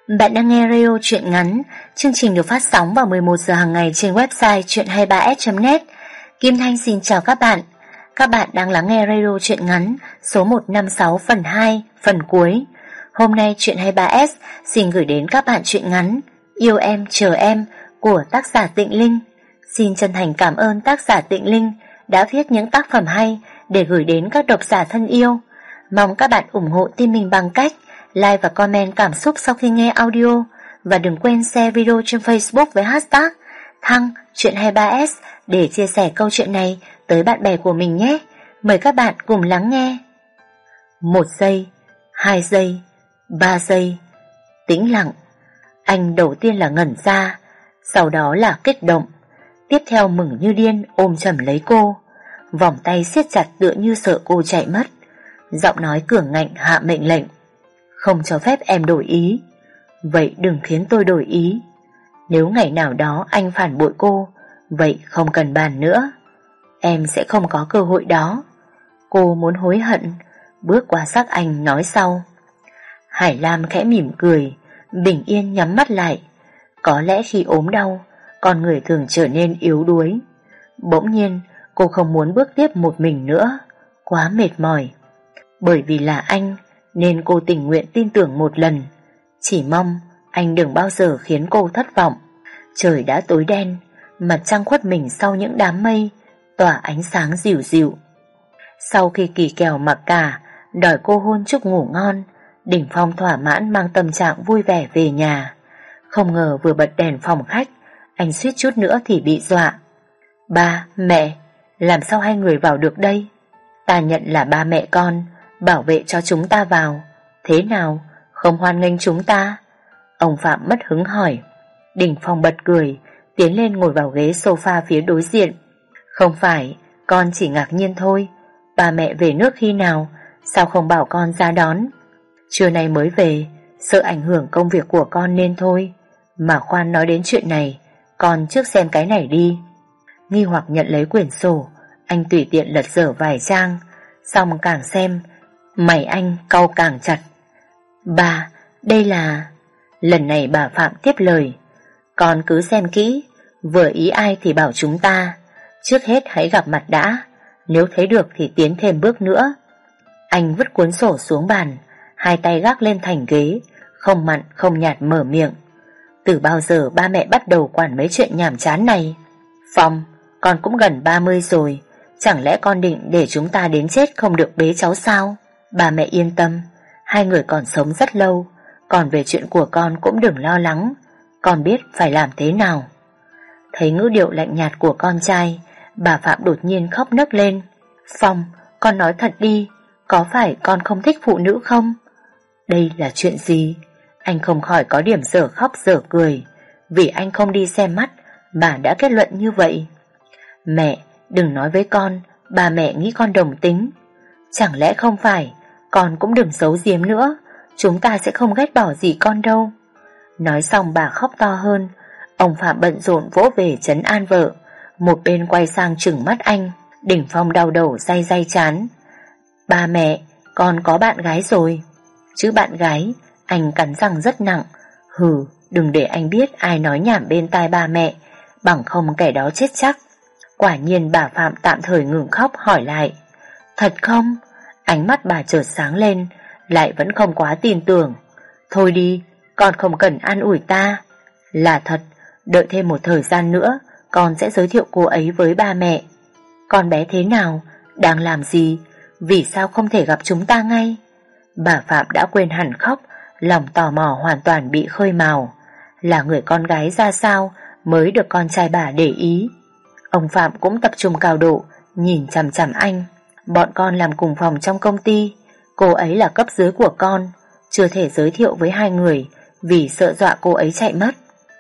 Bạn đang nghe radio truyện ngắn. Chương trình được phát sóng vào 11 giờ hàng ngày trên website truyện23s.net. Kim Thanh xin chào các bạn. Các bạn đang lắng nghe radio truyện ngắn số 156 phần 2, phần cuối. Hôm nay Truyện23s xin gửi đến các bạn truyện ngắn Yêu Em Chờ Em của tác giả Tịnh Linh. Xin chân thành cảm ơn tác giả Tịnh Linh đã viết những tác phẩm hay để gửi đến các độc giả thân yêu. Mong các bạn ủng hộ team mình bằng cách like và comment cảm xúc sau khi nghe audio, và đừng quên share video trên Facebook với hashtag Thăng Truyện23s để chia sẻ câu chuyện này tới bạn bè của mình nhé. Mời các bạn cùng lắng nghe. 1 giây, 2 giây, 3 giây. Tĩnh lặng. Anh đầu tiên là ngẩn ra, sau đó là kích động, tiếp theo mừng như điên ôm chầm lấy cô, vòng tay siết chặt tựa như sợ cô chạy mất. Giọng nói cường ngạnh hạ mệnh lệnh: không cho phép em đổi ý. Vậy đừng khiến tôi đổi ý. Nếu ngày nào đó anh phản bội cô, vậy không cần bàn nữa. Em sẽ không có cơ hội đó. Cô muốn hối hận, bước qua xác anh nói sau. Hải Lam khẽ mỉm cười, bình yên nhắm mắt lại. Có lẽ khi ốm đau, con người thường trở nên yếu đuối. Bỗng nhiên cô không muốn bước tiếp một mình nữa, quá mệt mỏi. Bởi vì là anh nên cô tình nguyện tin tưởng một lần. Chỉ mong anh đừng bao giờ khiến cô thất vọng. Trời đã tối đen, mặt trăng khuất mình sau những đám mây, tỏa ánh sáng dịu dịu. Sau khi kỳ kèo mặc cả đòi cô hôn chúc ngủ ngon, Đỉnh Phong thỏa mãn mang tâm trạng vui vẻ về nhà. Không ngờ vừa bật đèn phòng khách, anh suýt chút nữa thì bị dọa. Ba, mẹ, làm sao hai người vào được đây? Ta nhận là ba mẹ con, bảo vệ cho chúng ta vào. Thế nào, không hoan nghênh chúng ta? Ông Phạm mất hứng hỏi. Đỉnh Phong bật cười, tiến lên ngồi vào ghế sofa phía đối diện. Không phải, con chỉ ngạc nhiên thôi. Ba mẹ về nước khi nào? Sao không bảo con ra đón? Trưa nay mới về, sợ ảnh hưởng công việc của con nên thôi. Mà khoan nói đến chuyện này, con trước xem cái này đi. Nghi hoặc nhận lấy quyển sổ, anh tùy tiện lật dở vài trang. Xong càng xem, mày anh cau càng chặt. Ba, đây là... Lần này bà Phạm tiếp lời. Con cứ xem kỹ, vừa ý ai thì bảo chúng ta. Trước hết hãy gặp mặt đã, nếu thấy được thì tiến thêm bước nữa. Anh vứt cuốn sổ xuống bàn, hai tay gác lên thành ghế, không mặn không nhạt mở miệng. Từ bao giờ ba mẹ bắt đầu quản mấy chuyện nhàm chán này? Phong, con cũng gần 30 rồi, chẳng lẽ con định để chúng ta đến chết không được bế cháu sao? Bà mẹ yên tâm, hai người còn sống rất lâu, còn về chuyện của con cũng đừng lo lắng, con biết phải làm thế nào. Thấy ngữ điệu lạnh nhạt của con trai, bà Phạm đột nhiên khóc nấc lên. Phong, con nói thật đi, có phải con không thích phụ nữ không? Đây là chuyện gì? Anh không khỏi có điểm dở khóc dở cười, vì anh không đi xem mắt mà đã kết luận như vậy. Mẹ, đừng nói với con, bà mẹ nghĩ con đồng tính. Chẳng lẽ không phải, con cũng đừng giấu giếm nữa, chúng ta sẽ không ghét bỏ gì con đâu. Nói xong bà khóc to hơn. Ông Phạm bận rộn vỗ về trấn an vợ, một bên quay sang trừng mắt anh. Đỉnh Phong đau đầu day day chán. Ba mẹ, con có bạn gái rồi. Chứ bạn gái? Anh cắn răng rất nặng. Hừ, đừng để anh biết ai nói nhảm bên tai ba mẹ, bằng không kẻ đó chết chắc. Quả nhiên bà Phạm tạm thời ngừng khóc hỏi lại. Thật không? Ánh mắt bà chợt sáng lên, lại vẫn không quá tin tưởng. Thôi đi, con không cần an ủi ta. Là thật, đợi thêm một thời gian nữa, con sẽ giới thiệu cô ấy với ba mẹ. Con bé thế nào? Đang làm gì? Vì sao không thể gặp chúng ta ngay? Bà Phạm đã quên hẳn khóc, lòng tò mò hoàn toàn bị khơi mào. Là người con gái ra sao mới được con trai bà để ý. Ông Phạm cũng tập trung cao độ, nhìn chằm chằm anh. Bọn con làm cùng phòng trong công ty, cô ấy là cấp dưới của con, chưa thể giới thiệu với hai người vì sợ dọa cô ấy chạy mất.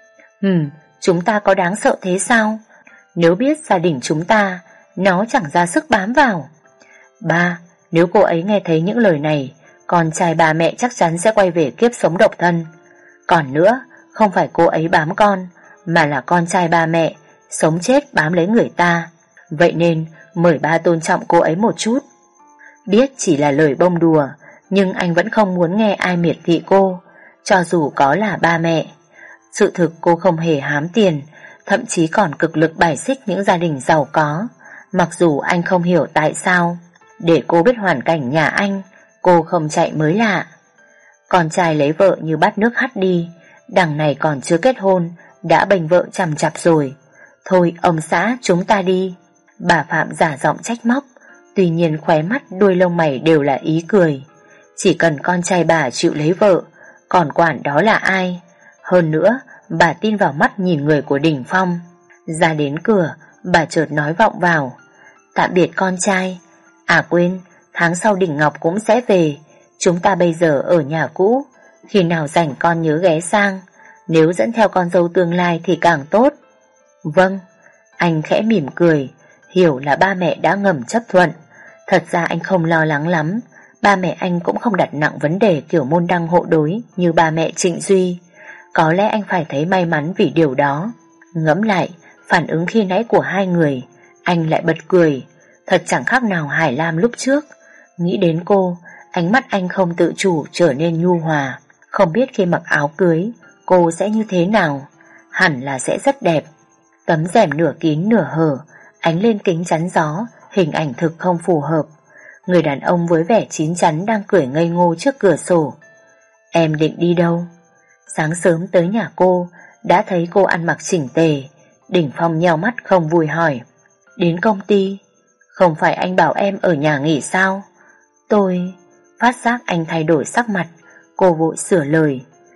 Chúng ta có đáng sợ thế sao? Nếu biết gia đình chúng ta, nó chẳng ra sức bám vào. Ba, nếu cô ấy nghe thấy những lời này, con trai bà mẹ chắc chắn sẽ quay về kiếp sống độc thân. Còn nữa, không phải cô ấy bám con, mà là con trai ba mẹ sống chết bám lấy người ta. Vậy nên mời ba tôn trọng cô ấy một chút. Biết chỉ là lời bông đùa, nhưng anh vẫn không muốn nghe ai miệt thị cô. Cho dù có là ba mẹ, sự thực cô không hề hám tiền, thậm chí còn cực lực bài xích những gia đình giàu có. Mặc dù anh không hiểu tại sao, để cô biết hoàn cảnh nhà anh, cô không chạy mới lạ. Con trai lấy vợ như bát nước hắt đi, đằng này còn chưa kết hôn, đã bênh vợ chằm chặp rồi. Thôi ông xã, chúng ta đi. Bà Phạm giả giọng trách móc, tuy nhiên khóe mắt đuôi lông mày đều là ý cười. Chỉ cần con trai bà chịu lấy vợ, còn quản đó là ai. Hơn nữa, bà tin vào mắt nhìn người của Đình Phong. Ra đến cửa, bà chợt nói vọng vào: tạm biệt con trai. À quên, tháng sau Đình Ngọc cũng sẽ về. Chúng ta bây giờ ở nhà cũ, khi nào rảnh con nhớ ghé sang. Nếu dẫn theo con dâu tương lai thì càng tốt. Vâng. Anh khẽ mỉm cười, hiểu là ba mẹ đã ngầm chấp thuận. Thật ra anh không lo lắng lắm. Ba mẹ anh cũng không đặt nặng vấn đề kiểu môn đăng hộ đối như ba mẹ Trịnh Duy. Có lẽ anh phải thấy may mắn vì điều đó. Ngẫm lại phản ứng khi nãy của hai người, anh lại bật cười. Thật chẳng khác nào Hải Lam lúc trước. Nghĩ đến cô, ánh mắt anh không tự chủ trở nên nhu hòa. Không biết khi mặc áo cưới cô sẽ như thế nào. Hẳn là sẽ rất đẹp. Tấm rèm nửa kín nửa hở ánh lên kính chắn gió, hình ảnh thực không phù hợp. Người đàn ông với vẻ chín chắn đang cười ngây ngô trước cửa sổ. Em định đi đâu? Sáng sớm tới nhà cô, đã thấy cô ăn mặc chỉnh tề. Đình Phong nheo mắt không vui hỏi: đến công ty? Không phải anh bảo em ở nhà nghỉ sao? Tôi... Phát giác anh thay đổi sắc mặt, cô vội sửa lời: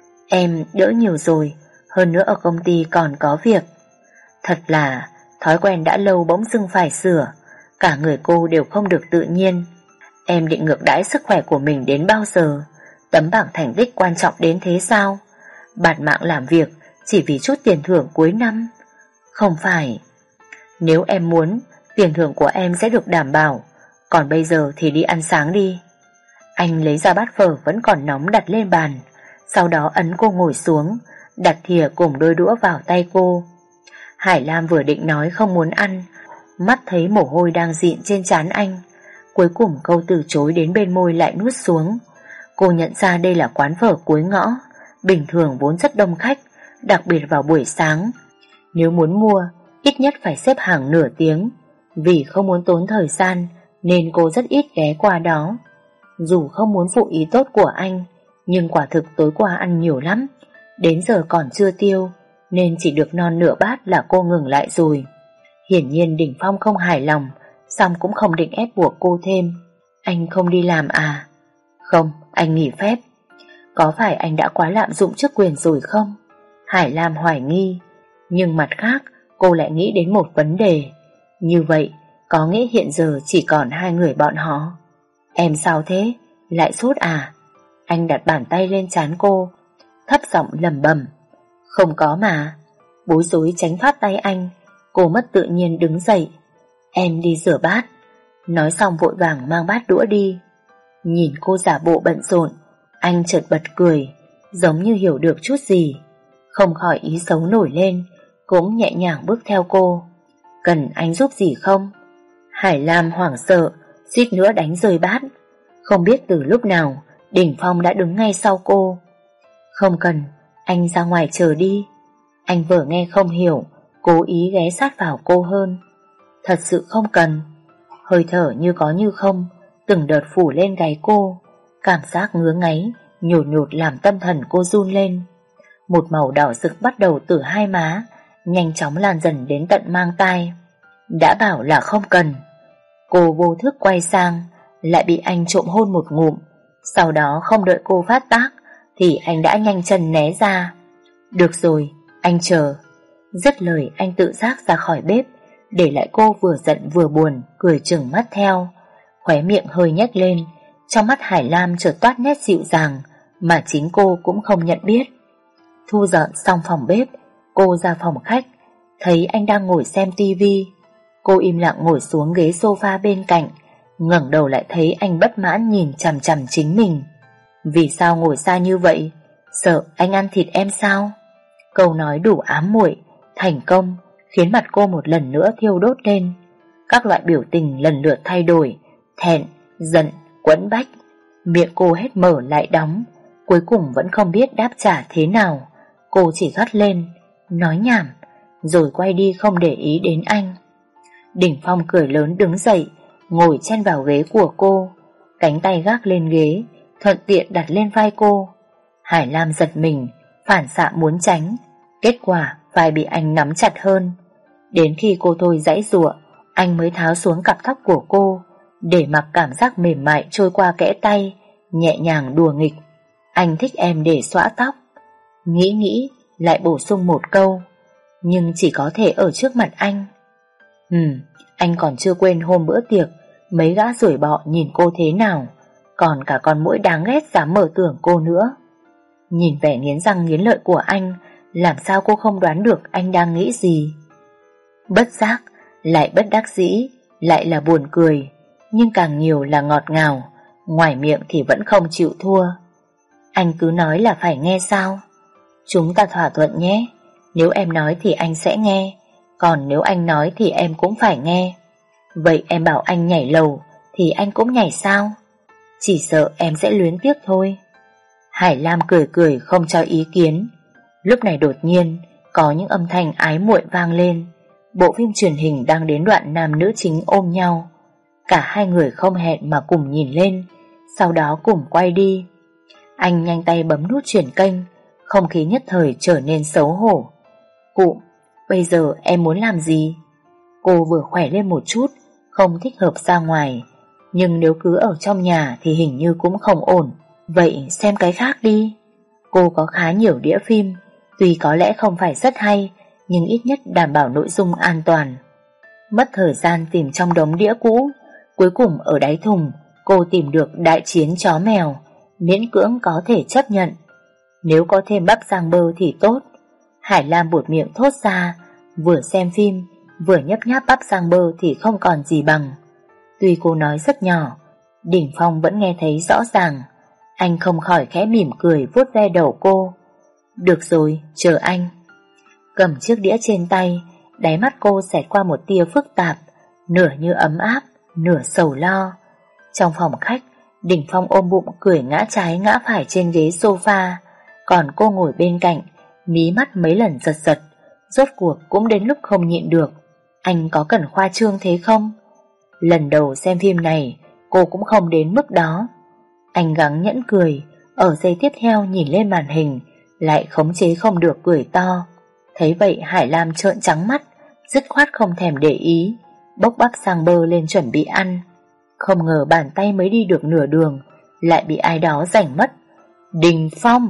em đỡ nhiều rồi, hơn nữa ở công ty còn có việc. Thật là thói quen đã lâu bỗng dưng phải sửa. Cả người cô đều không được tự nhiên. Em định ngược đãi sức khỏe của mình đến bao giờ? Tấm bảng thành tích quan trọng đến thế sao? Bạt mạng làm việc chỉ vì chút tiền thưởng cuối năm? Không phải. Nếu em muốn, tiền thưởng của em sẽ được đảm bảo. Còn bây giờ thì đi ăn sáng đi. Anh lấy ra bát phở vẫn còn nóng đặt lên bàn, sau đó ấn cô ngồi xuống, đặt thìa cùng đôi đũa vào tay cô. Hải Lam vừa định nói không muốn ăn, mắt thấy mồ hôi đang dịn trên trán anh. Cuối cùng câu từ chối đến bên môi lại nuốt xuống. Cô nhận ra đây là quán phở cuối ngõ, bình thường vốn rất đông khách, đặc biệt vào buổi sáng. Nếu muốn mua, ít nhất phải xếp hàng nửa tiếng. Vì không muốn tốn thời gian nên cô rất ít ghé qua đó. Dù không muốn phụ ý tốt của anh, nhưng quả thực tối qua ăn nhiều lắm, đến giờ còn chưa tiêu, nên chỉ được non nửa bát là cô ngừng lại rồi. Hiển nhiên Đình Phong không hài lòng, song cũng không định ép buộc cô thêm. Anh không đi làm à? Không, anh nghỉ phép. Có phải anh đã quá lạm dụng chức quyền rồi không? Hải Lam hoài nghi. Nhưng mặt khác, cô lại nghĩ đến một vấn đề. Như vậy, có nghĩa hiện giờ chỉ còn hai người bọn họ. Em sao thế? Lại sốt à? Anh đặt bàn tay lên trán cô, thấp giọng lẩm bẩm. Không có mà. Bối rối tránh phát tay anh, cô mất tự nhiên đứng dậy. Em đi rửa bát. Nói xong vội vàng mang bát đũa đi. Nhìn cô giả bộ bận rộn, anh chợt bật cười, giống như hiểu được chút gì. Không khỏi ý xấu nổi lên, cũng nhẹ nhàng bước theo cô. Cần anh giúp gì không? Hải Lam hoảng sợ, suýt nữa đánh rơi bát. Không biết từ lúc nào Đình Phong đã đứng ngay sau cô. Không cần, anh ra ngoài chờ đi. Anh vừa nghe không hiểu, cố ý ghé sát vào cô hơn. Thật sự không cần. Hơi thở như có như không từng đợt phủ lên gáy cô. Cảm giác ngứa ngáy nhột nhột làm tâm thần cô run lên. Một màu đỏ rực bắt đầu từ hai má, nhanh chóng lan dần đến tận mang tai. Đã bảo là không cần. Cô vô thức quay sang, lại bị anh trộm hôn một ngụm. Sau đó không đợi cô phát tác thì anh đã nhanh chân né ra. Được rồi, anh chờ. Dứt lời anh tự giác ra khỏi bếp, để lại cô vừa giận vừa buồn, cười trừng mắt theo. Khóe miệng hơi nhếch lên, trong mắt Hải Lam chợt toát nét dịu dàng mà chính cô cũng không nhận biết. Thu dọn xong phòng bếp, cô ra phòng khách, thấy anh đang ngồi xem tivi. Cô im lặng ngồi xuống ghế sofa bên cạnh, ngẩng đầu lại thấy anh bất mãn nhìn chằm chằm chính mình. Vì sao ngồi xa như vậy? Sợ anh ăn thịt em sao? Câu nói đủ ám muội, thành công, khiến mặt cô một lần nữa thiêu đốt lên. Các loại biểu tình lần lượt thay đổi, thẹn, giận, quẫn bách. Miệng cô hết mở lại đóng, Cuối cùng vẫn không biết đáp trả thế nào. Cô chỉ gắt lên, nói nhảm, rồi quay đi không để ý đến anh. Đỉnh Phong cười lớn đứng dậy, ngồi chen vào ghế của cô, cánh tay gác lên ghế, thuận tiện đặt lên vai cô. Hải Lam giật mình, phản xạ muốn tránh, kết quả vai bị anh nắm chặt hơn. Đến khi cô thôi giãy giụa, anh mới tháo xuống cặp tóc của cô, để mặc cảm giác mềm mại trôi qua kẽ tay, nhẹ nhàng đùa nghịch. Anh thích em để xõa tóc. Nghĩ lại bổ sung một câu, nhưng chỉ có thể ở trước mặt anh. Anh còn chưa quên hôm bữa tiệc mấy gã ruổi bọ nhìn cô thế nào, còn cả con muỗi đáng ghét dám mở tưởng cô nữa. Nhìn vẻ nghiến răng nghiến lợi của anh, làm sao cô không đoán được anh đang nghĩ gì. Bất giác, lại bất đắc dĩ, lại là buồn cười, nhưng càng nhiều là ngọt ngào, ngoài miệng thì vẫn không chịu thua. Anh cứ nói là phải nghe sao? Chúng ta thỏa thuận nhé, nếu em nói thì anh sẽ nghe, còn nếu anh nói thì em cũng phải nghe. Vậy em bảo anh nhảy lầu thì anh cũng nhảy sao? Chỉ sợ em sẽ luyến tiếc thôi. Hải Lam cười cười không cho ý kiến. Lúc này đột nhiên có những âm thanh ái muội vang lên. Bộ phim truyền hình đang đến đoạn nam nữ chính ôm nhau. Cả hai người không hẹn mà cùng nhìn lên, sau đó cùng quay đi. Anh nhanh tay bấm nút chuyển kênh, không khí nhất thời trở nên xấu hổ. Cụ, bây giờ em muốn làm gì? Cô vừa khỏe lên một chút, không thích hợp ra ngoài, nhưng nếu cứ ở trong nhà thì hình như cũng không ổn. Vậy xem cái khác đi. Cô có khá nhiều đĩa phim, tuy có lẽ không phải rất hay, nhưng ít nhất đảm bảo nội dung an toàn. Mất thời gian tìm trong đống đĩa cũ, cuối cùng ở đáy thùng cô tìm được Đại chiến chó mèo, miễn cưỡng có thể chấp nhận. Nếu có thêm bắp rang bơ thì tốt. Hải Lam buột miệng thốt ra, vừa xem phim vừa nhấp nháp bắp rang bơ thì không còn gì bằng. Tuy cô nói rất nhỏ, Đỉnh Phong vẫn nghe thấy rõ ràng. Anh không khỏi khẽ mỉm cười vuốt ve đầu cô. Được rồi, chờ anh. Cầm chiếc đĩa trên tay, đáy mắt cô xẹt qua một tia phức tạp, nửa như ấm áp, nửa sầu lo. Trong phòng khách, Đỉnh Phong ôm bụng cười ngã trái ngã phải trên ghế sofa, còn cô ngồi bên cạnh, mí mắt mấy lần giật giật. Rốt cuộc cũng đến lúc không nhịn được. Anh có cần khoa trương thế không? Lần đầu xem phim này, cô cũng không đến mức đó. Anh gắng nhẫn cười, ở giây tiếp theo nhìn lên màn hình, lại khống chế không được cười to. Thấy vậy Hải Lam trợn trắng mắt, dứt khoát không thèm để ý, bốc bắp sang bơ lên chuẩn bị ăn. Không ngờ bàn tay mới đi được nửa đường, lại bị ai đó giành mất. Đình Phong!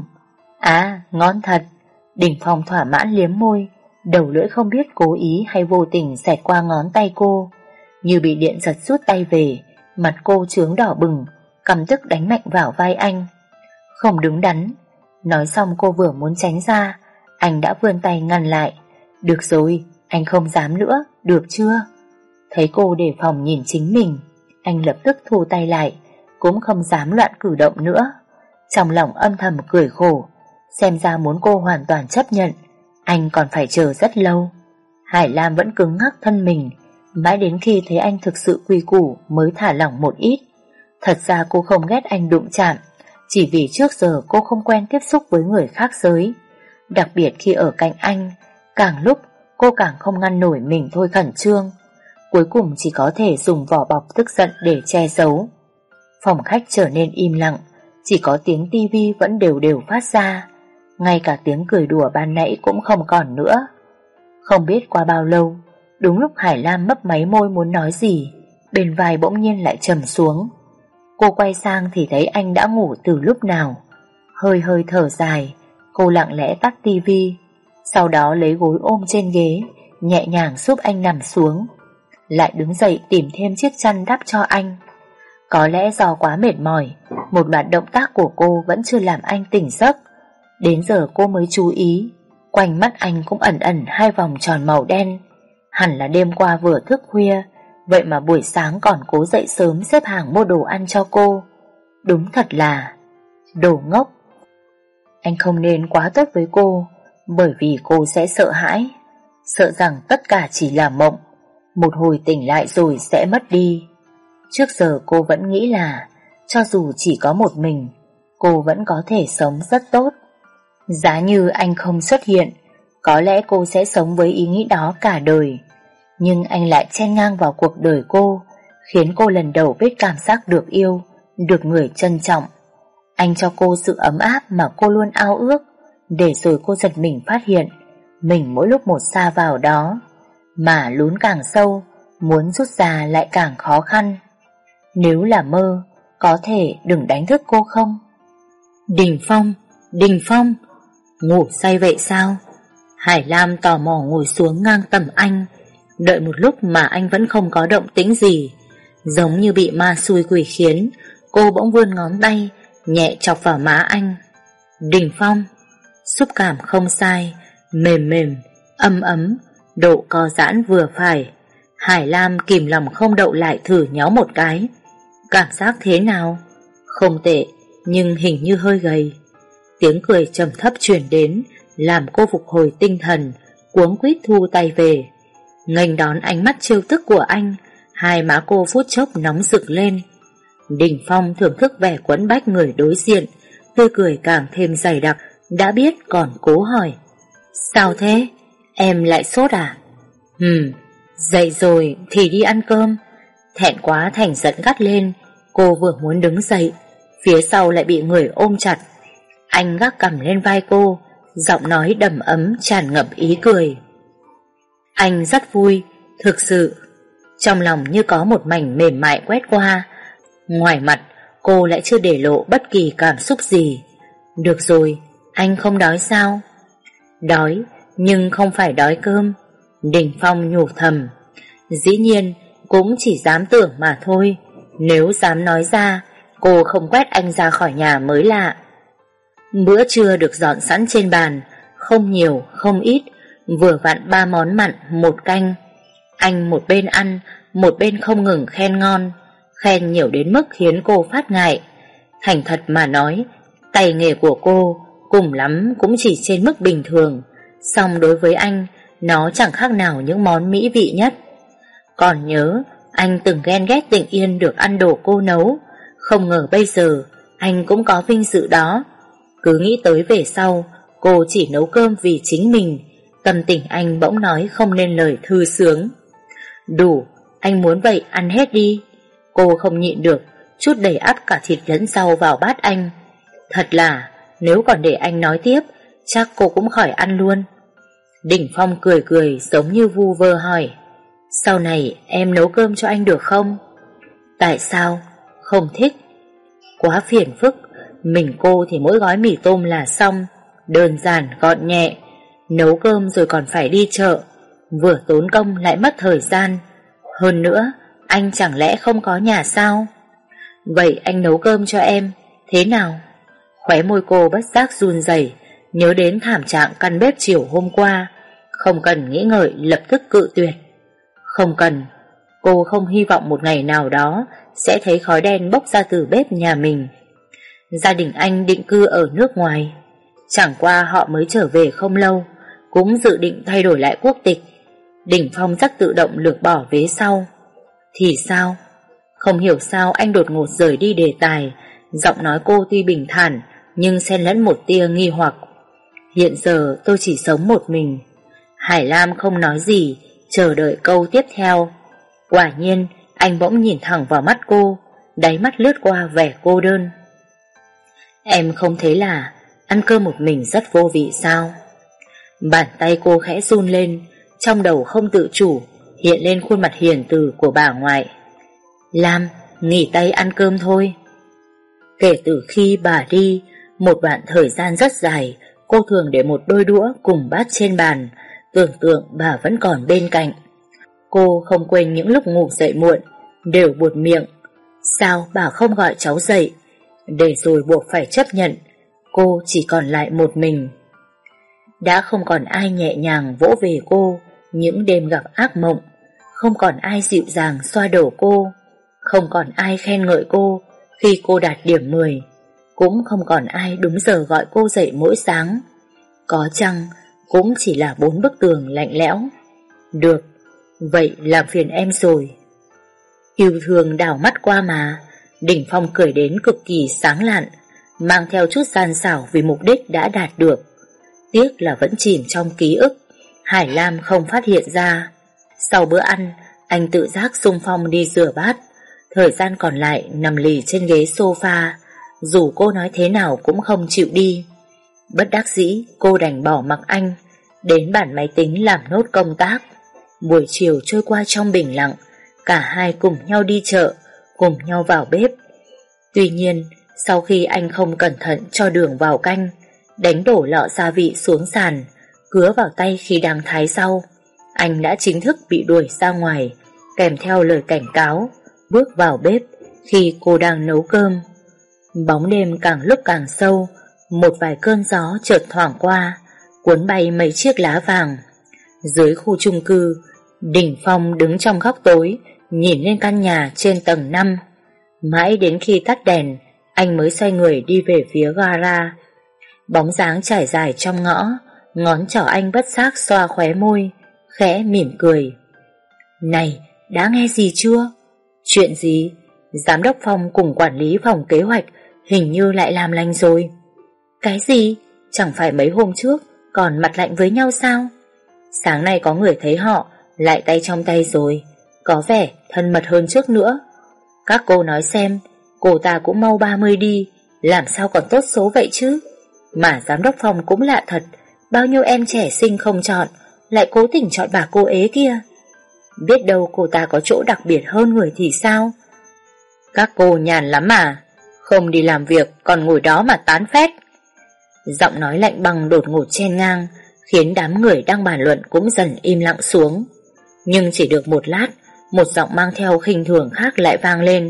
À, ngon thật! Đình Phong thỏa mãn liếm môi, đầu lưỡi không biết cố ý hay vô tình xẹt qua ngón tay cô. Như bị điện giật rút tay về, mặt cô chướng đỏ bừng, căm tức đánh mạnh vào vai anh. Không đứng đắn. Nói xong cô vừa muốn tránh ra, anh đã vươn tay ngăn lại. Được rồi, anh không dám nữa, được chưa? Thấy cô đề phòng nhìn chính mình, anh lập tức thu tay lại, cũng không dám loạn cử động nữa. Trong lòng âm thầm cười khổ, xem ra muốn cô hoàn toàn chấp nhận, anh còn phải chờ rất lâu. Hải Lam vẫn cứng ngắc thân mình, mãi đến khi thấy anh thực sự quy củ mới thả lỏng một ít. Thật ra cô không ghét anh đụng chạm, chỉ vì trước giờ cô không quen tiếp xúc với người khác giới. Đặc biệt khi ở cạnh anh, càng lúc cô càng không ngăn nổi mình thôi khẩn trương. Cuối cùng chỉ có thể dùng vỏ bọc tức giận để che giấu. Phòng khách trở nên im lặng, chỉ có tiếng tivi vẫn đều đều phát ra. Ngay cả tiếng cười đùa ban nãy cũng không còn nữa. Không biết qua bao lâu, đúng lúc Hải Lam mấp máy môi muốn nói gì, bên vai bỗng nhiên lại trầm xuống. Cô quay sang thì thấy anh đã ngủ từ lúc nào. Hơi hơi thở dài, cô lặng lẽ tắt tivi, sau đó lấy gối ôm trên ghế, nhẹ nhàng giúp anh nằm xuống, lại đứng dậy tìm thêm chiếc chăn đắp cho anh. Có lẽ do quá mệt mỏi, một loạt động tác của cô vẫn chưa làm anh tỉnh giấc. Đến giờ cô mới chú ý, quanh mắt anh cũng ẩn ẩn hai vòng tròn màu đen. Hẳn là đêm qua vừa thức khuya, vậy mà buổi sáng còn cố dậy sớm xếp hàng mua đồ ăn cho cô. Đúng thật là đồ ngốc. Anh không nên quá tốt với cô, bởi vì cô sẽ sợ hãi, sợ rằng tất cả chỉ là mộng, một hồi tỉnh lại rồi sẽ mất đi. Trước giờ cô vẫn nghĩ là cho dù chỉ có một mình, cô vẫn có thể sống rất tốt. Giá như anh không xuất hiện, có lẽ cô sẽ sống với ý nghĩ đó cả đời. Nhưng anh lại chen ngang vào cuộc đời cô, khiến cô lần đầu biết cảm giác được yêu, được người trân trọng. Anh cho cô sự ấm áp mà cô luôn ao ước, để rồi cô giật mình phát hiện mình mỗi lúc một xa vào đó, mà lún càng sâu, muốn rút ra lại càng khó khăn. Nếu là mơ, có thể đừng đánh thức cô không? Đình Phong, ngủ say vậy sao? Hải Lam tò mò ngồi xuống ngang tầm anh, đợi một lúc mà anh vẫn không có động tĩnh gì. Giống như bị ma xui quỷ khiến, cô bỗng vươn ngón tay, nhẹ chọc vào má anh. Đình Phong, xúc cảm không sai, mềm mềm, ấm ấm, độ co giãn vừa phải. Hải Lam kìm lòng không đậu lại thử nhéo một cái. Cảm giác thế nào? Không tệ, nhưng hình như hơi gầy. Tiếng cười trầm thấp truyền đến, làm cô phục hồi tinh thần, cuống quýt thu tay về. Nghênh đón ánh mắt trêu tức của anh, hai má cô phút chốc nóng rực lên. Đình Phong thưởng thức vẻ quẫn bách người đối diện, tươi cười càng thêm dày đặc, đã biết còn cố hỏi. Sao thế? Em lại sốt à? Dậy rồi thì đi ăn cơm. Thẹn quá thành giận gắt lên, cô vừa muốn đứng dậy, phía sau lại bị người ôm chặt. Anh gác cằm lên vai cô, giọng nói đầm ấm tràn ngập ý cười. Anh rất vui, thực sự. Trong lòng như có một mảnh mềm mại quét qua. Ngoài mặt cô lại chưa để lộ bất kỳ cảm xúc gì. Được rồi, anh không đói sao? Đói, nhưng không phải đói cơm. Đình Phong nhủ thầm. Dĩ nhiên cũng chỉ dám tưởng mà thôi. Nếu dám nói ra, cô không quét anh ra khỏi nhà mới lạ. Bữa trưa được dọn sẵn trên bàn, không nhiều không ít, vừa vặn 3 món mặn 1 canh. Anh một bên ăn, một bên không ngừng khen ngon, khen nhiều đến mức khiến cô phát ngại. Thành thật mà nói, tay nghề của cô cùng lắm cũng chỉ trên mức bình thường, song đối với anh, nó chẳng khác nào những món mỹ vị nhất. Còn nhớ, anh từng ghen ghét Tịnh Yên được ăn đồ cô nấu, không ngờ bây giờ anh cũng có vinh dự đó. Cứ nghĩ tới về sau, cô chỉ nấu cơm vì chính mình, tâm tình anh bỗng nói không nên lời thư sướng. Đủ, anh muốn vậy ăn hết đi. Cô không nhịn được, chút đầy ắp cả thịt lẫn rau vào bát anh. Thật là, nếu còn để anh nói tiếp, chắc cô cũng khỏi ăn luôn. Đình Phong cười cười giống như vu vơ hỏi. Sau này em nấu cơm cho anh được không? Tại sao? Không thích. Quá phiền phức. Mình cô thì mỗi gói mì tôm là xong, đơn giản gọn nhẹ. Nấu cơm rồi còn phải đi chợ, vừa tốn công lại mất thời gian. Hơn nữa, anh chẳng lẽ không có nhà sao? Vậy anh nấu cơm cho em, thế nào? Khóe môi cô bất giác run rẩy, nhớ đến thảm trạng căn bếp chiều hôm qua. Không cần nghĩ ngợi lập tức cự tuyệt. Không cần. Cô không hy vọng một ngày nào đó sẽ thấy khói đen bốc ra từ bếp nhà mình. Gia đình anh định cư ở nước ngoài, chẳng qua họ mới trở về không lâu, cũng dự định thay đổi lại quốc tịch. Đình Phong rất tự động lược bỏ vế sau. Thì sao? Không hiểu sao anh đột ngột rời đi đề tài. Giọng nói cô tuy bình thản, nhưng xen lẫn một tia nghi hoặc. Hiện giờ tôi chỉ sống một mình. Hải Lam không nói gì, chờ đợi câu tiếp theo. Quả nhiên anh bỗng nhìn thẳng vào mắt cô, đáy mắt lướt qua vẻ cô đơn. Em không thấy là ăn cơm một mình rất vô vị sao? Bàn tay cô khẽ run lên, trong đầu không tự chủ hiện lên khuôn mặt hiền từ của bà ngoại. Lam, nghỉ tay ăn cơm thôi. Kể từ khi bà đi, một đoạn thời gian rất dài, cô thường để một đôi đũa cùng bát trên bàn, tưởng tượng bà vẫn còn bên cạnh. Cô không quên những lúc ngủ dậy muộn, đều buột miệng. Sao bà không gọi cháu dậy? Để rồi buộc phải chấp nhận, cô chỉ còn lại một mình. Đã không còn ai nhẹ nhàng vỗ về cô những đêm gặp ác mộng, không còn ai dịu dàng xoa đầu cô, không còn ai khen ngợi cô khi cô đạt điểm 10, cũng không còn ai đúng giờ gọi cô dậy mỗi sáng. Có chăng cũng chỉ là 4 bức tường lạnh lẽo. Được, vậy làm phiền em rồi. Yêu thương đảo mắt qua mà. Đình Phong cười đến cực kỳ sáng lạn. mang theo chút gian xảo vì mục đích đã đạt được. Tiếc là vẫn chìm trong ký ức, Hải Lam không phát hiện ra. Sau bữa ăn, anh tự giác xung phong đi rửa bát, thời gian còn lại nằm lì trên ghế sofa, dù cô nói thế nào cũng không chịu đi. Bất đắc dĩ, cô đành bỏ mặc anh, đến bàn máy tính làm nốt công tác. Buổi chiều trôi qua trong bình lặng, cả hai cùng nhau đi chợ, cùng nhau vào bếp. Tuy nhiên, sau khi anh không cẩn thận cho đường vào canh, đánh đổ lọ gia vị xuống sàn, cứa vào tay khi đang thái rau, anh đã chính thức bị đuổi ra ngoài, kèm theo lời cảnh cáo, bước vào bếp khi cô đang nấu cơm. Bóng đêm càng lúc càng sâu, một vài cơn gió chợt thoảng qua, cuốn bay mấy chiếc lá vàng. Dưới khu chung cư, Đình Phong đứng trong góc tối, nhìn lên căn nhà trên tầng 5. Mãi đến khi tắt đèn, anh mới xoay người đi về phía gara. Bóng dáng trải dài trong ngõ, ngón trỏ anh bất giác xoa khóe môi, khẽ mỉm cười. Này, đã nghe gì chưa? Chuyện gì? Giám đốc Phong cùng quản lý phòng kế hoạch hình như lại làm lành rồi. Cái gì? Chẳng phải mấy hôm trước còn mặt lạnh với nhau sao? Sáng nay có người thấy họ lại tay trong tay rồi, có vẻ thân mật hơn trước nữa. Các cô nói xem, cô ta cũng mau 30 đi, làm sao còn tốt số vậy chứ? Mà giám đốc Phong cũng lạ thật, bao nhiêu em trẻ xinh không chọn, lại cố tình chọn bà cô ế kia. Biết đâu cô ta có chỗ đặc biệt hơn người thì sao? Các cô nhàn lắm mà, không đi làm việc còn ngồi đó mà tán phét. Giọng nói lạnh băng đột ngột chen ngang, khiến đám người đang bàn luận cũng dần im lặng xuống. Nhưng chỉ được một lát, một giọng mang theo khinh thường khác lại vang lên.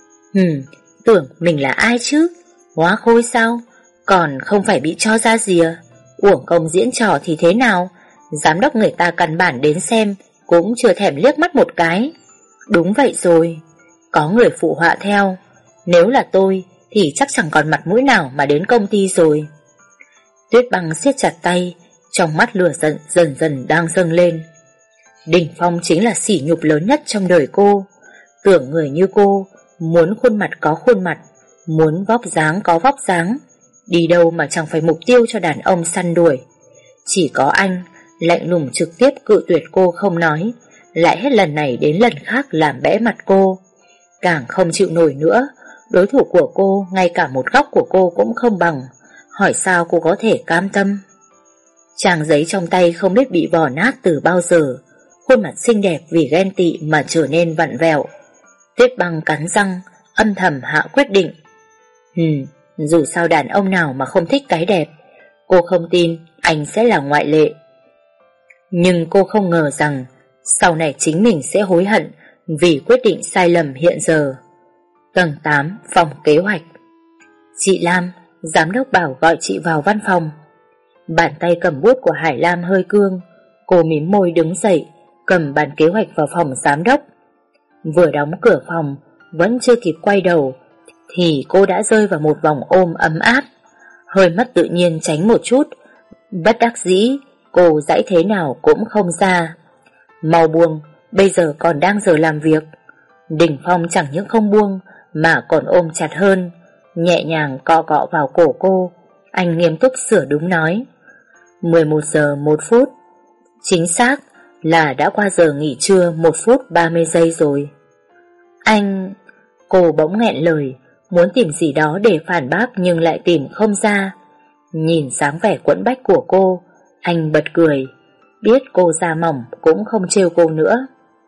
Tưởng mình là ai chứ? Hóa khôi sao? Còn không phải bị cho ra rìa, uổng công diễn trò thì thế nào? Giám đốc người ta căn bản đến xem cũng chưa thèm liếc mắt một cái. Đúng vậy rồi. Có người phụ họa theo. Nếu là tôi thì chắc chẳng còn mặt mũi nào mà đến công ty rồi. Tuyết Băng siết chặt tay, trong mắt lửa giận dần dần đang dâng lên. Đình Phong chính là sỉ nhục lớn nhất trong đời cô. Tưởng người như cô, muốn khuôn mặt có khuôn mặt, muốn vóc dáng có vóc dáng, đi đâu mà chẳng phải mục tiêu cho đàn ông săn đuổi. Chỉ có anh lạnh lùng trực tiếp cự tuyệt cô không nói, lại hết lần này đến lần khác làm bẽ mặt cô. Càng không chịu nổi nữa, đối thủ của cô ngay cả một góc của cô cũng không bằng, hỏi sao cô có thể cam tâm. Trang giấy trong tay không biết bị vò nát từ bao giờ, khuôn mặt xinh đẹp vì ghen tị mà trở nên vặn vẹo. Tuyết Băng cắn răng, âm thầm hạ quyết định. Dù sao đàn ông nào mà không thích cái đẹp, cô không tin anh sẽ là ngoại lệ. Nhưng cô không ngờ rằng sau này chính mình sẽ hối hận vì quyết định sai lầm hiện giờ. Tầng 8, phòng kế hoạch. Chị Lam, giám đốc bảo gọi chị vào văn phòng. Bàn tay cầm bút của Hải Lam hơi cương, cô mím môi đứng dậy, cầm bản kế hoạch vào phòng giám đốc. Vừa đóng cửa phòng, vẫn chưa kịp quay đầu thì cô đã rơi vào một vòng ôm ấm áp. Hơi mất tự nhiên tránh một chút, bất đắc dĩ cô giãy thế nào cũng không ra. Mau buông, bây giờ còn đang giờ làm việc. Đình Phong chẳng những không buông mà còn ôm chặt hơn, nhẹ nhàng cọ cọ vào cổ cô. Anh nghiêm túc sửa đúng nói. 11 giờ 1 phút. Chính xác là đã qua giờ nghỉ trưa 1 phút 30 giây rồi. Anh... Cô bỗng nghẹn lời, muốn tìm gì đó để phản bác nhưng lại tìm không ra. Nhìn dáng vẻ quẫn bách của cô, anh bật cười, biết cô da mỏng cũng không trêu cô nữa.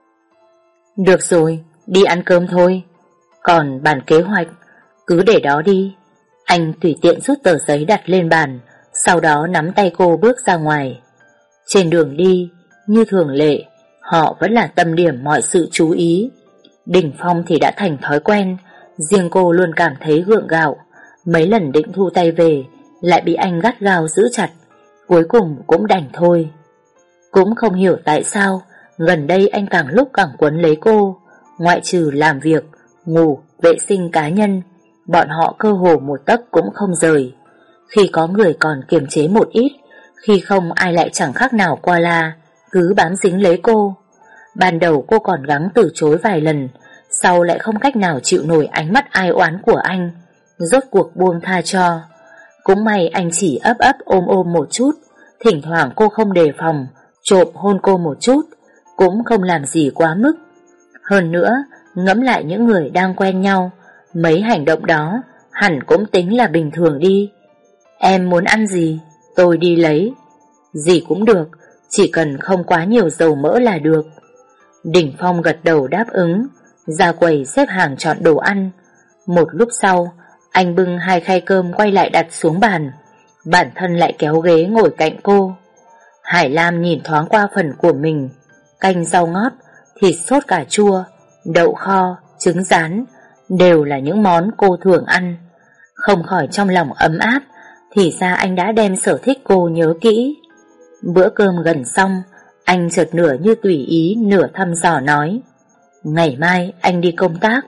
Được rồi, đi ăn cơm thôi. Còn bản kế hoạch, cứ để đó đi. Anh tùy tiện rút tờ giấy đặt lên bàn, sau đó nắm tay cô bước ra ngoài. Trên đường đi, như thường lệ, họ vẫn là tâm điểm mọi sự chú ý. Đình Phong thì đã thành thói quen, riêng cô luôn cảm thấy gượng gạo. Mấy lần định thu tay về, lại bị anh gắt gao giữ chặt, cuối cùng cũng đành thôi. Cũng không hiểu tại sao gần đây anh càng lúc càng quấn lấy cô. Ngoại trừ làm việc, ngủ, vệ sinh cá nhân, bọn họ cơ hồ một tấc cũng không rời. Khi có người còn kiềm chế một ít, khi không ai lại chẳng khác nào qua la, cứ bám dính lấy cô. Ban đầu cô còn gắng từ chối vài lần, sau lại không cách nào chịu nổi ánh mắt ai oán của anh, rốt cuộc buông tha cho. Cũng may anh chỉ ấp ấp ôm ôm một chút, thỉnh thoảng cô không đề phòng, trộm hôn cô một chút, cũng không làm gì quá mức. Hơn nữa, ngẫm lại những người đang quen nhau, mấy hành động đó hẳn cũng tính là bình thường đi. Em muốn ăn gì, tôi đi lấy. Gì cũng được, chỉ cần không quá nhiều dầu mỡ là được. Đỉnh Phong gật đầu đáp ứng, ra quầy xếp hàng chọn đồ ăn. Một lúc sau, anh bưng 2 khay cơm quay lại đặt xuống bàn, bản thân lại kéo ghế ngồi cạnh cô. Hải Lam nhìn thoáng qua phần của mình, canh rau ngót, thịt sốt cà chua, đậu kho, trứng rán, đều là những món cô thường ăn. Không khỏi trong lòng ấm áp, thì ra anh đã đem sở thích cô nhớ kỹ. Bữa cơm gần xong, anh chợt nửa như tùy ý nửa thăm dò nói: ngày mai anh đi công tác.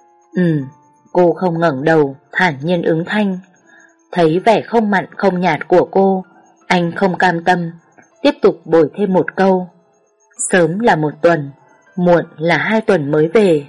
Cô không ngẩng đầu, thản nhiên ứng thanh. Thấy vẻ không mặn không nhạt của cô, anh không cam tâm, tiếp tục bồi thêm một câu: sớm là 1 tuần, muộn là 2 tuần mới về.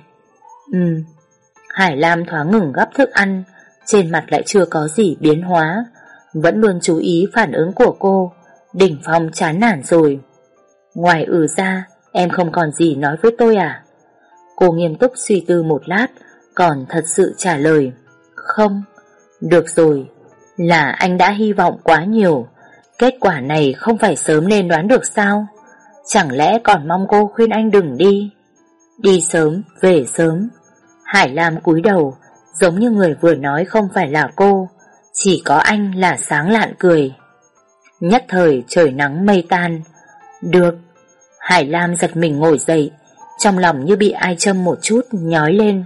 Hải Lam thoáng ngừng gắp thức ăn, trên mặt lại chưa có gì biến hóa, vẫn luôn chú ý phản ứng của cô. Đỉnh Phong chán nản rồi. Ngoài ra, em không còn gì nói với tôi à? Cô nghiêm túc suy tư một lát, còn thật sự trả lời: không. Được rồi, là anh đã hy vọng quá nhiều. Kết quả này không phải sớm nên đoán được sao? Chẳng lẽ còn mong cô khuyên anh đừng đi? Đi sớm, về sớm. Hải Lam cúi đầu, giống như người vừa nói không phải là cô, chỉ có anh là sáng lạn cười. Nhất thời trời nắng mây tan. Được. Hải Lam giật mình ngồi dậy, trong lòng như bị ai châm một chút nhói lên.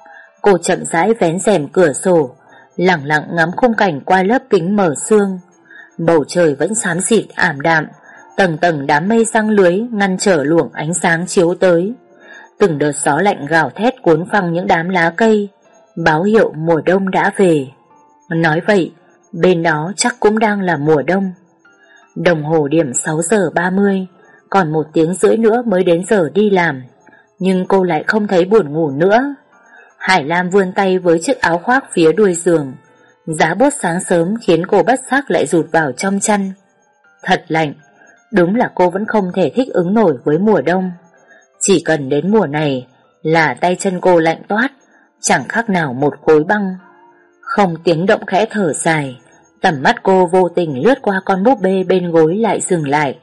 Cô chậm rãi vén rèm cửa sổ, lẳng lặng ngắm khung cảnh qua lớp kính mờ sương. Bầu trời vẫn xám xịt ảm đạm, tầng tầng đám mây răng lưới ngăn trở luồng ánh sáng chiếu tới. Từng đợt gió lạnh gào thét cuốn phăng những đám lá cây, báo hiệu mùa đông đã về. Nói vậy, bên đó chắc cũng đang là mùa đông. Đồng hồ điểm 6 giờ 30, còn 1 tiếng rưỡi nữa mới đến giờ đi làm. Nhưng cô lại không thấy buồn ngủ nữa. Hải Lam vươn tay với chiếc áo khoác phía đuôi giường. Giá bút sáng sớm khiến cô bất giác lại rụt vào trong chăn. Thật lạnh, đúng là cô vẫn không thể thích ứng nổi với mùa đông. Chỉ cần đến mùa này là tay chân cô lạnh toát, chẳng khác nào một khối băng. Không tiếng động khẽ thở dài, tầm mắt cô vô tình lướt qua con búp bê bên gối lại dừng lại.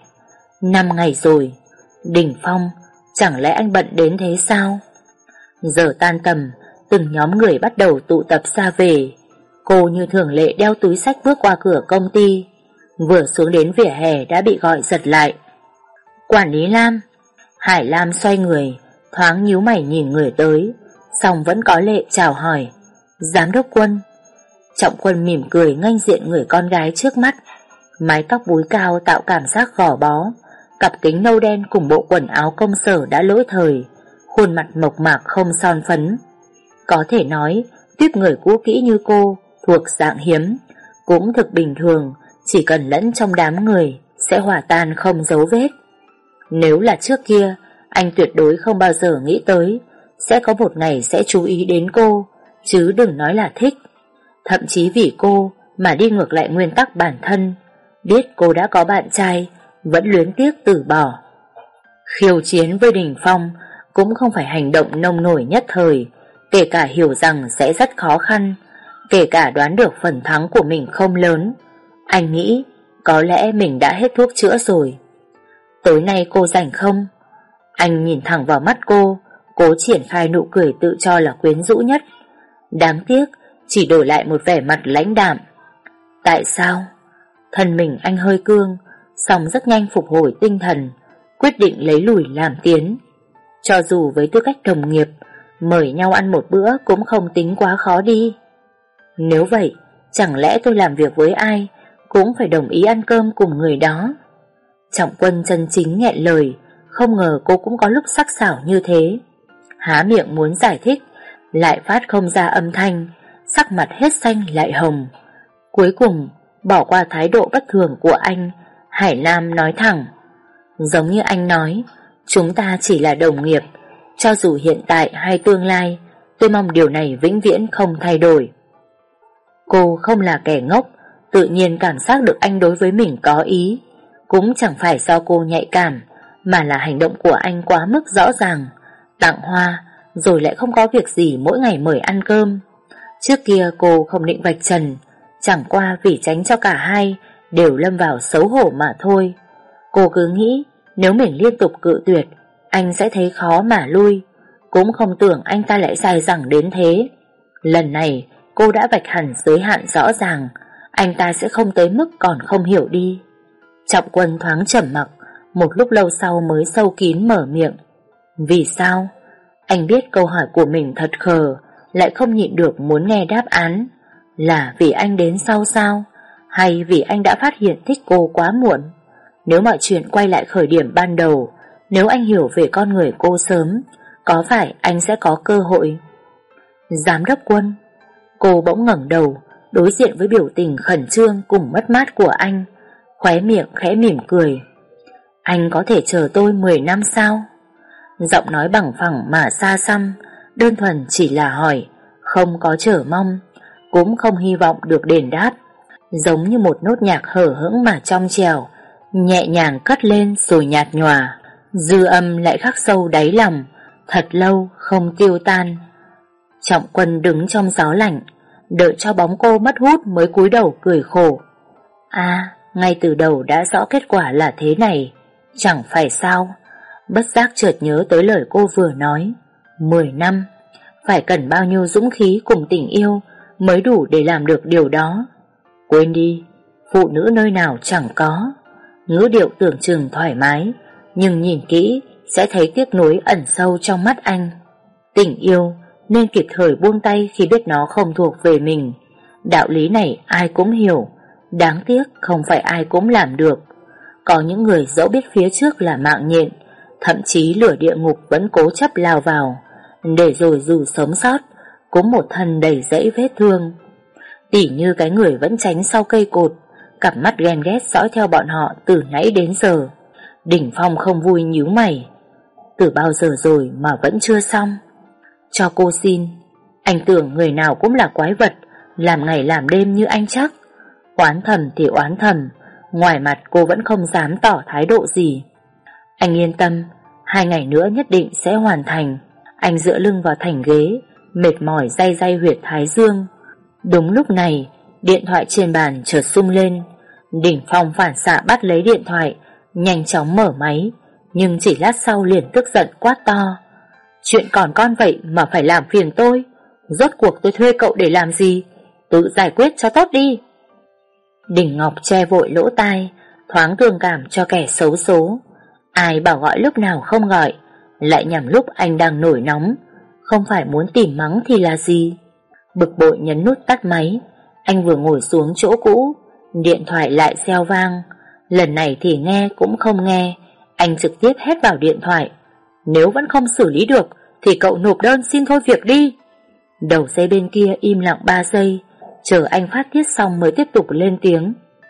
5 ngày rồi. Đỉnh Phong, chẳng lẽ anh bận đến thế sao? Giờ tan tầm, từng nhóm người bắt đầu tụ tập ra về. Cô như thường lệ đeo túi xách bước qua cửa công ty. Vừa xuống đến vỉa hè đã bị gọi giật lại. Quản lý Lam. Hải Lam xoay người, thoáng nhíu mày nhìn người tới, xong vẫn có lệ chào hỏi. Giám đốc Quân. Trọng Quân mỉm cười nghênh diện người con gái trước mắt. Mái tóc búi cao tạo cảm giác gò bó, cặp kính nâu đen cùng bộ quần áo công sở đã lỗi thời, khuôn mặt mộc mạc không son phấn. Có thể nói, tuyếp người cũ kỹ như cô thuộc dạng hiếm, cũng thực bình thường, chỉ cần lẫn trong đám người sẽ hòa tan không dấu vết. Nếu là trước kia, anh tuyệt đối không bao giờ nghĩ tới sẽ có một ngày sẽ chú ý đến cô, chứ đừng nói là thích. Thậm chí vì cô mà đi ngược lại nguyên tắc bản thân, biết cô đã có bạn trai vẫn luyến tiếc từ bỏ. Khiêu chiến với Đỉnh Phong cũng không phải hành động nông nổi nhất thời, kể cả hiểu rằng sẽ rất khó khăn, kể cả đoán được phần thắng của mình không lớn. Anh nghĩ có lẽ mình đã hết thuốc chữa rồi. Tối nay cô rảnh không? Anh nhìn thẳng vào mắt cô, cố triển khai nụ cười tự cho là quyến rũ nhất. Đáng tiếc chỉ đổi lại một vẻ mặt lãnh đạm. Tại sao? Thân mình anh hơi cương, song rất nhanh phục hồi tinh thần, quyết định lấy lùi làm tiến. Cho dù với tư cách đồng nghiệp, mời nhau ăn một bữa cũng không tính quá khó đi. Nếu vậy, chẳng lẽ tôi làm việc với ai cũng phải đồng ý ăn cơm cùng người đó? Trọng Quân chân chính nghẹn lời, không ngờ cô cũng có lúc sắc sảo như thế. Há miệng muốn giải thích, lại phát không ra âm thanh, sắc mặt hết xanh lại hồng. Cuối cùng, bỏ qua thái độ bất thường của anh, Hải Lam nói thẳng: giống như anh nói, chúng ta chỉ là đồng nghiệp, cho dù hiện tại hay tương lai, tôi mong điều này vĩnh viễn không thay đổi. Cô không là kẻ ngốc, tự nhiên cảm giác được anh đối với mình có ý. Cũng chẳng phải do cô nhạy cảm, mà là hành động của anh quá mức rõ ràng. Tặng hoa, rồi lại không có việc gì mỗi ngày mời ăn cơm. Trước kia cô không định vạch trần, chẳng qua vì tránh cho cả hai đều lâm vào xấu hổ mà thôi. Cô cứ nghĩ nếu mình liên tục cự tuyệt, anh sẽ thấy khó mà lui. Cũng không tưởng anh ta lại dài dẳng đến thế. Lần này cô đã vạch hẳn giới hạn rõ ràng, anh ta sẽ không tới mức còn không hiểu đi. Trọng Quân thoáng trầm mặc, một lúc lâu sau mới sâu kín mở miệng. Vì sao? Anh biết câu hỏi của mình thật khờ, lại không nhịn được muốn nghe đáp án. Là vì anh đến sau sao? Hay vì anh đã phát hiện thích cô quá muộn? Nếu mọi chuyện quay lại khởi điểm ban đầu, nếu anh hiểu về con người cô sớm, có phải anh sẽ có cơ hội? Giám đốc Quân. Cô bỗng ngẩng đầu, đối diện với biểu tình khẩn trương cùng mất mát của anh, khóe miệng khẽ mỉm cười. Anh có thể chờ tôi 10 năm sao? Giọng nói bằng phẳng mà xa xăm, đơn thuần chỉ là hỏi, không có chờ mong, cũng không hy vọng được đền đáp. Giống như một nốt nhạc hở hững mà trong trèo, nhẹ nhàng cất lên rồi nhạt nhòa, dư âm lại khắc sâu đáy lòng, thật lâu không tiêu tan. Trọng Quân đứng trong gió lạnh, đợi cho bóng cô mất hút mới cúi đầu cười khổ. Ngay từ đầu đã rõ kết quả là thế này, chẳng phải sao? Bất giác chợt nhớ tới lời cô vừa nói. 10 năm, phải cần bao nhiêu dũng khí cùng tình yêu mới đủ để làm được điều đó. Quên đi, phụ nữ nơi nào chẳng có. Ngữ điệu tưởng chừng thoải mái, nhưng nhìn kỹ sẽ thấy tiếc nuối ẩn sâu trong mắt anh. Tình yêu nên kịp thời buông tay khi biết nó không thuộc về mình. Đạo lý này ai cũng hiểu, đáng tiếc không phải ai cũng làm được. Có những người dẫu biết phía trước là mạng nhện, thậm chí lửa địa ngục vẫn cố chấp lao vào, để rồi dù sống sót cũng một thân đầy dẫy vết thương. Tỉ như cái người vẫn tránh sau cây cột, cặp mắt ghen ghét dõi theo bọn họ từ nãy đến giờ. Đỉnh Phong không vui nhíu mày. Từ bao giờ rồi mà vẫn chưa xong? Cho cô xin, anh tưởng người nào cũng là quái vật, làm ngày làm đêm như anh chắc. Oán thầm thì oán thầm, ngoài mặt cô vẫn không dám tỏ thái độ gì. Anh yên tâm, 2 ngày nữa nhất định sẽ hoàn thành. Anh dựa lưng vào thành ghế, mệt mỏi day day huyệt thái dương. Đúng lúc này, điện thoại trên bàn chợt rung lên. Đỉnh Phong phản xạ bắt lấy điện thoại, nhanh chóng mở máy, nhưng chỉ lát sau liền tức giận quát to. Chuyện còn con vậy mà phải làm phiền tôi? Rốt cuộc tôi thuê cậu để làm gì? Tự giải quyết cho tốt đi. Đỉnh Ngọc che vội lỗ tai, thoáng thương cảm cho kẻ xấu số. Ai bảo gọi lúc nào không gọi, lại nhằm lúc anh đang nổi nóng. Không phải muốn tìm mắng thì là gì? Bực bội nhấn nút tắt máy. Anh vừa ngồi xuống chỗ cũ, điện thoại lại reo vang. Lần này thì nghe cũng không nghe, anh trực tiếp hét vào điện thoại. Nếu vẫn không xử lý được thì cậu nộp đơn xin thôi việc đi. Đầu dây bên kia im lặng 3 giây, chờ anh phát tiết xong mới tiếp tục lên tiếng.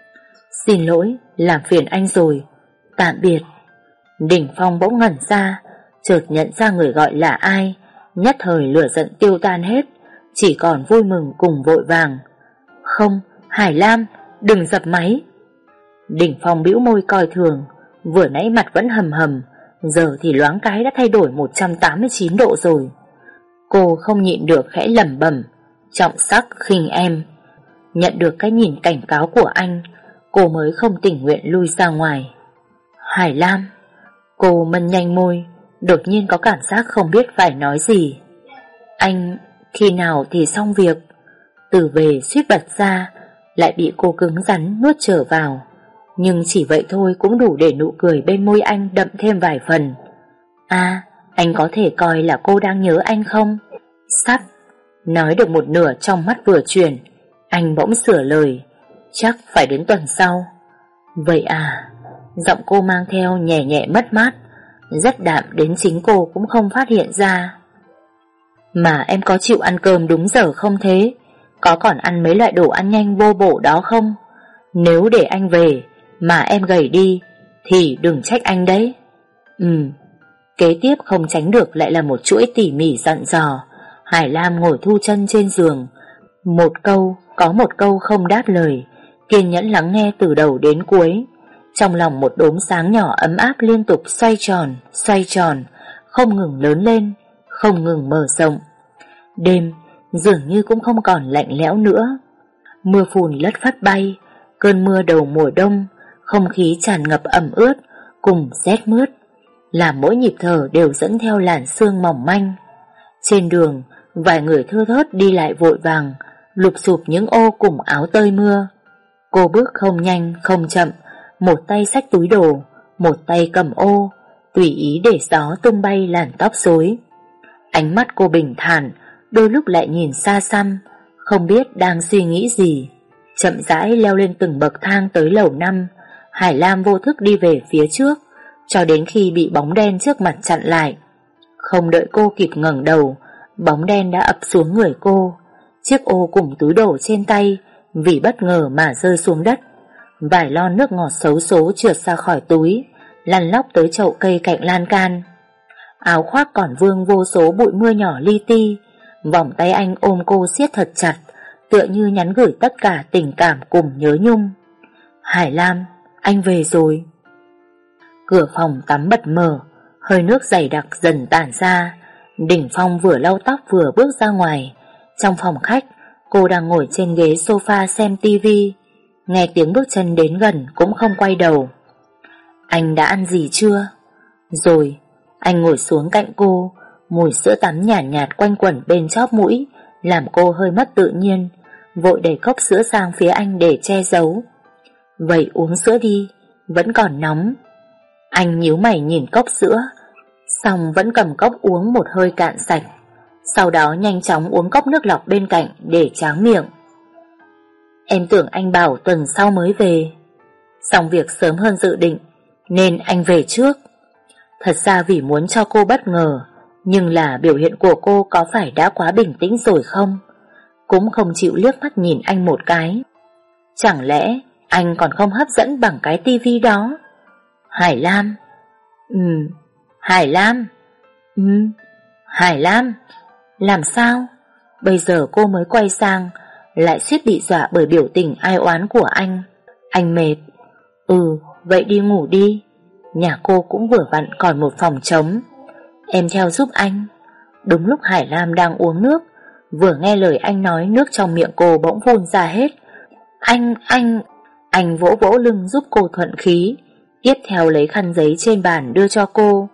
Xin lỗi, làm phiền anh rồi, tạm biệt. Đỉnh Phong bỗng ngẩn ra, chợt nhận ra người gọi là ai, nhất thời lửa giận tiêu tan hết, chỉ còn vui mừng cùng vội vàng. Không, Hải Lam, đừng dập máy. Đỉnh Phong bĩu môi coi thường, vừa nãy mặt vẫn hầm hầm, giờ thì loáng cái đã thay đổi 189 độ rồi. Cô không nhịn được khẽ lẩm bẩm, trọng sắc khinh em. Nhận được cái nhìn cảnh cáo của anh, cô mới không tình nguyện lui ra ngoài. Hải Lam. Cô mân nhanh môi, đột nhiên có cảm giác không biết phải nói gì. Anh, khi nào thì xong việc? Từ về suýt bật ra, lại bị cô cứng rắn nuốt trở vào. Nhưng chỉ vậy thôi cũng đủ để nụ cười bên môi anh đậm thêm vài phần. Anh có thể coi là cô đang nhớ anh không? Sắp. Nói được một nửa trong mắt vừa chuyển, anh bỗng sửa lời. Chắc phải đến tuần sau. Vậy à? Giọng cô mang theo nhẹ nhẹ mất mát, rất đạm đến chính cô cũng không phát hiện ra. Mà em có chịu ăn cơm đúng giờ không thế? Có còn ăn mấy loại đồ ăn nhanh vô bổ đó không? Nếu để anh về mà em gầy đi thì đừng trách anh đấy. Kế tiếp không tránh được lại là một chuỗi tỉ mỉ dặn dò. Hải Lam ngồi thu chân trên giường, một câu có một câu không đáp lời, kiên nhẫn lắng nghe từ đầu đến cuối. Trong lòng một đốm sáng nhỏ ấm áp liên tục xoay tròn, không ngừng lớn lên, không ngừng mở rộng. Đêm dường như cũng không còn lạnh lẽo nữa. Mưa phùn lất phất bay, cơn mưa đầu mùa đông, không khí tràn ngập ẩm ướt cùng rét mướt, làm mỗi nhịp thở đều dẫn theo làn sương mỏng manh. Trên đường, vài người thưa thớt đi lại vội vàng, lụp xụp những ô cùng áo tơi mưa. Cô bước không nhanh không chậm, một tay xách túi đồ, một tay cầm ô, tùy ý để gió tung bay làn tóc rối. Ánh mắt cô bình thản, đôi lúc lại nhìn xa xăm, không biết đang suy nghĩ gì. Chậm rãi leo lên từng bậc thang tới lầu 5, Hải Lam vô thức đi về phía trước, cho đến khi bị bóng đen trước mặt chặn lại. Không đợi cô kịp ngẩng đầu, bóng đen đã ập xuống người cô. Chiếc ô cùng túi đồ trên tay vì bất ngờ mà rơi xuống đất. Vài lon nước ngọt xấu số trượt ra khỏi túi, lăn lóc tới chậu cây cạnh lan can. Áo khoác còn vương vô số bụi mưa nhỏ li ti. Vòng tay anh ôm cô siết thật chặt, tựa như nhắn gửi tất cả tình cảm cùng nhớ nhung. Hải Lam, anh về rồi. Cửa phòng tắm bật mở, hơi nước dày đặc dần tản ra. Đỉnh Phong vừa lau tóc vừa bước ra ngoài. Trong phòng khách, cô đang ngồi trên ghế sofa xem tivi, nghe tiếng bước chân đến gần cũng không quay đầu. Anh đã ăn gì chưa? Rồi. Anh ngồi xuống cạnh cô, mùi sữa tắm nhàn nhạt quanh quẩn bên chóp mũi, làm cô hơi mất tự nhiên, vội đẩy cốc sữa sang phía anh để che giấu. Vậy uống sữa đi, vẫn còn nóng. Anh nhíu mày nhìn cốc sữa, xong vẫn cầm cốc uống một hơi cạn sạch. Sau đó nhanh chóng uống cốc nước lọc bên cạnh để tráng miệng. Em tưởng anh bảo tuần sau mới về. Xong việc sớm hơn dự định nên anh về trước. Thật ra vì muốn cho cô bất ngờ, nhưng là biểu hiện của cô có phải đã quá bình tĩnh rồi không? Cũng không chịu liếc mắt nhìn anh một cái. Chẳng lẽ anh còn không hấp dẫn bằng cái tivi đó? Hải Lam. Hải Lam. Hải Lam. Làm sao? Bây giờ cô mới quay sang, lại suýt bị dọa bởi biểu tình ai oán của anh. Anh mệt. Vậy đi ngủ đi. Nhà cô cũng vừa vặn còn một phòng trống. Em theo giúp anh. Đúng lúc Hải Lam đang uống nước, vừa nghe lời anh nói, nước trong miệng cô bỗng phun ra hết. Anh vỗ vỗ lưng giúp cô thuận khí, tiếp theo lấy khăn giấy trên bàn đưa cho cô.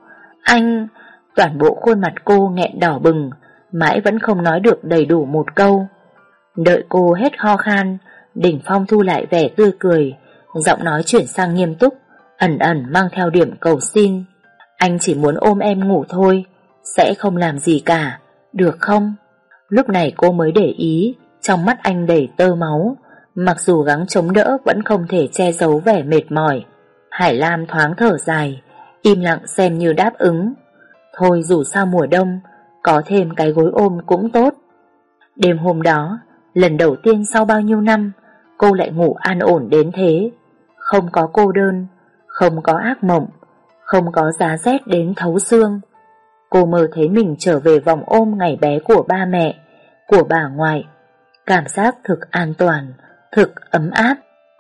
Toàn bộ khuôn mặt cô nghẹn đỏ bừng, mãi vẫn không nói được đầy đủ một câu. Đợi cô hết ho khan, Đỉnh Phong thu lại vẻ tươi cười, giọng nói chuyển sang nghiêm túc, ẩn ẩn mang theo điểm cầu xin. Anh chỉ muốn ôm em ngủ thôi, sẽ không làm gì cả, được không? Lúc này cô mới để ý, trong mắt anh đầy tơ máu, mặc dù gắng chống đỡ vẫn không thể che giấu vẻ mệt mỏi. Hải Lam thoáng thở dài, im lặng xem như đáp ứng. Thôi dù sao mùa đông, có thêm cái gối ôm cũng tốt. Đêm hôm đó, lần đầu tiên sau bao nhiêu năm, cô lại ngủ an ổn đến thế. Không có cô đơn, không có ác mộng, không có giá rét đến thấu xương. Cô mơ thấy mình trở về vòng ôm ngày bé của ba mẹ, của bà ngoại. Cảm giác thực an toàn, thực ấm áp.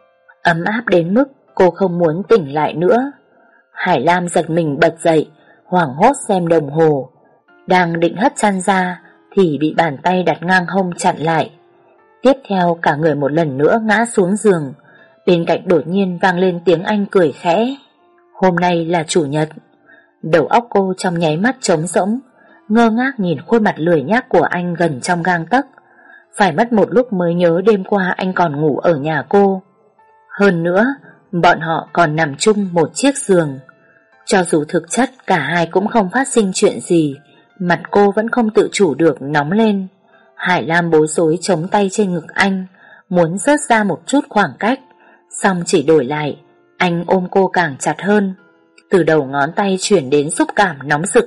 Ấm áp đến mức cô không muốn tỉnh lại nữa. Hải Lam giật mình bật dậy, hoảng hốt xem đồng hồ. Đang định hất chăn ra thì bị bàn tay đặt ngang hông chặn lại. Tiếp theo cả người một lần nữa ngã xuống giường. Bên cạnh đột nhiên vang lên tiếng anh cười khẽ. Hôm nay là chủ nhật. Đầu óc cô trong nháy mắt trống rỗng, ngơ ngác nhìn khuôn mặt lười nhác của anh gần trong gang tấc. Phải mất một lúc mới nhớ đêm qua anh còn ngủ ở nhà cô. Hơn nữa, bọn họ còn nằm chung một chiếc giường. Cho dù thực chất cả hai cũng không phát sinh chuyện gì, mặt cô vẫn không tự chủ được nóng lên. Hải Lam bối rối chống tay trên ngực anh, muốn rớt ra một chút khoảng cách, xong chỉ đổi lại, anh ôm cô càng chặt hơn. Từ đầu ngón tay chuyển đến xúc cảm nóng rực,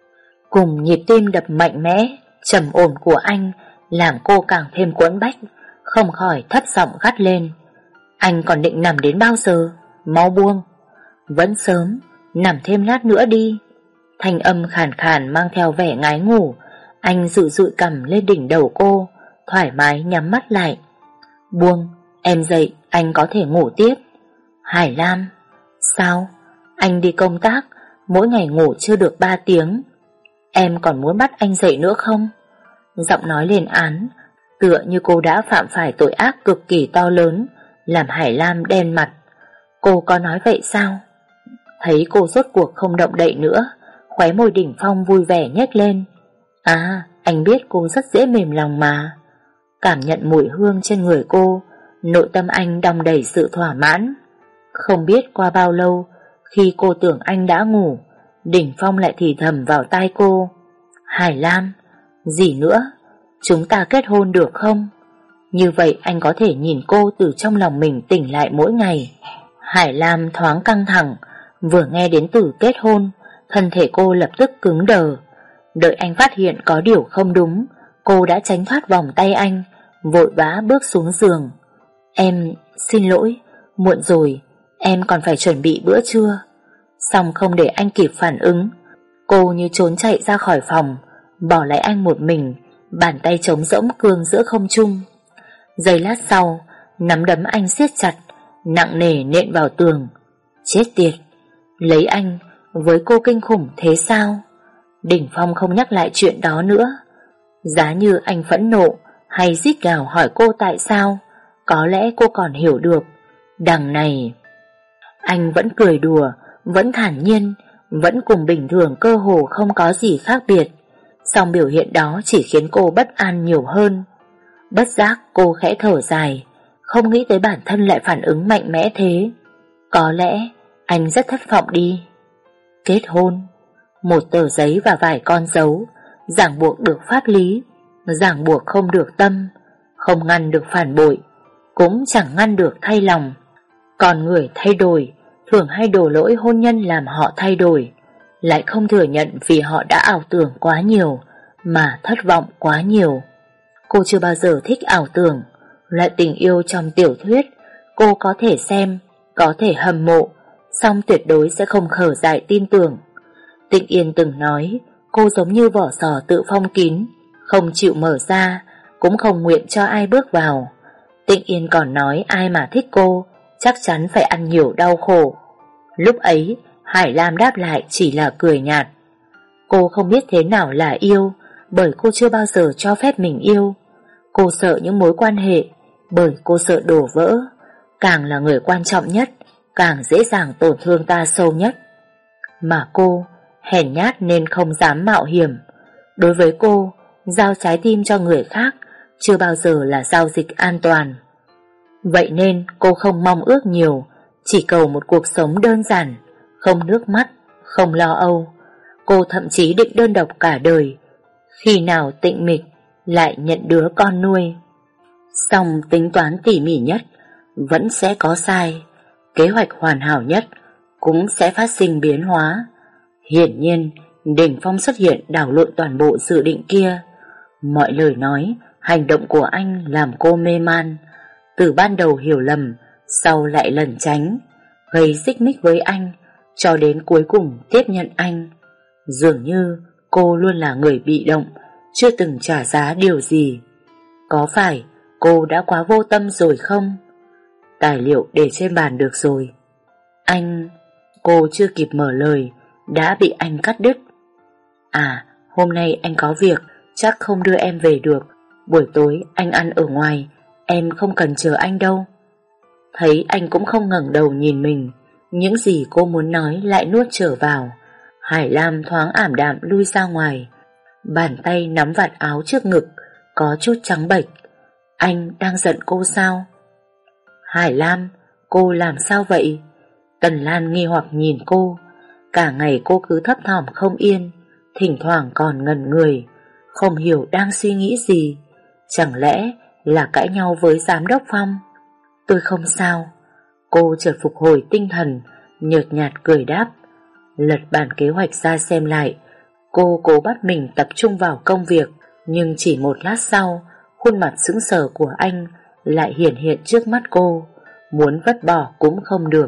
cùng nhịp tim đập mạnh mẽ, trầm ổn của anh làm cô càng thêm quẫn bách, không khỏi thấp giọng gắt lên. Anh còn định nằm đến bao giờ? Mau buông. Vẫn sớm, nằm thêm lát nữa đi. Thanh âm khàn khàn mang theo vẻ ngái ngủ. Anh dụi dụi cằm lên đỉnh đầu cô, thoải mái nhắm mắt lại. Buông, em dậy, anh có thể ngủ tiếp. Hải Lam, sao? Anh đi công tác, mỗi ngày ngủ chưa được 3 tiếng. Em còn muốn bắt anh dậy nữa không? Giọng nói lên án, tựa như cô đã phạm phải tội ác cực kỳ to lớn, làm Hải Lam đen mặt. Cô có nói vậy sao? Thấy cô rốt cuộc không động đậy nữa, khóe môi Đỉnh Phong vui vẻ nhếch lên. À, anh biết cô rất dễ mềm lòng mà. Cảm nhận mùi hương trên người cô, nội tâm anh đong đầy sự thỏa mãn. Không biết qua bao lâu, khi cô tưởng anh đã ngủ, Đỉnh Phong lại thì thầm vào tai cô. Hải Lam, gì nữa? Chúng ta kết hôn được không? Như vậy anh có thể nhìn cô từ trong lòng mình tỉnh lại mỗi ngày. Hải Lam thoáng căng thẳng, vừa nghe đến từ kết hôn, thân thể cô lập tức cứng đờ. Đợi anh phát hiện có điều không đúng, cô đã tránh thoát vòng tay anh, vội vã bước xuống giường. Em xin lỗi, muộn rồi, em còn phải chuẩn bị bữa trưa. Xong không để anh kịp phản ứng, cô như trốn chạy ra khỏi phòng, bỏ lại anh một mình, bàn tay trống rỗng cương giữa không trung. Giây lát sau, nắm đấm anh siết chặt, nặng nề nện vào tường. Chết tiệt, lấy anh với cô kinh khủng thế sao? Đỉnh Phong không nhắc lại chuyện đó nữa. Giá như anh phẫn nộ hay rít gào hỏi cô tại sao, có lẽ cô còn hiểu được. Đằng này anh vẫn cười đùa, vẫn thản nhiên, vẫn cùng bình thường cơ hồ không có gì khác biệt. Song biểu hiện đó chỉ khiến cô bất an nhiều hơn. Bất giác cô khẽ thở dài, không nghĩ tới bản thân lại phản ứng mạnh mẽ thế. Có lẽ anh rất thất vọng đi. Kết hôn, một tờ giấy và vài con dấu, ràng buộc được pháp lý, ràng buộc không được tâm, không ngăn được phản bội, cũng chẳng ngăn được thay lòng. Còn người thay đổi thường hay đổ lỗi hôn nhân làm họ thay đổi, lại không thừa nhận vì họ đã ảo tưởng quá nhiều mà thất vọng quá nhiều. Cô chưa bao giờ thích ảo tưởng. Loại tình yêu trong tiểu thuyết cô có thể xem, có thể hâm mộ, song tuyệt đối sẽ không khở dại tin tưởng. Tịnh Yên từng nói cô giống như vỏ sò tự phong kín, không chịu mở ra, cũng không nguyện cho ai bước vào. Tịnh Yên còn nói ai mà thích cô chắc chắn phải ăn nhiều đau khổ. Lúc ấy Hải Lam đáp lại chỉ là cười nhạt. Cô không biết thế nào là yêu, bởi cô chưa bao giờ cho phép mình yêu. Cô sợ những mối quan hệ, bởi cô sợ đổ vỡ. Càng là người quan trọng nhất, càng dễ dàng tổn thương ta sâu nhất. Mà cô hèn nhát nên không dám mạo hiểm. Đối với cô, giao trái tim cho người khác chưa bao giờ là giao dịch an toàn. Vậy nên cô không mong ước nhiều, chỉ cầu một cuộc sống đơn giản, không nước mắt, không lo âu. Cô thậm chí định đơn độc cả đời, khi nào tịnh mịch lại nhận đứa con nuôi. Song tính toán tỉ mỉ nhất vẫn sẽ có sai, kế hoạch hoàn hảo nhất cũng sẽ phát sinh biến hóa. Hiển nhiên Đỉnh Phong xuất hiện đảo lộn toàn bộ dự định kia. Mọi lời nói, hành động của anh làm cô mê man. Từ ban đầu hiểu lầm, sau lại lẩn tránh, gây xích mích với anh, cho đến cuối cùng tiếp nhận anh. Dường như cô luôn là người bị động, chưa từng trả giá điều gì. Có phải cô đã quá vô tâm rồi không? Tài liệu để trên bàn được rồi. Anh... Cô chưa kịp mở lời đã bị anh cắt đứt. À, hôm nay anh có việc, chắc không đưa em về được. Buổi tối anh ăn ở ngoài, em không cần chờ anh đâu. Thấy anh cũng không ngẩng đầu nhìn mình, những gì cô muốn nói lại nuốt trở vào. Hải Lam thoáng ảm đạm lui ra ngoài, bàn tay nắm vạt áo trước ngực, có chút trắng bệch. Anh đang giận cô sao? Hải Lam, cô làm sao vậy? Tần Lan nghi hoặc nhìn cô. Cả ngày cô cứ thấp thỏm không yên, thỉnh thoảng còn ngẩn người, không hiểu đang suy nghĩ gì. Chẳng lẽ là cãi nhau với giám đốc Phong? Tôi không sao. Cô chợt phục hồi tinh thần, nhợt nhạt cười đáp. Lật bản kế hoạch ra xem lại. Cô cố bắt mình tập trung vào công việc, nhưng chỉ một lát sau, khuôn mặt sững sờ của anh lại hiển hiện trước mắt cô, muốn vứt bỏ cũng không được.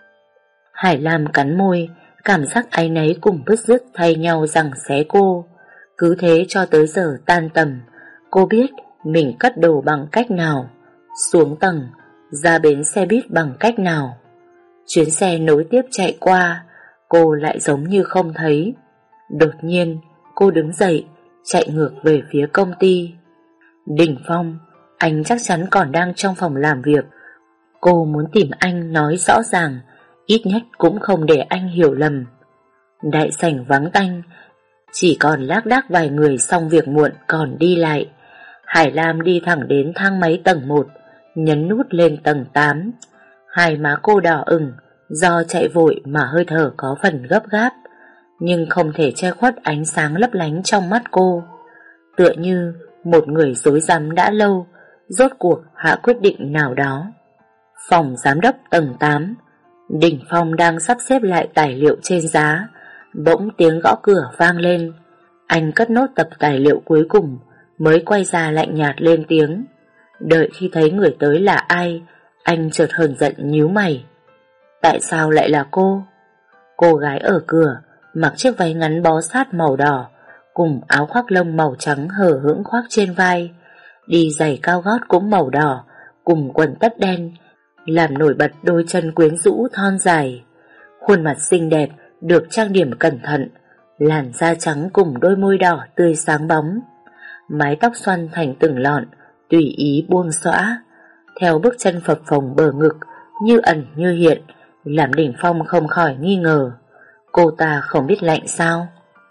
Hải Lam cắn môi, cảm giác áy náy cùng bứt rứt thay nhau giằng xé cô. Cứ thế cho tới giờ tan tầm, cô biết mình cất đồ bằng cách nào. Xuống tầng, ra bến xe buýt bằng cách nào? Chuyến xe nối tiếp chạy qua, cô lại giống như không thấy. Đột nhiên, cô đứng dậy, chạy ngược về phía công ty. Đình Phong, anh chắc chắn còn đang trong phòng làm việc. Cô muốn tìm anh nói rõ ràng, ít nhất cũng không để anh hiểu lầm. Đại sảnh vắng tanh, chỉ còn lác đác vài người xong việc muộn còn đi lại. Hải Lam đi thẳng đến thang máy tầng 1, nhấn nút lên tầng 8. Hai má cô đỏ ửng do chạy vội mà hơi thở có phần gấp gáp, nhưng không thể che khuất ánh sáng lấp lánh trong mắt cô. Tựa như một người rối rắm đã lâu, rốt cuộc hạ quyết định nào đó. Phòng giám đốc tầng 8. Đình Phong đang sắp xếp lại tài liệu trên giá. Bỗng tiếng gõ cửa vang lên. Anh cất nốt tập tài liệu cuối cùng, mới quay ra lạnh nhạt lên tiếng. Đợi khi thấy người tới là ai, anh chợt hờn giận nhíu mày. Tại sao lại là cô? Cô gái ở cửa, mặc chiếc váy ngắn bó sát màu đỏ, cùng áo khoác lông màu trắng hở hững khoác trên vai, đi giày cao gót cũng màu đỏ, cùng quần tất đen, làm nổi bật đôi chân quyến rũ thon dài. Khuôn mặt xinh đẹp, được trang điểm cẩn thận, làn da trắng cùng đôi môi đỏ tươi sáng bóng. Mái tóc xoăn thành từng lọn, tùy ý buông xõa, theo bước chân phập phồng bờ ngực, như ẩn như hiện, làm Đình Phong không khỏi nghi ngờ. Cô ta không biết lạnh sao?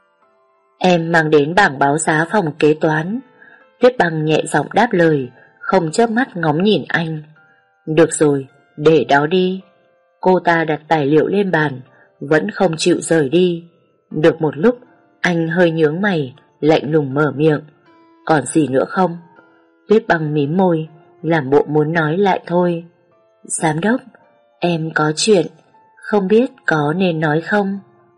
Em mang đến bảng báo giá phòng kế toán. Tuyết Băng nhẹ giọng đáp lời, không chớp mắt ngóng nhìn anh. Được rồi, để đó đi. Cô ta đặt tài liệu lên bàn, vẫn không chịu rời đi. Được một lúc, anh hơi nhướng mày, lạnh lùng mở miệng. Còn gì nữa không? Tuyết Băng mím môi, làm bộ muốn nói lại thôi. Giám đốc, em có chuyện, không biết có nên nói không?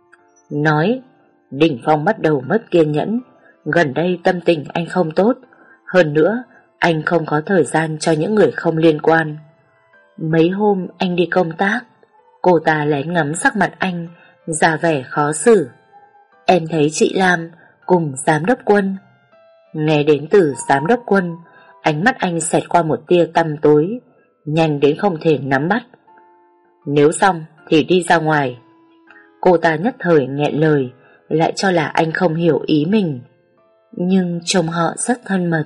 Nói. Đình Phong bắt đầu mất kiên nhẫn. Gần đây tâm tình anh không tốt. Hơn nữa, anh không có thời gian cho những người không liên quan. Mấy hôm anh đi công tác. Cô ta lén ngắm sắc mặt anh, ra vẻ khó xử. Em thấy chị Lam cùng giám đốc Quân. Nghe đến từ giám đốc Quân, ánh mắt anh xẹt qua một tia tăm tối, nhanh đến không thể nắm bắt. Nếu xong thì đi ra ngoài. Cô ta nhất thời nghẹn lời, lại cho là anh không hiểu ý mình. Nhưng trông họ rất thân mật.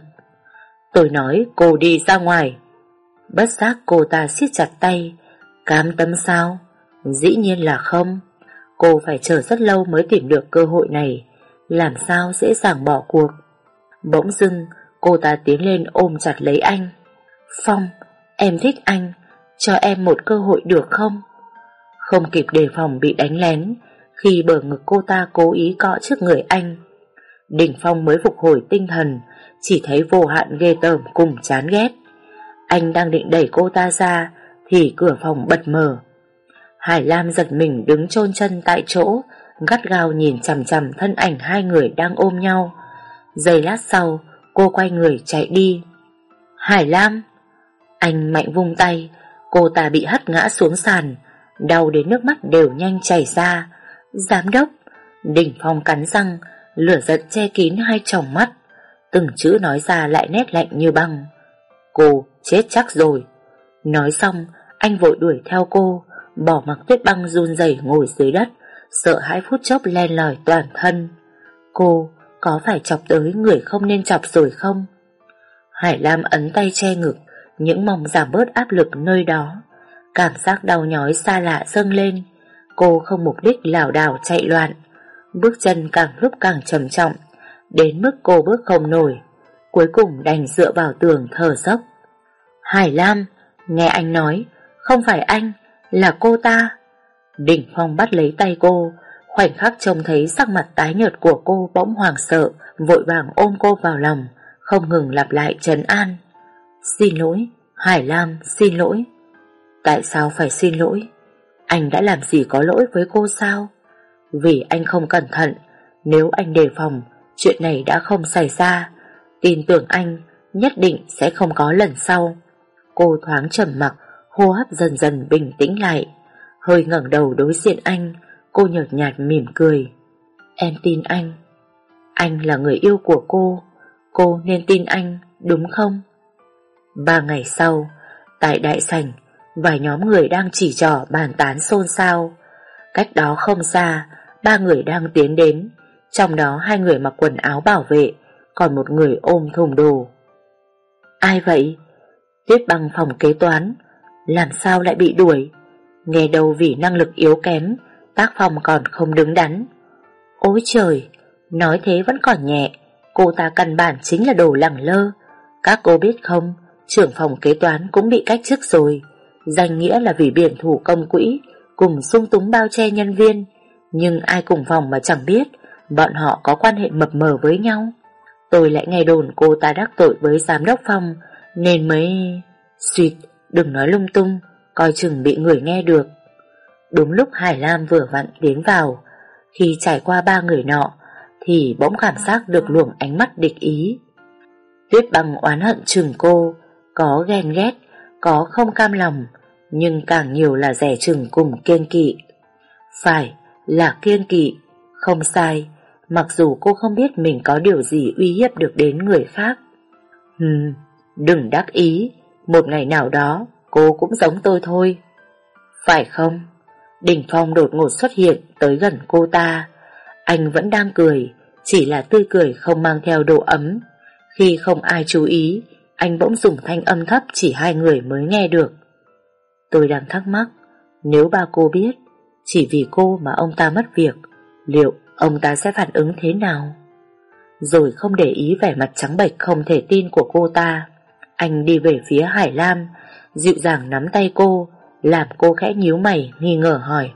Tôi nói cô đi ra ngoài. Bất giác cô ta siết chặt tay. Cam tâm sao? Dĩ nhiên là không. Cô phải chờ rất lâu mới tìm được cơ hội này, làm sao dễ dàng bỏ cuộc. Bỗng dưng cô ta tiến lên ôm chặt lấy anh. Phong, em thích anh, cho em một cơ hội được không? Không kịp đề phòng bị đánh lén, khi bờ ngực cô ta cố ý cọ trước người anh, Đình Phong mới phục hồi tinh thần, chỉ thấy vô hạn ghê tởm cùng chán ghét. Anh đang định đẩy cô ta ra thì cửa phòng bật mở. Hải Lam giật mình đứng chôn chân tại chỗ, gắt gao nhìn chằm chằm thân ảnh hai người đang ôm nhau. Giây lát sau, cô quay người chạy đi. Hải Lam! Anh mạnh vung tay, cô ta bị hất ngã xuống sàn, đau đến nước mắt đều nhanh chảy ra. Giám đốc! Đình Phong cắn răng, lửa giận che kín hai tròng mắt, từng chữ nói ra lại nét lạnh như băng. Cô chết chắc rồi. Nói xong, anh vội đuổi theo cô, bỏ mặc Tuyết Băng run rẩy ngồi dưới đất, sợ hãi phút chốc len lỏi toàn thân. Cô có phải chọc tới người không nên chọc rồi không? Hải Lam ấn tay che ngực, những mong giảm bớt áp lực nơi đó. Cảm giác đau nhói xa lạ dâng lên. Cô không mục đích lảo đảo chạy loạn, bước chân càng lúc càng trầm trọng, đến mức cô bước không nổi, cuối cùng đành dựa vào tường thở dốc. Hải Lam, nghe anh nói, không phải anh, là cô ta. Đình Phong bắt lấy tay cô, khoảnh khắc trông thấy sắc mặt tái nhợt của cô bỗng hoảng sợ, vội vàng ôm cô vào lòng, không ngừng lặp lại trấn an. Xin lỗi, Hải Lam, xin lỗi. Tại sao phải xin lỗi? Anh đã làm gì có lỗi với cô sao? Vì anh không cẩn thận, nếu anh đề phòng, chuyện này đã không xảy ra. Tin tưởng anh, nhất định sẽ không có lần sau. Cô thoáng trầm mặc, hô hấp dần dần bình tĩnh lại. Hơi ngẩng đầu đối diện anh, cô nhợt nhạt mỉm cười. Em tin anh. Anh là người yêu của cô nên tin anh, đúng không? 3 ngày sau, tại đại sảnh, vài nhóm người đang chỉ trỏ bàn tán xôn xao. Cách đó không xa, 3 người đang tiến đến, trong đó 2 người mặc quần áo bảo vệ, còn một người ôm thùng đồ. Ai vậy? Tuyết Băng phòng kế toán, làm sao lại bị đuổi? Nghe đầu vì năng lực yếu kém, tác phong còn không đứng đắn. Ôi trời, nói thế vẫn còn nhẹ, cô ta căn bản chính là đồ lẳng lơ. Các cô biết không, trưởng phòng kế toán cũng bị cách chức rồi. Danh nghĩa là vì biển thủ công quỹ, cùng sung túng bao che nhân viên. Nhưng ai cùng phòng mà chẳng biết, bọn họ có quan hệ mập mờ với nhau. Tôi lại nghe đồn cô ta đắc tội với giám đốc phòng, nên mới... Xuyệt, đừng nói lung tung, coi chừng bị người nghe được. Đúng lúc Hải Lam vừa vặn tiến vào, khi trải qua 3 người nọ, thì bỗng cảm giác được luồng ánh mắt địch ý. Tuyết Băng oán hận chừng cô, có ghen ghét, có không cam lòng, nhưng càng nhiều là dè chừng cùng kiêng kỵ. Phải, là kiêng kỵ, không sai, mặc dù cô không biết mình có điều gì uy hiếp được đến người khác. Đừng đắc ý, một ngày nào đó cô cũng giống tôi thôi. Phải không? Đình Phong đột ngột xuất hiện tới gần cô ta. Anh vẫn đang cười, chỉ là tươi cười không mang theo độ ấm. Khi không ai chú ý, anh bỗng dùng thanh âm thấp chỉ 2 người mới nghe được. Tôi đang thắc mắc, nếu ba cô biết chỉ vì cô mà ông ta mất việc, liệu ông ta sẽ phản ứng thế nào? Rồi không để ý vẻ mặt trắng bệch không thể tin của cô ta, anh đi về phía Hải Lam, dịu dàng nắm tay cô, làm cô khẽ nhíu mày nghi ngờ hỏi.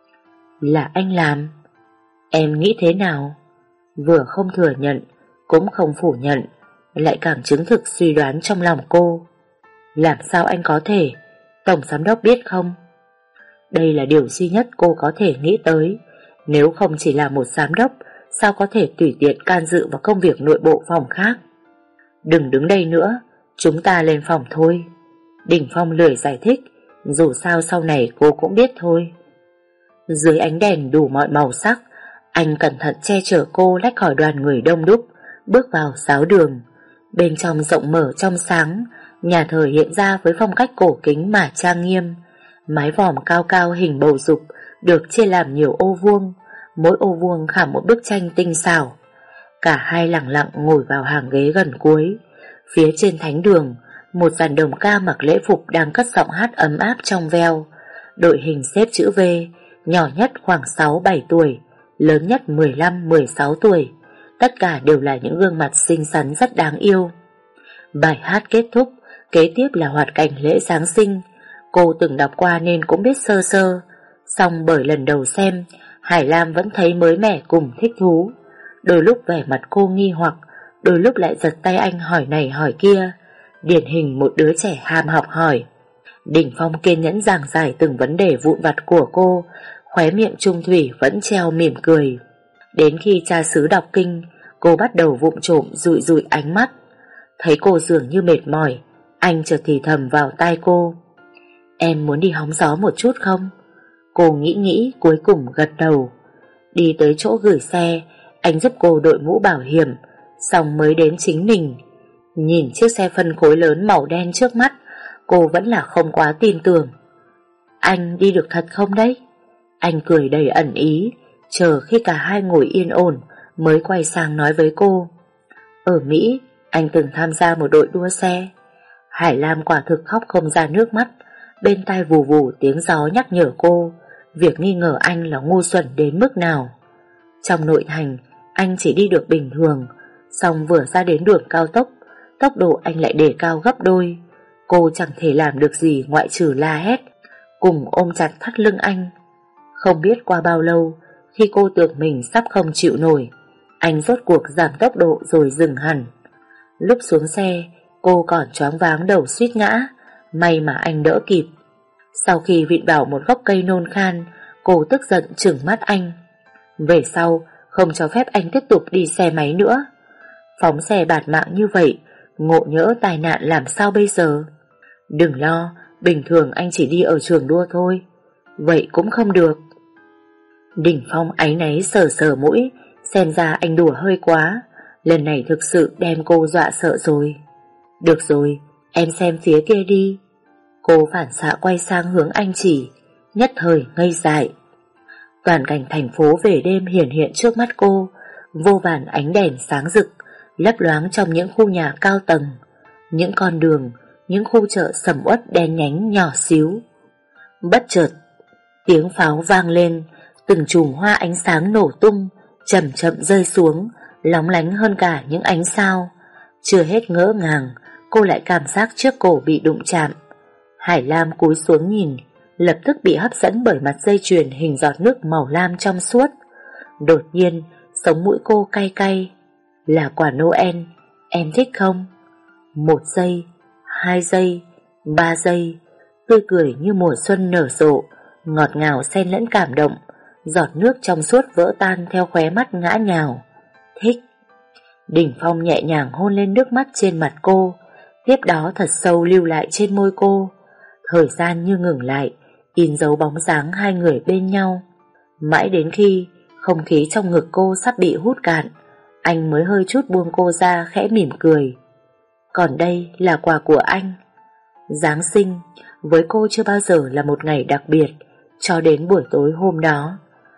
Là anh làm? Em nghĩ thế nào? Vừa không thừa nhận, cũng không phủ nhận, lại càng chứng thực suy đoán trong lòng cô. Làm sao anh có thể? Tổng giám đốc biết không? Đây là điều duy nhất cô có thể nghĩ tới. Nếu không chỉ là một giám đốc, sao có thể tùy tiện can dự vào công việc nội bộ phòng khác? Đừng đứng đây nữa, chúng ta lên phòng thôi. Đình Phong lười giải thích, dù sao sau này cô cũng biết thôi. Dưới ánh đèn đủ mọi màu sắc, anh cẩn thận che chở cô lách khỏi đoàn người đông đúc, bước vào giáo đường. Bên trong rộng mở trong sáng, nhà thờ hiện ra với phong cách cổ kính mà trang nghiêm. Mái vòm cao cao hình bầu dục được chia làm nhiều ô vuông, mỗi ô vuông khảm một bức tranh tinh xảo. Cả hai lặng lặng ngồi vào hàng ghế gần cuối. Phía trên thánh đường, một dàn đồng ca mặc lễ phục đang cất giọng hát ấm áp trong veo. Đội hình xếp chữ V, nhỏ nhất khoảng 6-7 tuổi, lớn nhất 15-16 tuổi. Tất cả đều là những gương mặt xinh xắn rất đáng yêu. Bài hát kết thúc, kế tiếp là hoạt cảnh lễ Giáng sinh. Cô từng đọc qua nên cũng biết sơ sơ. Song bởi lần đầu xem, Hải Lam vẫn thấy mới mẻ cùng thích thú. Đôi lúc vẻ mặt cô nghi hoặc, đôi lúc lại giật tay anh hỏi này hỏi kia, điển hình một đứa trẻ ham học hỏi. Đình Phong kiên nhẫn giảng giải từng vấn đề vụn vặt của cô, khóe miệng trung thủy vẫn treo mỉm cười. Đến khi cha xứ đọc kinh, cô bắt đầu vụng trộm dụi dụi ánh mắt. Thấy cô dường như mệt mỏi, anh chợt thì thầm vào tai cô. Em muốn đi hóng gió một chút không? Cô nghĩ cuối cùng gật đầu. Đi tới chỗ gửi xe, anh giúp cô đội mũ bảo hiểm, xong mới đến chính mình. Nhìn chiếc xe phân khối lớn màu đen trước mắt, cô vẫn là không quá tin tưởng. Anh đi được thật không đấy? Anh cười đầy ẩn ý, chờ khi cả hai ngồi yên ổn mới quay sang nói với cô. Ở Mỹ, anh từng tham gia một đội đua xe. Hải Lam quả thực khóc không ra nước mắt, bên tai vù vù tiếng gió nhắc nhở cô việc nghi ngờ anh là ngu xuẩn đến mức nào. Trong nội thành, anh chỉ đi được bình thường, song vừa ra đến đường cao tốc, tốc độ anh lại đề cao gấp đôi. Cô chẳng thể làm được gì ngoại trừ la hét, cùng ôm chặt thắt lưng anh. Không biết qua bao lâu, khi cô tưởng mình sắp không chịu nổi, anh rốt cuộc giảm tốc độ rồi dừng hẳn. Lúc xuống xe, cô còn choáng váng đầu suýt ngã, may mà anh đỡ kịp. Sau khi vịn vào một gốc cây nôn khan, cô tức giận trừng mắt anh. Về sau, không cho phép anh tiếp tục đi xe máy nữa. Phóng xe bạt mạng như vậy, ngộ nhỡ tai nạn làm sao bây giờ? Đừng lo, bình thường anh chỉ đi ở trường đua thôi. Vậy cũng không được. Đình Phong áy náy sờ sờ mũi, xem ra anh đùa hơi quá. Lần này thực sự đem cô dọa sợ rồi. Được rồi, Em xem phía kia đi. Cô phản xạ quay sang hướng anh chỉ, nhất thời ngây dại. Toàn cảnh thành phố về đêm hiển hiện trước mắt cô, vô vàn ánh đèn sáng rực, lấp loáng trong những khu nhà cao tầng, những con đường, những khu chợ sầm uất đen nhánh nhỏ xíu. Bất chợt, tiếng pháo vang lên, từng chùm hoa ánh sáng nổ tung, chậm chậm rơi xuống, lóng lánh hơn cả những ánh sao. Chưa hết ngỡ ngàng, cô lại cảm giác trước cổ bị đụng chạm. Hải Lam cúi xuống nhìn, lập tức bị hấp dẫn bởi mặt dây chuyền hình giọt nước màu lam trong suốt. Đột nhiên, sống mũi cô cay cay. Là quả Noel, em thích không? 1 giây, 2 giây, 3 giây, tươi cười như mùa xuân nở rộ, ngọt ngào xen lẫn cảm động, giọt nước trong suốt vỡ tan theo khóe mắt ngã nhào. Thích. Đình Phong nhẹ nhàng hôn lên nước mắt trên mặt cô, tiếp đó thật sâu lưu lại trên môi cô. Thời gian như ngừng lại, in dấu bóng dáng hai người bên nhau. Mãi đến khi không khí trong ngực cô sắp bị hút cạn, anh mới hơi chút buông cô ra, khẽ mỉm cười. Còn đây là quà của anh. Giáng sinh với cô chưa bao giờ là một ngày đặc biệt, cho đến buổi tối hôm đó.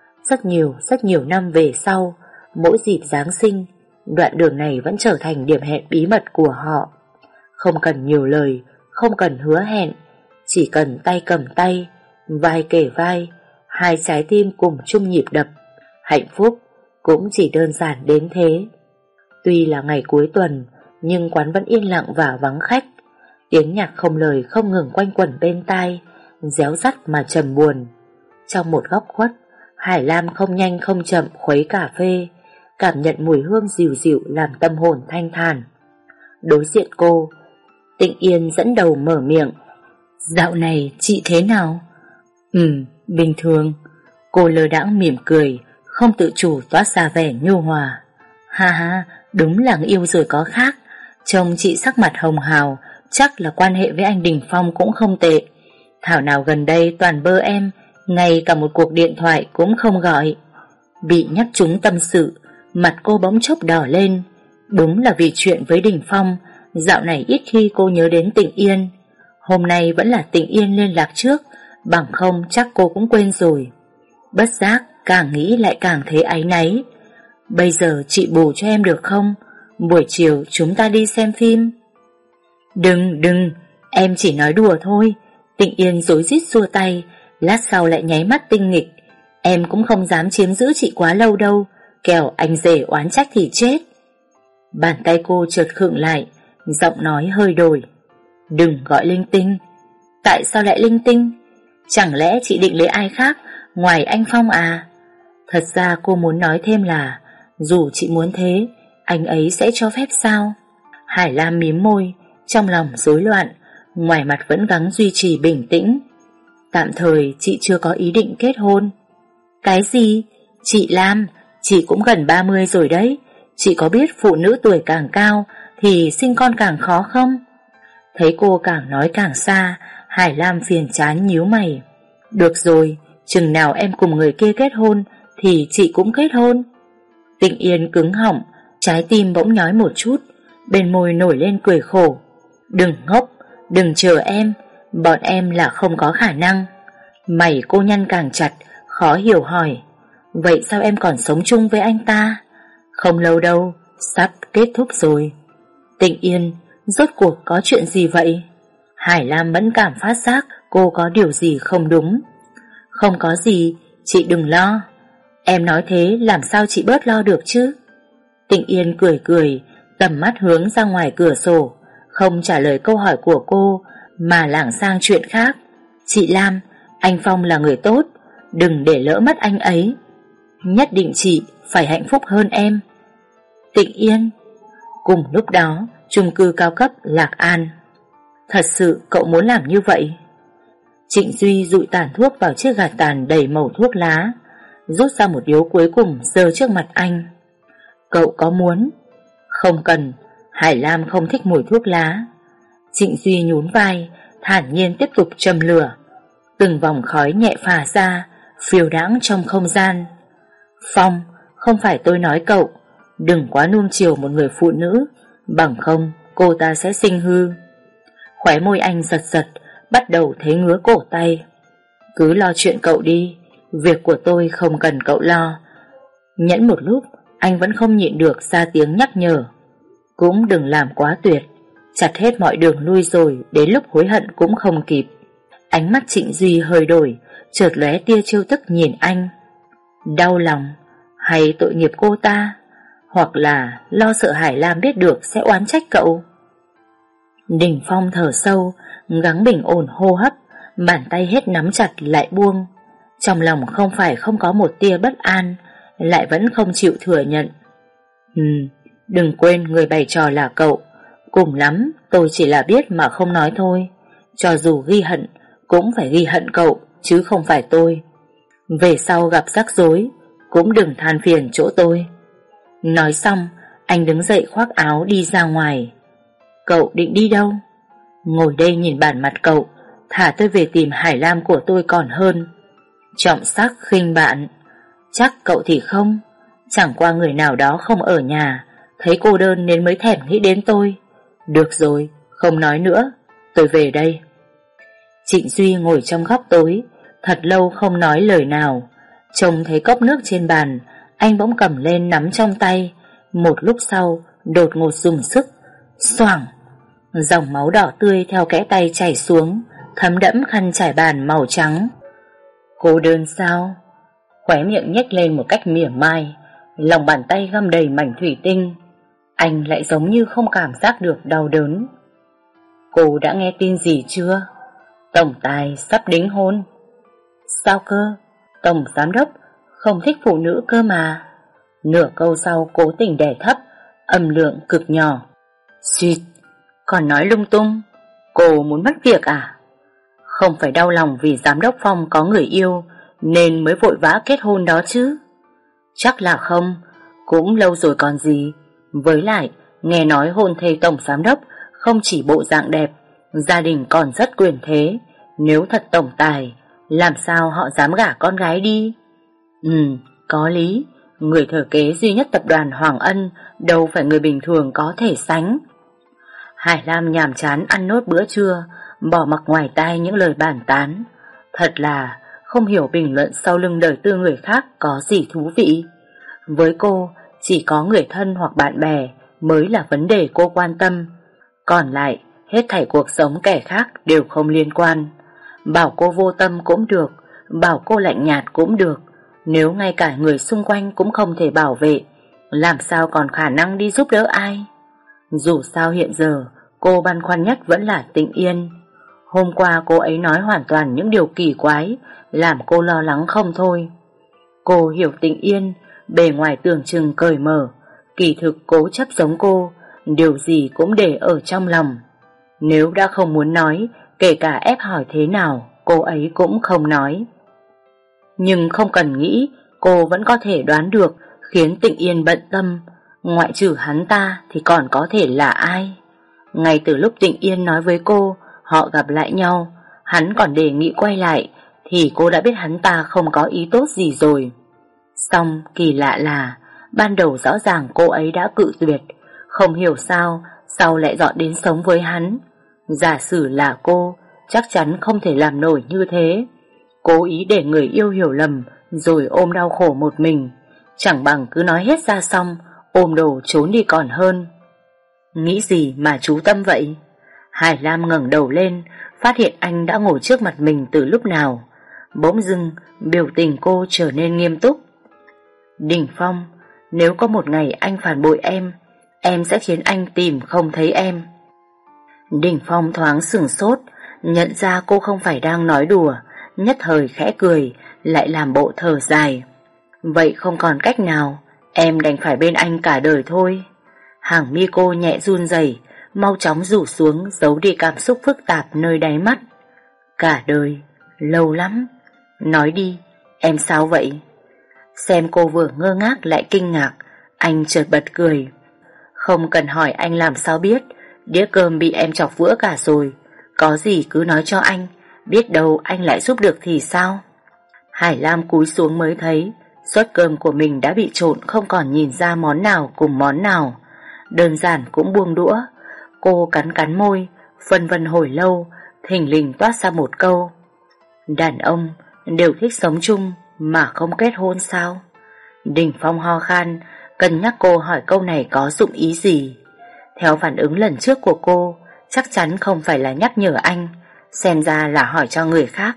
Rất nhiều năm về sau, mỗi dịp Giáng sinh, đoạn đường này vẫn trở thành điểm hẹn bí mật của họ. Không cần nhiều lời, không cần hứa hẹn, chỉ cần tay cầm tay, vai kề vai, hai trái tim cùng chung nhịp đập. Hạnh phúc cũng chỉ đơn giản đến thế. Tuy là ngày cuối tuần, nhưng quán vẫn yên lặng và vắng khách. Tiếng nhạc không lời không ngừng quanh quẩn bên tai, réo rắt mà trầm buồn. Trong một góc khuất, Hải Lam không nhanh không chậm khuấy cà phê, cảm nhận mùi hương dịu dịu làm tâm hồn thanh thản. Đối diện cô, Tịnh Yên dẫn đầu mở miệng. Dạo này chị thế nào? Bình thường. Cô lơ đãng mỉm cười, không tự chủ toát ra vẻ nhu hòa. Ha ha, đúng là yêu rồi có khác. Trông chị sắc mặt hồng hào, chắc là quan hệ với anh Đình Phong cũng không tệ. Thảo nào gần đây toàn bơ em, ngay cả một cuộc điện thoại cũng không gọi. Bị nhắc trúng tâm sự, mặt cô bỗng chốc đỏ lên. Đúng là vì chuyện với Đình Phong, dạo này ít khi cô nhớ đến Tịnh Yên. Hôm nay vẫn là Tịnh Yên liên lạc trước, bằng không chắc cô cũng quên rồi. Bất giác càng nghĩ lại càng thấy áy náy. Bây giờ chị bù cho em được không? Buổi chiều chúng ta đi xem phim. Đừng, em chỉ nói đùa thôi. Tịnh Yên rối rít xua tay, lát sau lại nháy mắt tinh nghịch. Em cũng không dám chiếm giữ chị quá lâu đâu, kẻo anh rể oán trách thì chết. Bàn tay cô chợt khựng lại, giọng nói hơi đổi. Đừng gọi linh tinh. Tại sao lại linh tinh? Chẳng lẽ chị định lấy ai khác ngoài anh Phong à? Thật ra cô muốn nói thêm là dù chị muốn thế, anh ấy sẽ cho phép sao? Hải Lam mím môi, trong lòng rối loạn, ngoài mặt vẫn gắng duy trì bình tĩnh. Tạm thời chị chưa có ý định kết hôn. Cái gì? Chị Lam, chị cũng gần 30 rồi đấy. Chị có biết phụ nữ tuổi càng cao thì sinh con càng khó không? Thấy cô càng nói càng xa, Hải Lam phiền chán nhíu mày. Được rồi, chừng nào em cùng người kia kết hôn thì chị cũng kết hôn. Tịnh Yên cứng họng, trái tim bỗng nhói một chút, bên môi nổi lên cười khổ. Đừng ngốc, đừng chờ em, bọn em là không có khả năng. Mày cô nhăn càng chặt, khó hiểu hỏi. Vậy sao em còn sống chung với anh ta? Không lâu đâu, sắp kết thúc rồi. Tịnh Yên, rốt cuộc có chuyện gì vậy? Hải Lam mẫn cảm phát giác cô có điều gì không đúng. Không có gì, chị đừng lo. Em nói thế làm sao chị bớt lo được chứ? Tịnh Yên cười cười, tầm mắt hướng ra ngoài cửa sổ, không trả lời câu hỏi của cô mà lảng sang chuyện khác. Chị Lam, anh Phong là người tốt, đừng để lỡ mất anh ấy. Nhất định chị phải hạnh phúc hơn em. Tịnh Yên. Cùng lúc đó, chung cư cao cấp Lạc An. Thật sự cậu muốn làm như vậy? Trịnh Duy dụi tàn thuốc vào chiếc gạt tàn đầy màu thuốc lá, rút ra một điếu cuối cùng giơ trước mặt anh. Cậu có muốn? Không cần, Hải Lam không thích mùi thuốc lá. Trịnh Duy nhún vai, thản nhiên tiếp tục châm lửa. Từng vòng khói nhẹ phả ra, phiêu đãng trong không gian. Phong, không phải tôi nói cậu, đừng quá nuông chiều một người phụ nữ, bằng không cô ta sẽ sinh hư. Khóe môi anh giật giật, bắt đầu thấy ngứa cổ tay. Cứ lo chuyện cậu đi, việc của tôi không cần cậu lo. Nhẫn một lúc, anh vẫn không nhịn được ra tiếng nhắc nhở. Cũng đừng làm quá tuyệt, chặt hết mọi đường lui rồi đến lúc hối hận cũng không kịp. Ánh mắt Trịnh Duy hơi đổi, chợt lóe tia trêu tức nhìn anh. Đau lòng, hay tội nghiệp cô ta, hoặc là lo sợ Hải Lam biết được sẽ oán trách cậu. Đình Phong thở sâu, gắng bình ổn hô hấp, bàn tay hết nắm chặt lại buông. Trong lòng không phải không có một tia bất an, lại vẫn không chịu thừa nhận. Đừng quên người bày trò là cậu. Cùng lắm tôi chỉ là biết mà không nói thôi. Cho dù ghi hận cũng phải ghi hận cậu, chứ không phải tôi. Về sau gặp rắc rối cũng đừng than phiền chỗ tôi. Nói xong, anh đứng dậy khoác áo đi ra ngoài. Cậu định đi đâu? Ngồi đây nhìn bản mặt cậu, thả tôi về tìm Hải Lam của tôi còn hơn. Trọng sắc khinh bạn. Chắc cậu thì không. Chẳng qua người nào đó không ở nhà, thấy cô đơn nên mới thèm nghĩ đến tôi. Được rồi, không nói nữa, tôi về đây. Trịnh Duy ngồi trong góc tối, thật lâu không nói lời nào. Trông thấy cốc nước trên bàn, anh bỗng cầm lên nắm trong tay. Một lúc sau, đột ngột dùng sức, xoảng. Dòng máu đỏ tươi theo kẽ tay chảy xuống, thấm đẫm khăn trải bàn màu trắng. Cô đơn sao? Khóe miệng nhếch lên một cách mỉa mai, lòng bàn tay găm đầy mảnh thủy tinh. Anh lại giống như không cảm giác được đau đớn. Cô đã nghe tin gì chưa? Tổng tài sắp đính hôn. Sao cơ? Tổng giám đốc không thích phụ nữ cơ mà. Nửa câu sau cố tình đè thấp, âm lượng cực nhỏ. Xuyệt, còn nói lung tung. Cô muốn mất việc à? Không phải đau lòng vì giám đốc Phong có người yêu nên mới vội vã kết hôn đó chứ? Chắc là không, cũng lâu rồi còn gì. Với lại, nghe nói hôn thê tổng giám đốc không chỉ bộ dạng đẹp, gia đình còn rất quyền thế. Nếu thật tổng tài, làm sao họ dám gả con gái đi? Có lý. Người thừa kế duy nhất tập đoàn Hoàng Ân đâu phải người bình thường có thể sánh. Hải Lam nhàm chán ăn nốt bữa trưa, bỏ mặc ngoài tai những lời bàn tán. Thật là không hiểu bình luận sau lưng đời tư người khác có gì thú vị. Với cô, chỉ có người thân hoặc bạn bè mới là vấn đề cô quan tâm. Còn lại, hết thảy cuộc sống kẻ khác đều không liên quan. Bảo cô vô tâm cũng được, bảo cô lạnh nhạt cũng được. Nếu ngay cả người xung quanh cũng không thể bảo vệ, làm sao còn khả năng đi giúp đỡ ai? Dù sao hiện giờ, cô băn khoăn nhất vẫn là Tịnh Yên. Hôm qua cô ấy nói hoàn toàn những điều kỳ quái, làm cô lo lắng không thôi. Cô hiểu Tịnh Yên, bề ngoài tưởng chừng cởi mở, kỳ thực cố chấp giống cô, điều gì cũng để ở trong lòng. Nếu đã không muốn nói, kể cả ép hỏi thế nào, cô ấy cũng không nói. Nhưng không cần nghĩ, cô vẫn có thể đoán được, khiến Tịnh Yên bận tâm. Ngoại trừ hắn ta thì còn có thể là ai? Ngay từ lúc Tịnh Yên nói với cô họ gặp lại nhau, hắn còn đề nghị quay lại, thì cô đã biết hắn ta không có ý tốt gì rồi. Song kỳ lạ là ban đầu rõ ràng cô ấy đã cự tuyệt, không hiểu sao sau lại dọn đến sống với hắn. Giả sử là cô, chắc chắn không thể làm nổi như thế. Cố ý để người yêu hiểu lầm rồi ôm đau khổ một mình, chẳng bằng cứ nói hết ra xong, ôm đồ trốn đi còn hơn. Nghĩ gì mà chú tâm vậy? Hải Lam ngẩng đầu lên, phát hiện anh đã ngồi trước mặt mình từ lúc nào. Bỗng dưng biểu tình cô trở nên nghiêm túc. Đình Phong, nếu có một ngày anh phản bội em sẽ khiến anh tìm không thấy em. Đình Phong thoáng sửng sốt, nhận ra cô không phải đang nói đùa, nhất thời khẽ cười, lại làm bộ thở dài. Vậy không còn cách nào, em đành phải bên anh cả đời thôi. Hàng mi cô nhẹ run rẩy, mau chóng rủ xuống giấu đi cảm xúc phức tạp nơi đáy mắt. Cả đời, lâu lắm. Nói đi, em sao vậy? Xem cô vừa ngơ ngác lại kinh ngạc, anh chợt bật cười. Không cần hỏi anh làm sao biết, đĩa cơm bị em chọc vỡ cả rồi. Có gì cứ nói cho anh, biết đâu anh lại giúp được thì sao? Hải Lam cúi xuống mới thấy suất cơm của mình đã bị trộn, không còn nhìn ra món nào cùng món nào. Đơn giản cũng buông đũa. Cô cắn cắn môi, phân vân hồi lâu, thình lình toát ra một câu: đàn ông đều thích sống chung mà không kết hôn sao? Đình Phong ho khan, cân nhắc cô hỏi câu này có dụng ý gì. Theo phản ứng lần trước của cô, chắc chắn không phải là nhắc nhở anh, xem ra là hỏi cho người khác.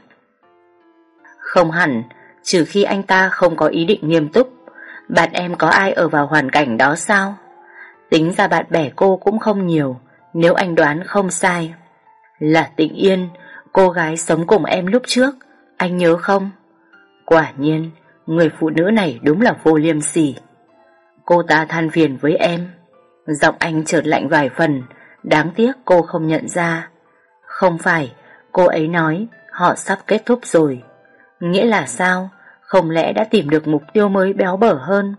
Không hẳn, trừ khi anh ta không có ý định nghiêm túc. Bạn em có ai ở vào hoàn cảnh đó sao? Tính ra bạn bè cô cũng không nhiều, nếu anh đoán không sai. Là Tịnh Yên, cô gái sống cùng em lúc trước, anh nhớ không? Quả nhiên, người phụ nữ này đúng là vô liêm sỉ. Cô ta than phiền với em. Giọng anh chợt lạnh vài phần, đáng tiếc cô không nhận ra. Không phải, cô ấy nói họ sắp kết thúc rồi. Nghĩa là sao? Không lẽ đã tìm được mục tiêu mới béo bở hơn?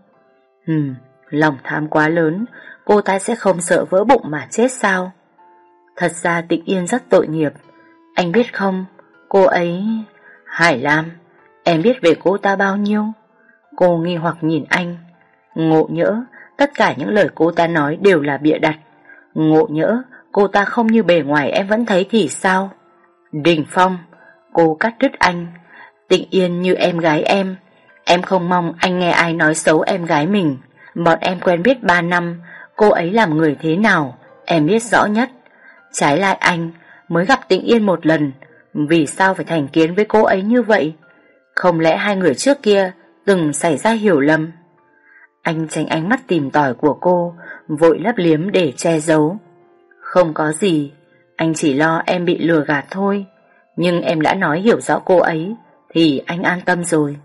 Lòng tham quá lớn, cô ta sẽ không sợ vỡ bụng mà chết sao? Thật ra Tịnh Yên rất tội nghiệp. Anh biết không, cô ấy... Hải Lam, em biết về cô ta bao nhiêu? Cô nghi hoặc nhìn anh. Ngộ nhỡ, tất cả những lời cô ta nói đều là bịa đặt. Ngộ nhỡ, cô ta không như bề ngoài em vẫn thấy thì sao? Đình Phong, cô cắt đứt anh. Tịnh Yên như em gái em không mong anh nghe ai nói xấu em gái mình. Bọn em quen biết 3 năm, cô ấy làm người thế nào, em biết rõ nhất. Trái lại anh, mới gặp Tịnh Yên một lần, vì sao phải thành kiến với cô ấy như vậy? Không lẽ hai người trước kia từng xảy ra hiểu lầm? Anh tránh ánh mắt tìm tòi của cô, vội lấp liếm để che giấu. Không có gì, anh chỉ lo em bị lừa gạt thôi. Nhưng em đã nói hiểu rõ cô ấy, thì anh an tâm rồi.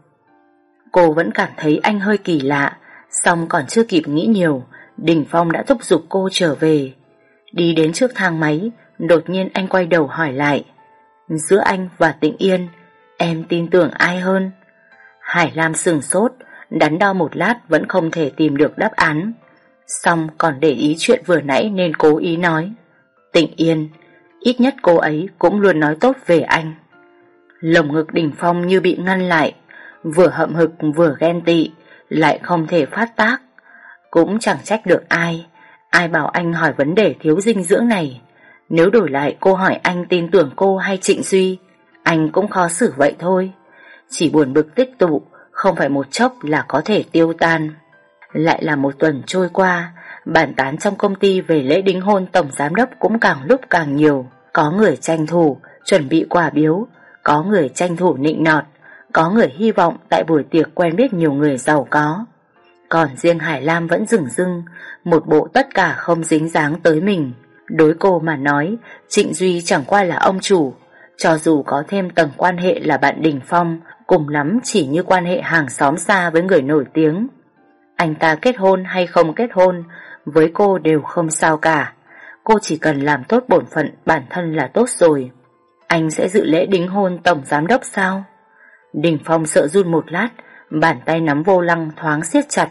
Cô vẫn cảm thấy anh hơi kỳ lạ, song còn chưa kịp nghĩ nhiều, Đình Phong đã thúc giục cô trở về. Đi đến trước thang máy, đột nhiên anh quay đầu hỏi lại: giữa anh và Tịnh Yên, em tin tưởng ai hơn? Hải Lam sửng sốt, đắn đo một lát vẫn không thể tìm được đáp án. Xong còn để ý chuyện vừa nãy nên cố ý nói: Tịnh Yên, ít nhất cô ấy cũng luôn nói tốt về anh. Lồng ngực Đình Phong như bị ngăn lại, vừa hậm hực vừa ghen tị, lại không thể phát tác. Cũng chẳng trách được ai bảo anh hỏi vấn đề thiếu dinh dưỡng này. Nếu đổi lại cô hỏi anh tin tưởng cô hay Trịnh Duy, anh cũng khó xử vậy thôi. Chỉ buồn bực tích tụ, không phải một chốc là có thể tiêu tan. Lại là một tuần trôi qua, bàn tán trong công ty về lễ đính hôn tổng giám đốc cũng càng lúc càng nhiều. Có người tranh thủ chuẩn bị quà biếu, có người tranh thủ nịnh nọt, có người hy vọng tại buổi tiệc quen biết nhiều người giàu có. Còn riêng Hải Lam vẫn dửng dưng, một bộ tất cả không dính dáng tới mình. Đối cô mà nói, Trịnh Duy chẳng qua là ông chủ, cho dù có thêm tầng quan hệ là bạn Đình Phong, cùng lắm chỉ như quan hệ hàng xóm xa với người nổi tiếng. Anh ta kết hôn hay không kết hôn, với cô đều không sao cả. Cô chỉ cần làm tốt bổn phận bản thân là tốt rồi. Anh sẽ dự lễ đính hôn tổng giám đốc sao? Đình Phong sợ run một lát, bàn tay nắm vô lăng thoáng siết chặt.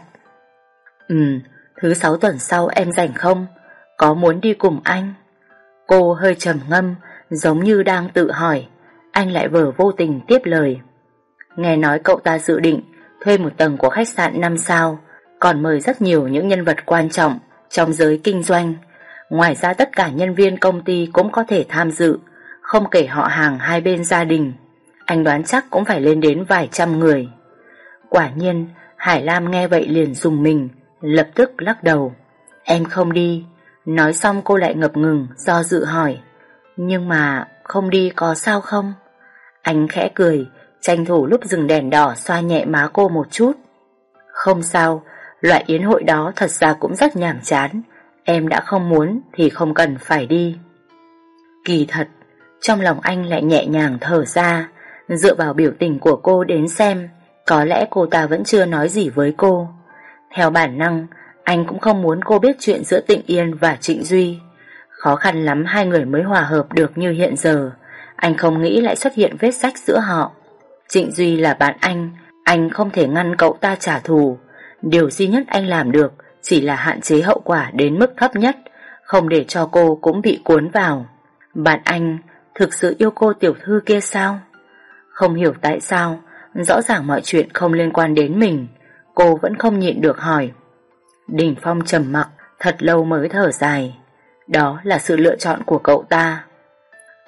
Thứ 6 tuần sau em rảnh không? Có muốn đi cùng anh? Cô hơi trầm ngâm, giống như đang tự hỏi. Anh lại vờ vô tình tiếp lời. Nghe nói cậu ta dự định thuê một tầng của khách sạn 5 sao, còn mời rất nhiều những nhân vật quan trọng trong giới kinh doanh. Ngoài ra tất cả nhân viên công ty cũng có thể tham dự, không kể họ hàng hai bên gia đình. Anh đoán chắc cũng phải lên đến vài trăm người. Quả nhiên, Hải Lam nghe vậy liền rùng mình, lập tức lắc đầu. Em không đi. Nói xong cô lại ngập ngừng do dự hỏi: nhưng mà không đi có sao không? Anh khẽ cười, tranh thủ lúc dừng đèn đỏ xoa nhẹ má cô một chút. Không sao, loại yến hội đó thật ra cũng rất nhàm chán. Em đã không muốn thì không cần phải đi. Kỳ thật, trong lòng anh lại nhẹ nhàng thở ra. Dựa vào biểu tình của cô đến xem, có lẽ cô ta vẫn chưa nói gì với cô. Theo bản năng, anh cũng không muốn cô biết chuyện giữa Tịnh Yên và Trịnh Duy. Khó khăn lắm hai người mới hòa hợp được như hiện giờ. Anh không nghĩ lại xuất hiện vết rách giữa họ. Trịnh Duy là bạn anh không thể ngăn cậu ta trả thù. Điều duy nhất anh làm được chỉ là hạn chế hậu quả đến mức thấp nhất, không để cho cô cũng bị cuốn vào. Bạn anh thực sự yêu cô tiểu thư kia sao? Không hiểu tại sao, rõ ràng mọi chuyện không liên quan đến mình, cô vẫn không nhịn được hỏi. Đình Phong trầm mặc thật lâu mới thở dài. Đó là sự lựa chọn của cậu ta.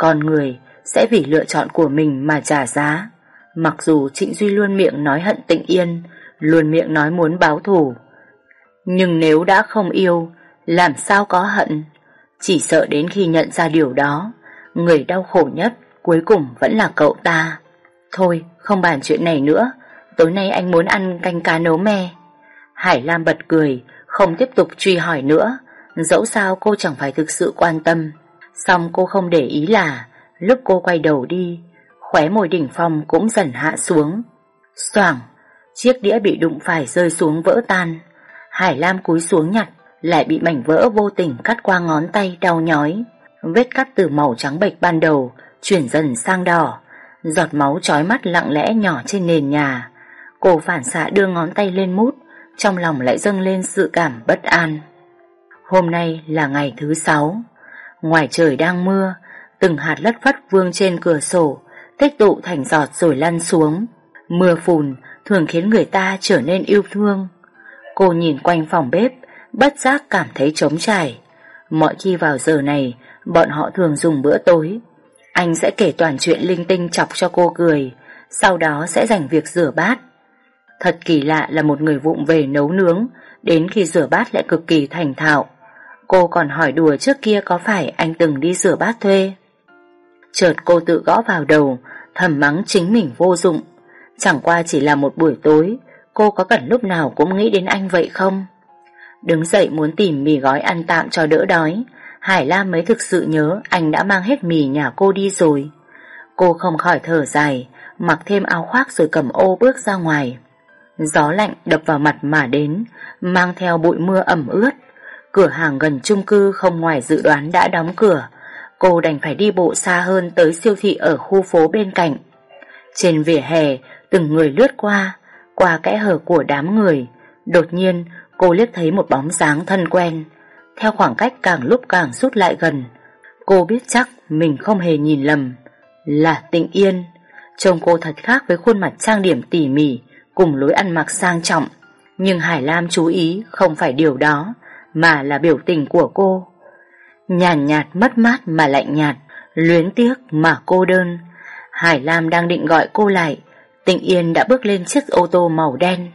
Con người sẽ vì lựa chọn của mình mà trả giá. Mặc dù Trịnh Duy luôn miệng nói hận Tịnh Yên, luôn miệng nói muốn báo thù, nhưng nếu đã không yêu, làm sao có hận? Chỉ sợ đến khi nhận ra điều đó, người đau khổ nhất cuối cùng vẫn là cậu ta. Thôi, không bàn chuyện này nữa, tối nay anh muốn ăn canh cá nấu me. Hải Lam bật cười, không tiếp tục truy hỏi nữa, dẫu sao cô chẳng phải thực sự quan tâm. Xong cô không để ý là lúc cô quay đầu đi, khóe môi Đỉnh Phong cũng dần hạ xuống. Xoảng, chiếc đĩa bị đụng phải rơi xuống vỡ tan. Hải Lam cúi xuống nhặt, lại bị mảnh vỡ vô tình cắt qua ngón tay đau nhói. Vết cắt từ màu trắng bệch ban đầu chuyển dần sang đỏ, giọt máu chói mắt lặng lẽ nhỏ trên nền nhà. Cô phản xạ đưa ngón tay lên mút, trong lòng lại dâng lên sự cảm bất an. Hôm nay là ngày thứ 6. Ngoài trời đang mưa, từng hạt lất phất vương trên cửa sổ, tích tụ thành giọt rồi lăn xuống. Mưa phùn thường khiến người ta trở nên yêu thương. Cô nhìn quanh phòng bếp, bất giác cảm thấy trống trải. Mọi khi vào giờ này, bọn họ thường dùng bữa tối. Anh sẽ kể toàn chuyện linh tinh chọc cho cô cười, sau đó sẽ dành việc rửa bát. Thật kỳ lạ là một người vụng về nấu nướng, đến khi rửa bát lại cực kỳ thành thạo. Cô còn hỏi đùa trước kia có phải anh từng đi rửa bát thuê. Chợt cô tự gõ vào đầu, thầm mắng chính mình vô dụng. Chẳng qua chỉ là một buổi tối, cô có cần lúc nào cũng nghĩ đến anh vậy không? Đứng dậy muốn tìm mì gói ăn tạm cho đỡ đói, Hải Lam mới thực sự nhớ anh đã mang hết mì nhà cô đi rồi. Cô không khỏi thở dài, mặc thêm áo khoác rồi cầm ô bước ra ngoài. Gió lạnh đập vào mặt mà đến, mang theo bụi mưa ẩm ướt. Cửa hàng gần chung cư không ngoài dự đoán đã đóng cửa. Cô đành phải đi bộ xa hơn tới siêu thị ở khu phố bên cạnh. Trên vỉa hè, từng người lướt qua kẽ hở của đám người. Đột nhiên, cô liếc thấy một bóng dáng thân quen. Theo khoảng cách càng lúc càng rút lại gần, cô biết chắc mình không hề nhìn lầm. Là Tịnh Yên. Trông cô thật khác với khuôn mặt trang điểm tỉ mỉ cùng lối ăn mặc sang trọng. Nhưng Hải Lam chú ý không phải điều đó, mà là biểu tình của cô. Nhàn nhạt mất mát mà lạnh nhạt, luyến tiếc mà cô đơn. Hải Lam đang định gọi cô lại, Tịnh Yên đã bước lên chiếc ô tô màu đen.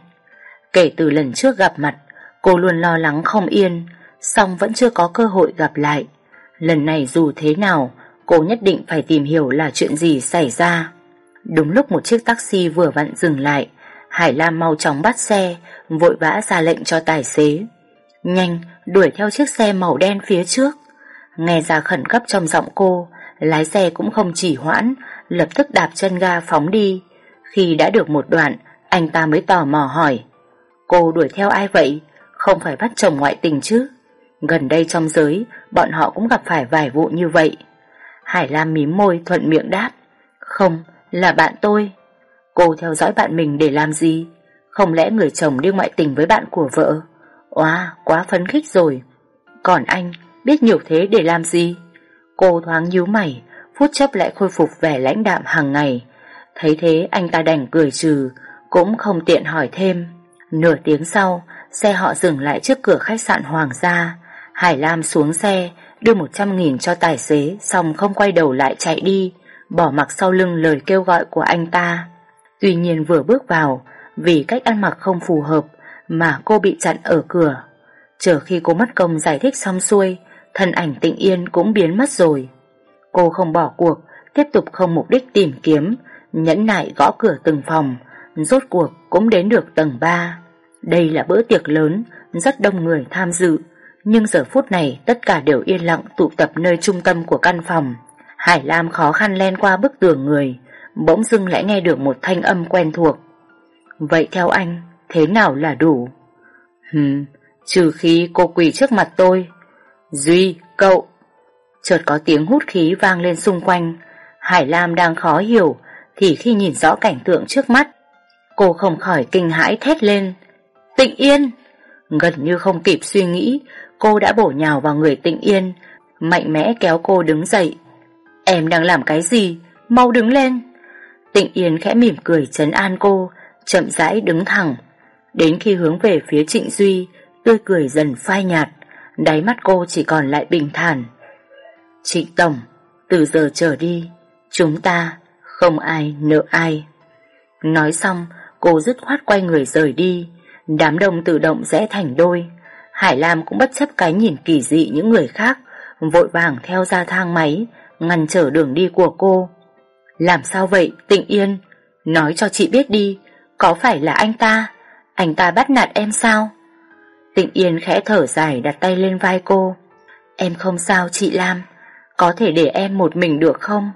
Kể từ lần trước gặp mặt, cô luôn lo lắng không yên, song vẫn chưa có cơ hội gặp lại. Lần này dù thế nào, cô nhất định phải tìm hiểu là chuyện gì xảy ra. Đúng lúc một chiếc taxi vừa vặn dừng lại, Hải Lam mau chóng bắt xe, vội vã ra lệnh cho tài xế. Nhanh, đuổi theo chiếc xe màu đen phía trước. Nghe ra khẩn cấp trong giọng cô, lái xe cũng không chỉ hoãn, lập tức đạp chân ga phóng đi. Khi đã được một đoạn, anh ta mới tò mò hỏi: cô đuổi theo ai vậy? Không phải bắt chồng ngoại tình chứ? Gần đây trong giới, bọn họ cũng gặp phải vài vụ như vậy. Hải Lam mím môi thuận miệng đáp: không, là bạn tôi. Cô theo dõi bạn mình để làm gì? Không lẽ người chồng đi ngoại tình với bạn của vợ? Oa, quá phấn khích rồi. Còn anh, biết nhiều thế để làm gì? Cô thoáng nhíu mày, phút chốc lại khôi phục vẻ lãnh đạm hàng ngày. Thấy thế anh ta đành cười trừ, cũng không tiện hỏi thêm. Nửa tiếng sau, xe họ dừng lại trước cửa khách sạn Hoàng gia. Hải Lam xuống xe, đưa 100.000 cho tài xế, xong không quay đầu lại chạy đi, bỏ mặc sau lưng lời kêu gọi của anh ta. Tuy nhiên vừa bước vào, vì cách ăn mặc không phù hợp mà cô bị chặn ở cửa. Chờ khi cô mất công giải thích xong xuôi, thân ảnh Tịnh Yên cũng biến mất rồi. Cô không bỏ cuộc, tiếp tục không mục đích tìm kiếm, nhẫn nại gõ cửa từng phòng, rốt cuộc cũng đến được tầng 3. Đây là bữa tiệc lớn, rất đông người tham dự, nhưng giờ phút này tất cả đều yên lặng tụ tập nơi trung tâm của căn phòng. Hải Lam khó khăn len qua bức tường người, bỗng dưng lại nghe được một thanh âm quen thuộc. Vậy theo anh, thế nào là đủ? Trừ khi cô quỳ trước mặt tôi. Duy, cậu! Chợt có tiếng hút khí vang lên xung quanh. Hải Lam đang khó hiểu, thì khi nhìn rõ cảnh tượng trước mắt, cô không khỏi kinh hãi thét lên: Tịnh Yên! Gần như không kịp suy nghĩ, cô đã bổ nhào vào người Tịnh Yên, mạnh mẽ kéo cô đứng dậy. Em đang làm cái gì? Mau đứng lên! Tịnh Yên khẽ mỉm cười trấn an cô, chậm rãi đứng thẳng. Đến khi hướng về phía Trịnh Duy, tươi cười dần phai nhạt, đáy mắt cô chỉ còn lại bình thản. Trịnh Tổng, Từ giờ trở đi, chúng ta không ai nợ ai. Nói xong, cô dứt khoát quay người rời đi. Đám đông tự động rẽ thành đôi. Hải Lam cũng bất chấp cái nhìn kỳ dị những người khác, vội vàng theo ra thang máy, ngăn trở đường đi của cô. Làm sao vậy, Tịnh Yên? Nói cho chị biết đi, có phải là anh ta bắt nạt em sao? Tịnh Yên khẽ thở dài đặt tay lên vai cô. Em không sao chị Lam, có thể để em một mình được không?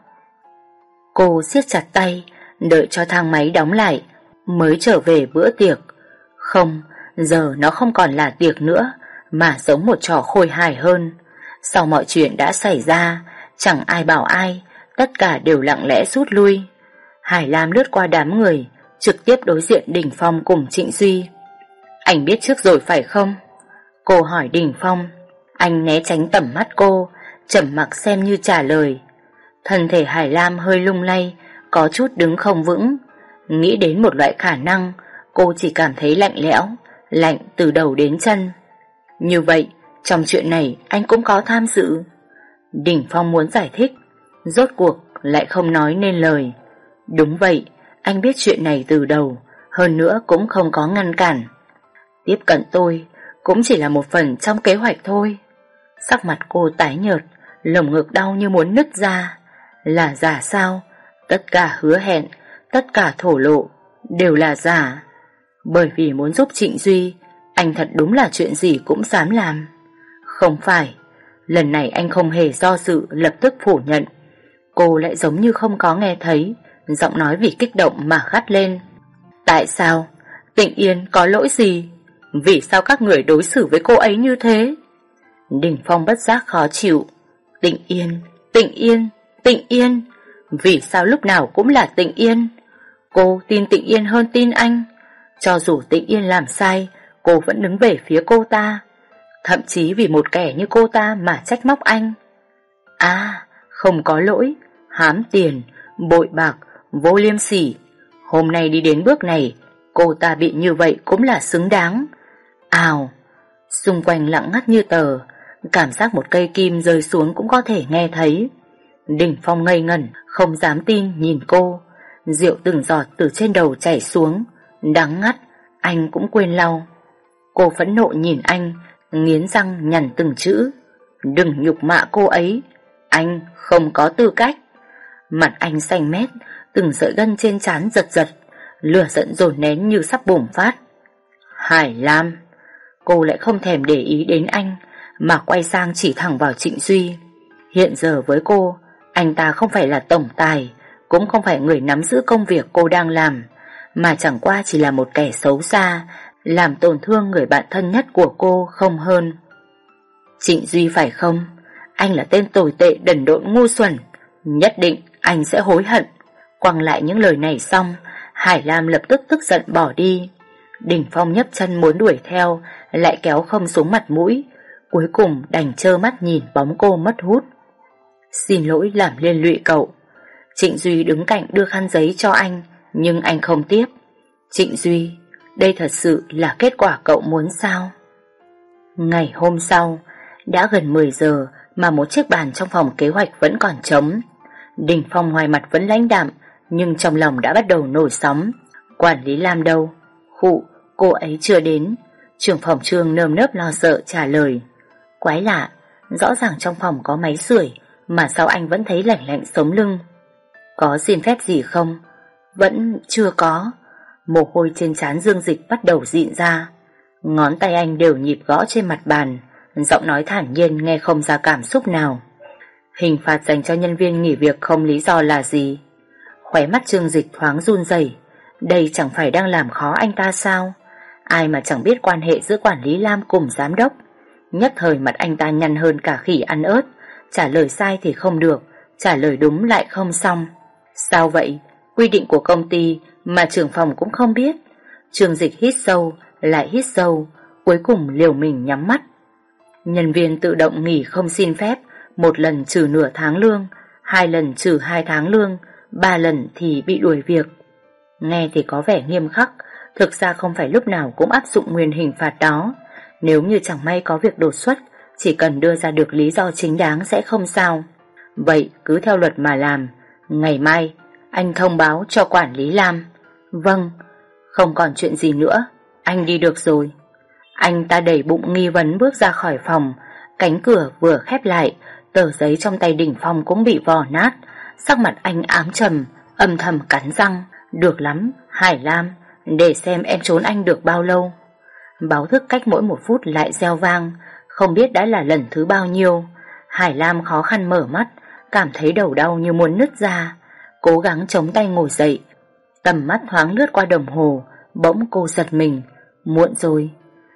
Cô siết chặt tay, đợi cho thang máy đóng lại, mới trở về bữa tiệc. Không, giờ nó không còn là tiệc nữa, mà giống một trò khôi hài hơn. Sau mọi chuyện đã xảy ra, chẳng ai bảo ai, tất cả đều lặng lẽ rút lui. Hải Lam lướt qua đám người, trực tiếp đối diện Đình Phong cùng Trịnh Duy. Anh biết trước rồi phải không? Cô hỏi Đình Phong. Anh né tránh tầm mắt cô, trầm mặc xem như trả lời. Thân thể Hải Lam hơi lung lay, có chút đứng không vững. Nghĩ đến một loại khả năng, cô chỉ cảm thấy lạnh lẽo, lạnh từ đầu đến chân. Như vậy, trong chuyện này anh cũng có tham dự. Đình Phong muốn giải thích, rốt cuộc lại không nói nên lời. Đúng vậy, anh biết chuyện này từ đầu, hơn nữa cũng không có ngăn cản. Tiếp cận tôi cũng chỉ là một phần trong kế hoạch thôi. Sắc mặt cô tái nhợt, lồng ngực đau như muốn nứt ra. Là giả sao? Tất cả hứa hẹn, tất cả thổ lộ đều là giả. Bởi vì muốn giúp Trịnh Duy, anh thật đúng là chuyện gì cũng dám làm. Không phải, lần này anh không hề do dự, lập tức phủ nhận. Cô lại giống như không có nghe thấy, giọng nói vì kích động mà gắt lên. Tại sao? Tịnh Yên có lỗi gì? Vì sao các người đối xử với cô ấy như thế? Đình Phong bất giác khó chịu. Tịnh Yên, Tịnh Yên, Tịnh Yên. Vì sao lúc nào cũng là Tịnh Yên? Cô tin Tịnh Yên hơn tin anh. Cho dù Tịnh Yên làm sai, cô vẫn đứng về phía cô ta. Thậm chí vì một kẻ như cô ta mà trách móc anh. À, không có lỗi, hám tiền, bội bạc, vô liêm sỉ. Hôm nay đi đến bước này, cô ta bị như vậy cũng là xứng đáng. Ào, xung quanh lặng ngắt như tờ, cảm giác một cây kim rơi xuống cũng có thể nghe thấy. Đình Phong ngây ngẩn, không dám tin nhìn cô. Rượu từng giọt từ trên đầu chảy xuống, đắng ngắt, anh cũng quên lau. Cô phẫn nộ nhìn anh, nghiến răng nhằn từng chữ. Đừng nhục mạ cô ấy, anh không có tư cách. Mặt anh xanh mét, từng sợi gân trên trán giật giật, lửa giận dồn nén như sắp bùng phát. Hải Lam. Cô lại không thèm để ý đến anh, mà quay sang chỉ thẳng vào Trịnh Duy. Hiện giờ với cô, anh ta không phải là tổng tài, cũng không phải người nắm giữ công việc cô đang làm, mà chẳng qua chỉ là một kẻ xấu xa, làm tổn thương người bạn thân nhất của cô không hơn. Trịnh Duy phải không? Anh là tên tồi tệ đần độn ngu xuẩn, nhất định anh sẽ hối hận. Quăng lại những lời này xong, Hải Lam lập tức tức giận bỏ đi. Đình Phong nhấc chân muốn đuổi theo, lại kéo không xuống mặt mũi, cuối cùng đành trơ mắt nhìn bóng cô mất hút. Xin lỗi làm liên lụy cậu. Trịnh Duy đứng cạnh đưa khăn giấy cho anh, nhưng anh không tiếp. Trịnh Duy, đây thật sự là kết quả cậu muốn sao? Ngày hôm sau, đã gần 10 giờ mà một chiếc bàn trong phòng kế hoạch vẫn còn trống. Đình Phong ngoài mặt vẫn lãnh đạm, nhưng trong lòng đã bắt đầu nổi sóng. Quản lý Lam đâu? Khụ, cô ấy chưa đến. Trưởng phòng Trương nơm nớp lo sợ trả lời. Quái lạ, rõ ràng trong phòng có máy sưởi, mà sao anh vẫn thấy lạnh lạnh sống lưng? Có xin phép gì không? Vẫn chưa có. Mồ hôi trên trán Dương Dịch bắt đầu dịn ra. Ngón tay anh đều nhịp gõ trên mặt bàn, giọng nói thản nhiên nghe không ra cảm xúc nào. Hình phạt dành cho nhân viên nghỉ việc không lý do là gì? Khóe mắt Dương Dịch thoáng run rẩy. Đây chẳng phải đang làm khó anh ta sao? Ai mà chẳng biết quan hệ giữa quản lý Lam cùng giám đốc. Nhất thời mặt anh ta nhăn hơn cả khỉ ăn ớt. Trả lời sai thì không được, trả lời đúng lại không xong. Sao vậy? Quy định của công ty mà trưởng phòng cũng không biết. Dương Dịch hít sâu, lại hít sâu, cuối cùng liều mình nhắm mắt. Nhân viên tự động nghỉ không xin phép, một lần trừ nửa tháng lương, 2 lần trừ 2 tháng lương, 3 lần thì bị đuổi việc. Nghe thì có vẻ nghiêm khắc, thực ra không phải lúc nào cũng áp dụng nguyên hình phạt đó. Nếu như chẳng may có việc đột xuất, chỉ cần đưa ra được lý do chính đáng sẽ không sao. Vậy cứ theo luật mà làm. Ngày mai anh thông báo cho quản lý Lam. Vâng. Không còn chuyện gì nữa, anh đi được rồi. Anh ta đầy bụng nghi vấn bước ra khỏi phòng. Cánh cửa vừa khép lại, tờ giấy trong tay Đình Phong cũng bị vò nát. Sắc mặt anh ám trầm, âm thầm cắn răng. Được lắm, Hải Lam, để xem em trốn anh được bao lâu. Báo thức cách mỗi 1 phút lại reo vang, không biết đã là lần thứ bao nhiêu. Hải Lam khó khăn mở mắt, cảm thấy đầu đau như muốn nứt ra. Cố gắng chống tay ngồi dậy, tầm mắt thoáng lướt qua đồng hồ. Bỗng cô giật mình, muộn rồi.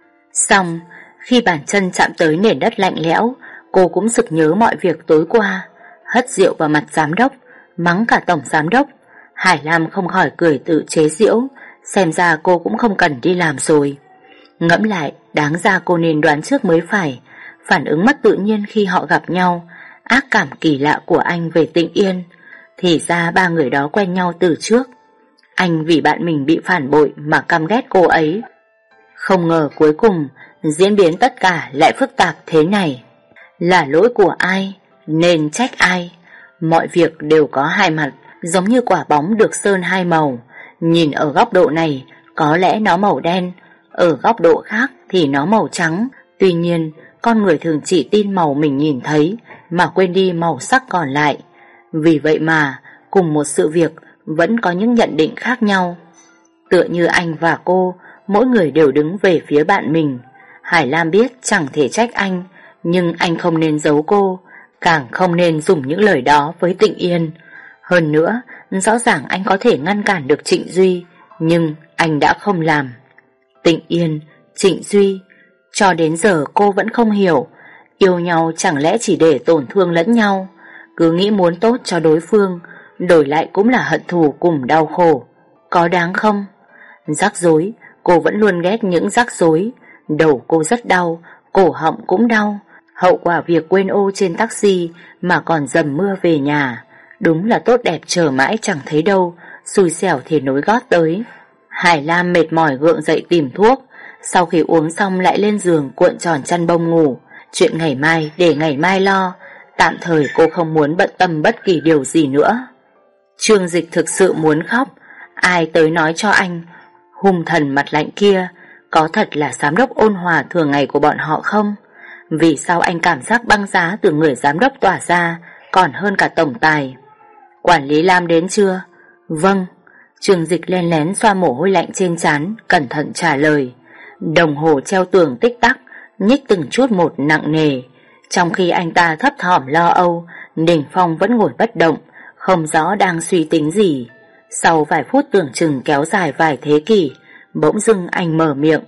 Xong, khi bàn chân chạm tới nền đất lạnh lẽo, cô cũng sực nhớ mọi việc tối qua. Hất rượu vào mặt giám đốc, mắng cả tổng giám đốc. Hải Lam không khỏi cười tự chế giễu, xem ra cô cũng không cần đi làm rồi. Ngẫm lại, đáng ra cô nên đoán trước mới phải. Phản ứng mất tự nhiên khi họ gặp nhau, ác cảm kỳ lạ của anh về Tịnh Yên. Thì ra 3 người đó quen nhau từ trước. Anh vì bạn mình bị phản bội mà căm ghét cô ấy. Không ngờ cuối cùng diễn biến tất cả lại phức tạp thế này. Là lỗi của ai, nên trách ai. Mọi việc đều có hai mặt, giống như quả bóng được sơn hai màu. Nhìn ở góc độ này có lẽ nó màu đen, ở góc độ khác thì nó màu trắng. Tuy nhiên con người thường chỉ tin màu mình nhìn thấy mà quên đi màu sắc còn lại. Vì vậy mà cùng một sự việc vẫn có những nhận định khác nhau. Tựa như anh và cô, mỗi người đều đứng về phía bạn mình. Hải Lam biết chẳng thể trách anh, nhưng anh không nên giấu cô, càng không nên dùng những lời đó với Tịnh Yên. Hơn nữa, rõ ràng anh có thể ngăn cản được Trịnh Duy, nhưng anh đã không làm. Tịnh Yên, Trịnh Duy, cho đến giờ cô vẫn không hiểu. Yêu nhau chẳng lẽ chỉ để tổn thương lẫn nhau? Cứ nghĩ muốn tốt cho đối phương, đổi lại cũng là hận thù cùng đau khổ. Có đáng không? Rắc rối, cô vẫn luôn ghét những rắc rối. Đầu cô rất đau, cổ họng cũng đau. Hậu quả việc quên ô trên taxi mà còn dầm mưa về nhà. Đúng là tốt đẹp chờ mãi chẳng thấy đâu, xui xẻo thì nối gót tới. Hải Lam mệt mỏi gượng dậy tìm thuốc. Sau khi uống xong lại lên giường cuộn tròn chăn bông ngủ. Chuyện ngày mai để ngày mai lo. Tạm thời cô không muốn bận tâm bất kỳ điều gì nữa. Trương Dịch thực sự muốn khóc. Ai tới nói cho anh, hung thần mặt lạnh kia có thật là giám đốc ôn hòa thường ngày của bọn họ không? Vì sao anh cảm giác băng giá từ người giám đốc tỏa ra còn hơn cả tổng tài? Quản lý Lam đến chưa? Vâng. Trương Dịch len lén xoa mồ hôi lạnh trên trán, cẩn thận trả lời. Đồng hồ treo tường tích tắc, nhích từng chút một nặng nề. Trong khi anh ta thấp thỏm lo âu, Đình Phong vẫn ngồi bất động, không rõ đang suy tính gì. Sau vài phút tưởng chừng kéo dài vài thế kỷ, bỗng dưng anh mở miệng.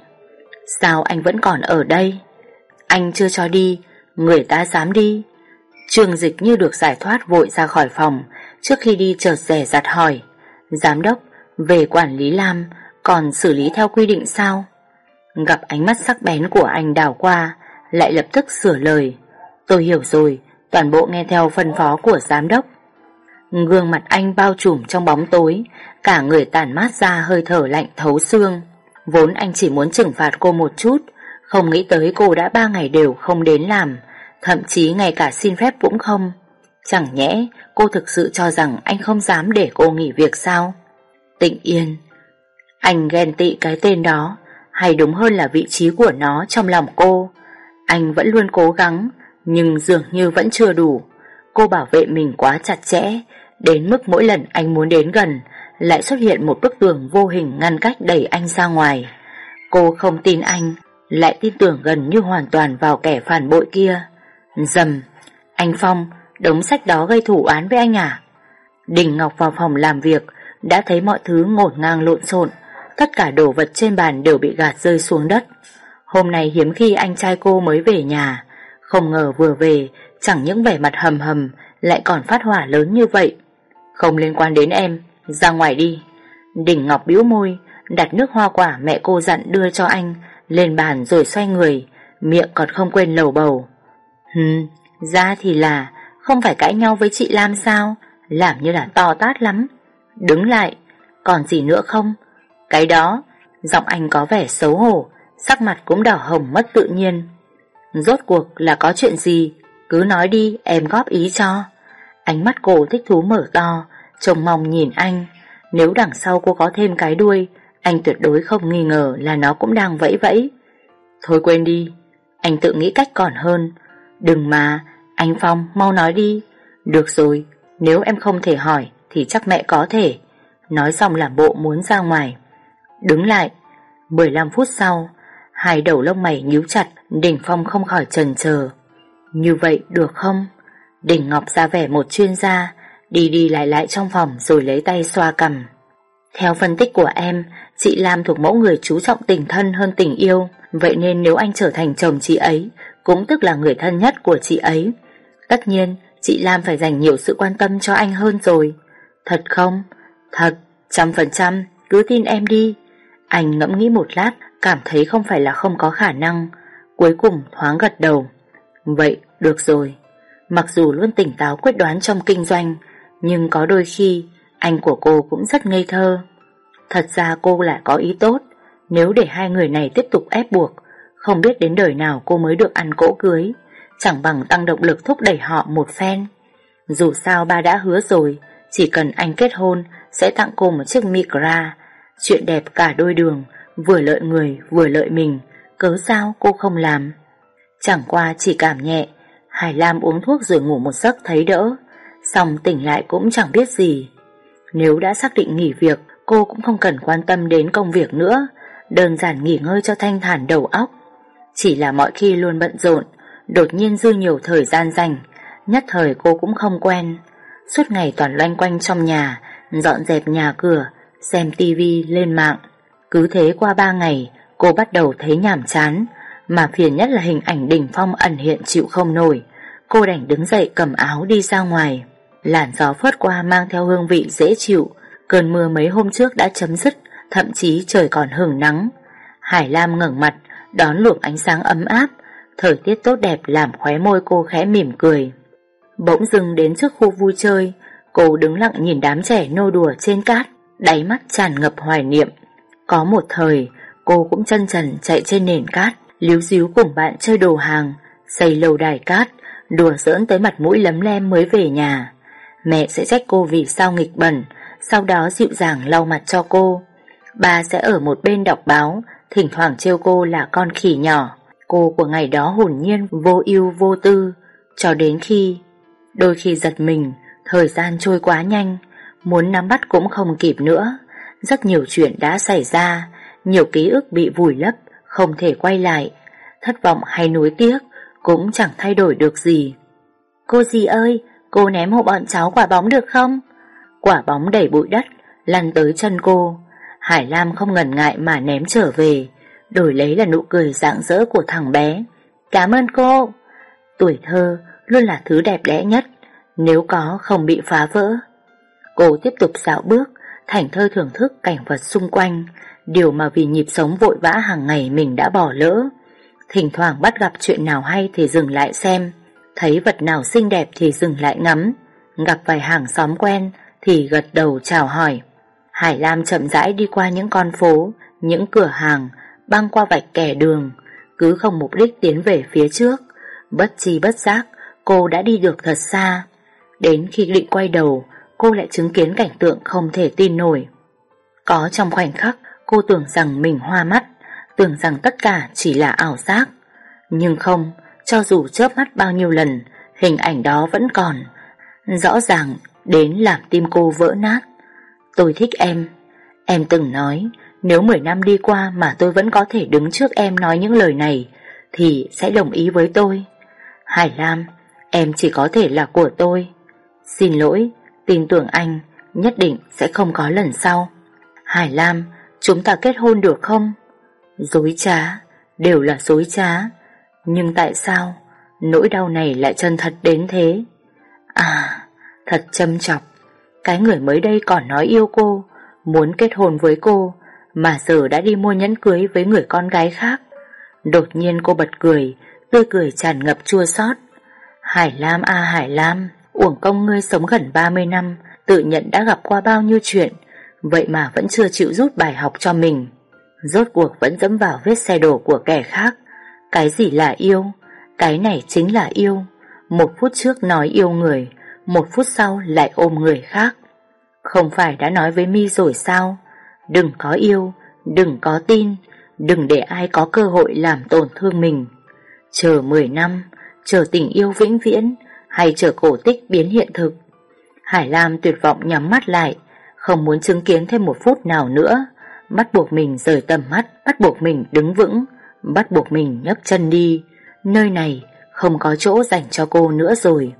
Sao anh vẫn còn ở đây? Anh chưa cho đi, người ta dám đi. Trương Dịch như được giải thoát vội ra khỏi phòng. Trước khi đi chợt dè dặt hỏi, giám đốc, về quản lý Lam còn xử lý theo quy định sao? Gặp ánh mắt sắc bén của anh đảo qua, lại lập tức sửa lời. Tôi hiểu rồi, toàn bộ nghe theo phân phó của giám đốc. Gương mặt anh bao trùm trong bóng tối, cả người tản mát ra hơi thở lạnh thấu xương. Vốn anh chỉ muốn trừng phạt cô một chút, không nghĩ tới cô đã 3 ngày đều không đến làm, thậm chí ngay cả xin phép cũng không. Chẳng nhẽ cô thực sự cho rằng anh không dám để cô nghỉ việc sao? Tịnh Yên. Anh ghen tị cái tên đó, hay đúng hơn là vị trí của nó trong lòng cô. Anh vẫn luôn cố gắng, nhưng dường như vẫn chưa đủ. Cô bảo vệ mình quá chặt chẽ, đến mức mỗi lần anh muốn đến gần lại xuất hiện một bức tường vô hình ngăn cách đẩy anh ra ngoài. Cô không tin anh, lại tin tưởng gần như hoàn toàn vào kẻ phản bội kia. Dầm. Anh Phong, đống sách đó gây thủ án với anh à? Đình Ngọc vào phòng làm việc, đã thấy mọi thứ ngổn ngang lộn xộn. Tất cả đồ vật trên bàn đều bị gạt rơi xuống đất. Hôm nay hiếm khi anh trai cô mới về nhà, không ngờ vừa về chẳng những vẻ mặt hầm hầm, lại còn phát hỏa lớn như vậy. Không liên quan đến em, ra ngoài đi. Đình Ngọc bĩu môi, đặt nước hoa quả mẹ cô dặn đưa cho anh lên bàn rồi xoay người, miệng còn không quên lầu bầu. Ra thì là không phải cãi nhau với chị Lam sao? Làm như là to tát lắm. Đứng lại, còn gì nữa không? Cái đó. Giọng anh có vẻ xấu hổ, sắc mặt cũng đỏ hồng mất tự nhiên. Rốt cuộc là có chuyện gì? Cứ nói đi, em góp ý cho. Ánh mắt cô thích thú mở to, trông mong nhìn anh. Nếu đằng sau cô có thêm cái đuôi, anh tuyệt đối không nghi ngờ là nó cũng đang vẫy vẫy. Thôi quên đi, anh tự nghĩ cách còn hơn. Đừng mà, anh Phong mau nói đi. Được rồi, nếu em không thể hỏi thì chắc mẹ có thể. Nói xong làm bộ muốn ra ngoài. Đứng lại. 15 phút sau, hai đầu lông mày nhíu chặt, Đình Phong không khỏi chần chờ. Như vậy được không? Đình Ngọc ra vẻ một chuyên gia, đi đi lại lại trong phòng rồi lấy tay xoa cằm. Theo phân tích của em, chị Lam thuộc mẫu người chú trọng tình thân hơn tình yêu. Vậy nên nếu anh trở thành chồng chị ấy, cũng tức là người thân nhất của chị ấy. Tất nhiên, chị Lam phải dành nhiều sự quan tâm cho anh hơn rồi. Thật không? Thật, 100%, cứ tin em đi. Anh ngẫm nghĩ một lát, cảm thấy không phải là không có khả năng. Cuối cùng thoáng gật đầu. Vậy, được rồi. Mặc dù luôn tỉnh táo quyết đoán trong kinh doanh, nhưng có đôi khi anh của cô cũng rất ngây thơ. Thật ra cô lại có ý tốt. Nếu để hai người này tiếp tục ép buộc, không biết đến đời nào cô mới được ăn cỗ cưới. Chẳng bằng tăng động lực thúc đẩy họ một phen. Dù sao ba đã hứa rồi, chỉ cần anh kết hôn sẽ tặng cô một chiếc Micra. Chuyện đẹp cả đôi đường, vừa lợi người vừa lợi mình, cớ sao cô không làm. Chẳng qua chỉ cảm nhẹ. Hải Lam uống thuốc rồi ngủ một giấc thấy đỡ, xong tỉnh lại cũng chẳng biết gì. Nếu đã xác định nghỉ việc, cô cũng không cần quan tâm đến công việc nữa, đơn giản nghỉ ngơi cho thanh thản đầu óc. Chỉ là mọi khi luôn bận rộn, đột nhiên dư nhiều thời gian rảnh, nhất thời cô cũng không quen. Suốt ngày toàn loanh quanh trong nhà, dọn dẹp nhà cửa, xem tivi, lên mạng. Cứ thế qua 3 ngày, cô bắt đầu thấy nhàm chán, mà phiền nhất là hình ảnh Đình Phong ẩn hiện chịu không nổi. Cô đành đứng dậy cầm áo đi ra ngoài. Làn gió phớt qua mang theo hương vị dễ chịu. Cơn mưa mấy hôm trước đã chấm dứt, thậm chí trời còn hửng nắng. Hải Lam ngẩng mặt đón luồng ánh sáng ấm áp. Thời tiết tốt đẹp làm khóe môi cô khẽ mỉm cười. Bỗng dưng đến trước khu vui chơi, cô đứng lặng nhìn đám trẻ nô đùa trên cát, đáy mắt tràn ngập hoài niệm. Có một thời cô cũng chân trần chạy trên nền cát, líu díu cùng bạn chơi đồ hàng, xây lầu đài cát, đùa giỡn tới mặt mũi lấm lem mới về nhà. Mẹ sẽ trách cô vì sao nghịch bẩn, sau đó dịu dàng lau mặt cho cô. Ba sẽ ở một bên đọc báo, thỉnh thoảng trêu cô là con khỉ nhỏ. Cô của ngày đó hồn nhiên, vô ưu vô tư, cho đến khi đôi khi giật mình, thời gian trôi quá nhanh, muốn nắm bắt cũng không kịp nữa. Rất nhiều chuyện đã xảy ra, nhiều ký ức bị vùi lấp, không thể quay lại. Thất vọng hay nuối tiếc cũng chẳng thay đổi được gì. Cô dì ơi, cô ném hộ bọn cháu quả bóng được không? Quả bóng đầy bụi đất lăn tới chân cô. Hải Lam không ngần ngại mà ném trở về, đổi lấy là nụ cười rạng rỡ của thằng bé. Cảm ơn cô. Tuổi thơ luôn là thứ đẹp đẽ nhất, nếu có không bị phá vỡ. Cô tiếp tục dạo bước, thảnh thơi thưởng thức cảnh vật xung quanh, điều mà vì nhịp sống vội vã hàng ngày mình đã bỏ lỡ. Thỉnh thoảng bắt gặp chuyện nào hay thì dừng lại xem, thấy vật nào xinh đẹp thì dừng lại ngắm, gặp vài hàng xóm quen thì gật đầu chào hỏi. Hải Lam chậm rãi đi qua những con phố, những cửa hàng, băng qua vạch kẻ đường, cứ không mục đích tiến về phía trước. Bất chi bất giác, cô đã đi được thật xa. Đến khi định quay đầu, cô lại chứng kiến cảnh tượng không thể tin nổi. Có trong khoảnh khắc, cô tưởng rằng mình hoa mắt, tưởng rằng tất cả chỉ là ảo giác. Nhưng không, cho dù chớp mắt bao nhiêu lần, hình ảnh đó vẫn còn, rõ ràng đến làm tim cô vỡ nát. Tôi thích em. Em từng nói, nếu 10 năm đi qua mà tôi vẫn có thể đứng trước em nói những lời này, thì sẽ đồng ý với tôi. Hải Lam, em chỉ có thể là của tôi. Xin lỗi, tin tưởng anh, nhất định sẽ không có lần sau. Hải Lam, chúng ta kết hôn được không? Dối trá, đều là dối trá. Nhưng tại sao nỗi đau này lại chân thật đến thế? À, thật châm chọc. Cái người mới đây còn nói yêu cô, muốn kết hôn với cô, mà giờ đã đi mua nhẫn cưới với người con gái khác. Đột nhiên cô bật cười, tươi cười tràn ngập chua xót. Hải Lam à Hải Lam, uổng công ngươi sống gần 30 năm, tự nhận đã gặp qua bao nhiêu chuyện, vậy mà vẫn chưa chịu rút bài học cho mình. Rốt cuộc vẫn dẫm vào vết xe đổ của kẻ khác. Cái gì là yêu? Cái này chính là yêu. Một phút trước nói yêu người, 1 phút sau lại ôm người khác. Không phải đã nói với My rồi sao? Đừng có yêu, đừng có tin, đừng để ai có cơ hội làm tổn thương mình. Chờ 10 năm, chờ tình yêu vĩnh viễn, hay chờ cổ tích biến hiện thực? Hải Lam tuyệt vọng nhắm mắt lại, không muốn chứng kiến thêm 1 phút nào nữa, bắt buộc mình rời tầm mắt, bắt buộc mình đứng vững, bắt buộc mình nhấc chân đi. Nơi này không có chỗ dành cho cô nữa rồi.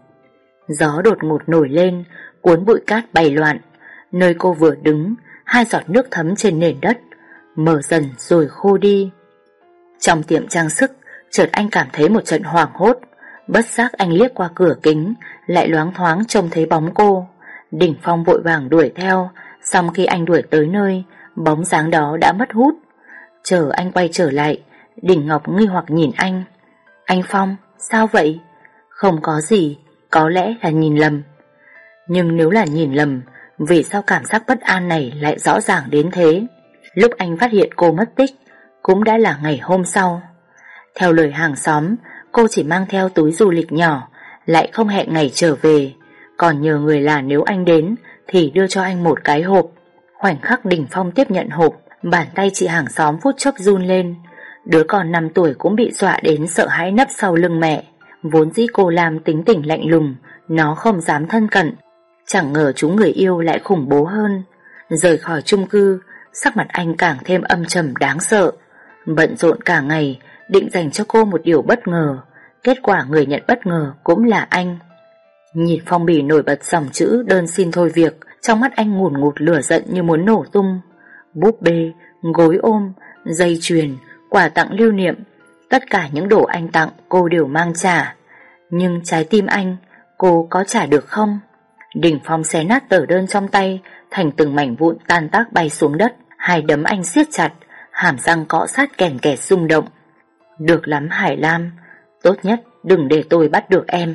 Gió đột ngột nổi lên, cuốn bụi cát bay loạn. Nơi cô vừa đứng, 2 giọt nước thấm trên nền đất, mở dần rồi khô đi. Trong tiệm trang sức, chợt anh cảm thấy một trận hoảng hốt. Bất giác anh liếc qua cửa kính, lại loáng thoáng trông thấy bóng cô. Đỉnh Phong vội vàng đuổi theo, xong khi anh đuổi tới nơi, bóng dáng đó đã mất hút. Chờ anh quay trở lại, Đỉnh Ngọc nghi hoặc nhìn anh. Anh Phong, sao vậy? Không có gì, có lẽ là nhìn lầm. Nhưng nếu là nhìn lầm, vì sao cảm giác bất an này lại rõ ràng đến thế? Lúc anh phát hiện cô mất tích, cũng đã là ngày hôm sau. Theo lời hàng xóm, cô chỉ mang theo túi du lịch nhỏ, lại không hẹn ngày trở về, còn nhờ người là nếu anh đến thì đưa cho anh một cái hộp. Khoảnh khắc Đỉnh Phong tiếp nhận hộp, bàn tay chị hàng xóm phút chốc run lên. Đứa con 5 tuổi cũng bị dọa đến sợ hãi nấp sau lưng mẹ. Vốn dĩ cô Lam tính tình lạnh lùng, nó không dám thân cận. Chẳng ngờ chúng người yêu lại khủng bố hơn. Rời khỏi chung cư, sắc mặt anh càng thêm âm trầm đáng sợ. Bận rộn cả ngày, định dành cho cô một điều bất ngờ. Kết quả người nhận bất ngờ cũng là anh. Nhìn phong bì nổi bật dòng chữ đơn xin thôi việc, trong mắt anh ngùn ngụt lửa giận như muốn nổ tung. Búp bê, gối ôm, dây chuyền, quà tặng lưu niệm, tất cả những đồ anh tặng cô đều mang trả. Nhưng trái tim anh, cô có trả được không? Đỉnh Phong xé nát tờ đơn trong tay thành từng mảnh vụn tan tác bay xuống đất. Hai đấm anh siết chặt, hàm răng cọ sát kèn kẹt rung động. Được lắm Hải Lam, tốt nhất đừng để tôi bắt được em.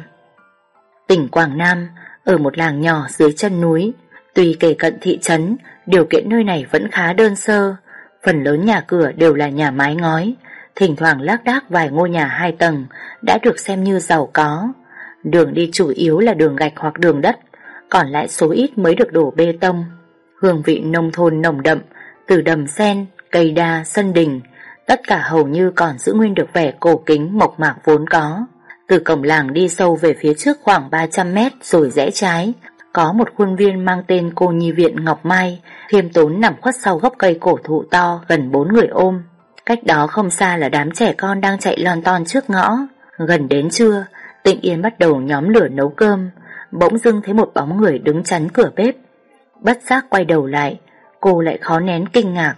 Tỉnh Quảng Nam, ở một làng nhỏ dưới chân núi, tuy kề cận thị trấn, điều kiện nơi này vẫn khá đơn sơ. Phần lớn nhà cửa đều là nhà mái ngói, thỉnh thoảng lác đác vài ngôi nhà 2 tầng đã được xem như giàu có. Đường đi chủ yếu là đường gạch hoặc đường đất, còn lại số ít mới được đổ bê tông. Hương vị nông thôn nồng đậm, từ đầm sen, cây đa, sân đình, tất cả hầu như còn giữ nguyên được vẻ cổ kính mộc mạc vốn có. Từ cổng làng đi sâu về phía trước khoảng 300 mét rồi rẽ trái, có một khuôn viên mang tên Cô Nhi Viện Ngọc Mai, khiêm tốn nằm khuất sau gốc cây cổ thụ to gần 4 người ôm. Cách đó không xa là đám trẻ con đang chạy lon ton trước ngõ. Gần đến trưa, Tịnh Yên bắt đầu nhóm lửa nấu cơm, bỗng dưng thấy một bóng người đứng chắn cửa bếp. Bất giác quay đầu lại, cô lại khó nén kinh ngạc.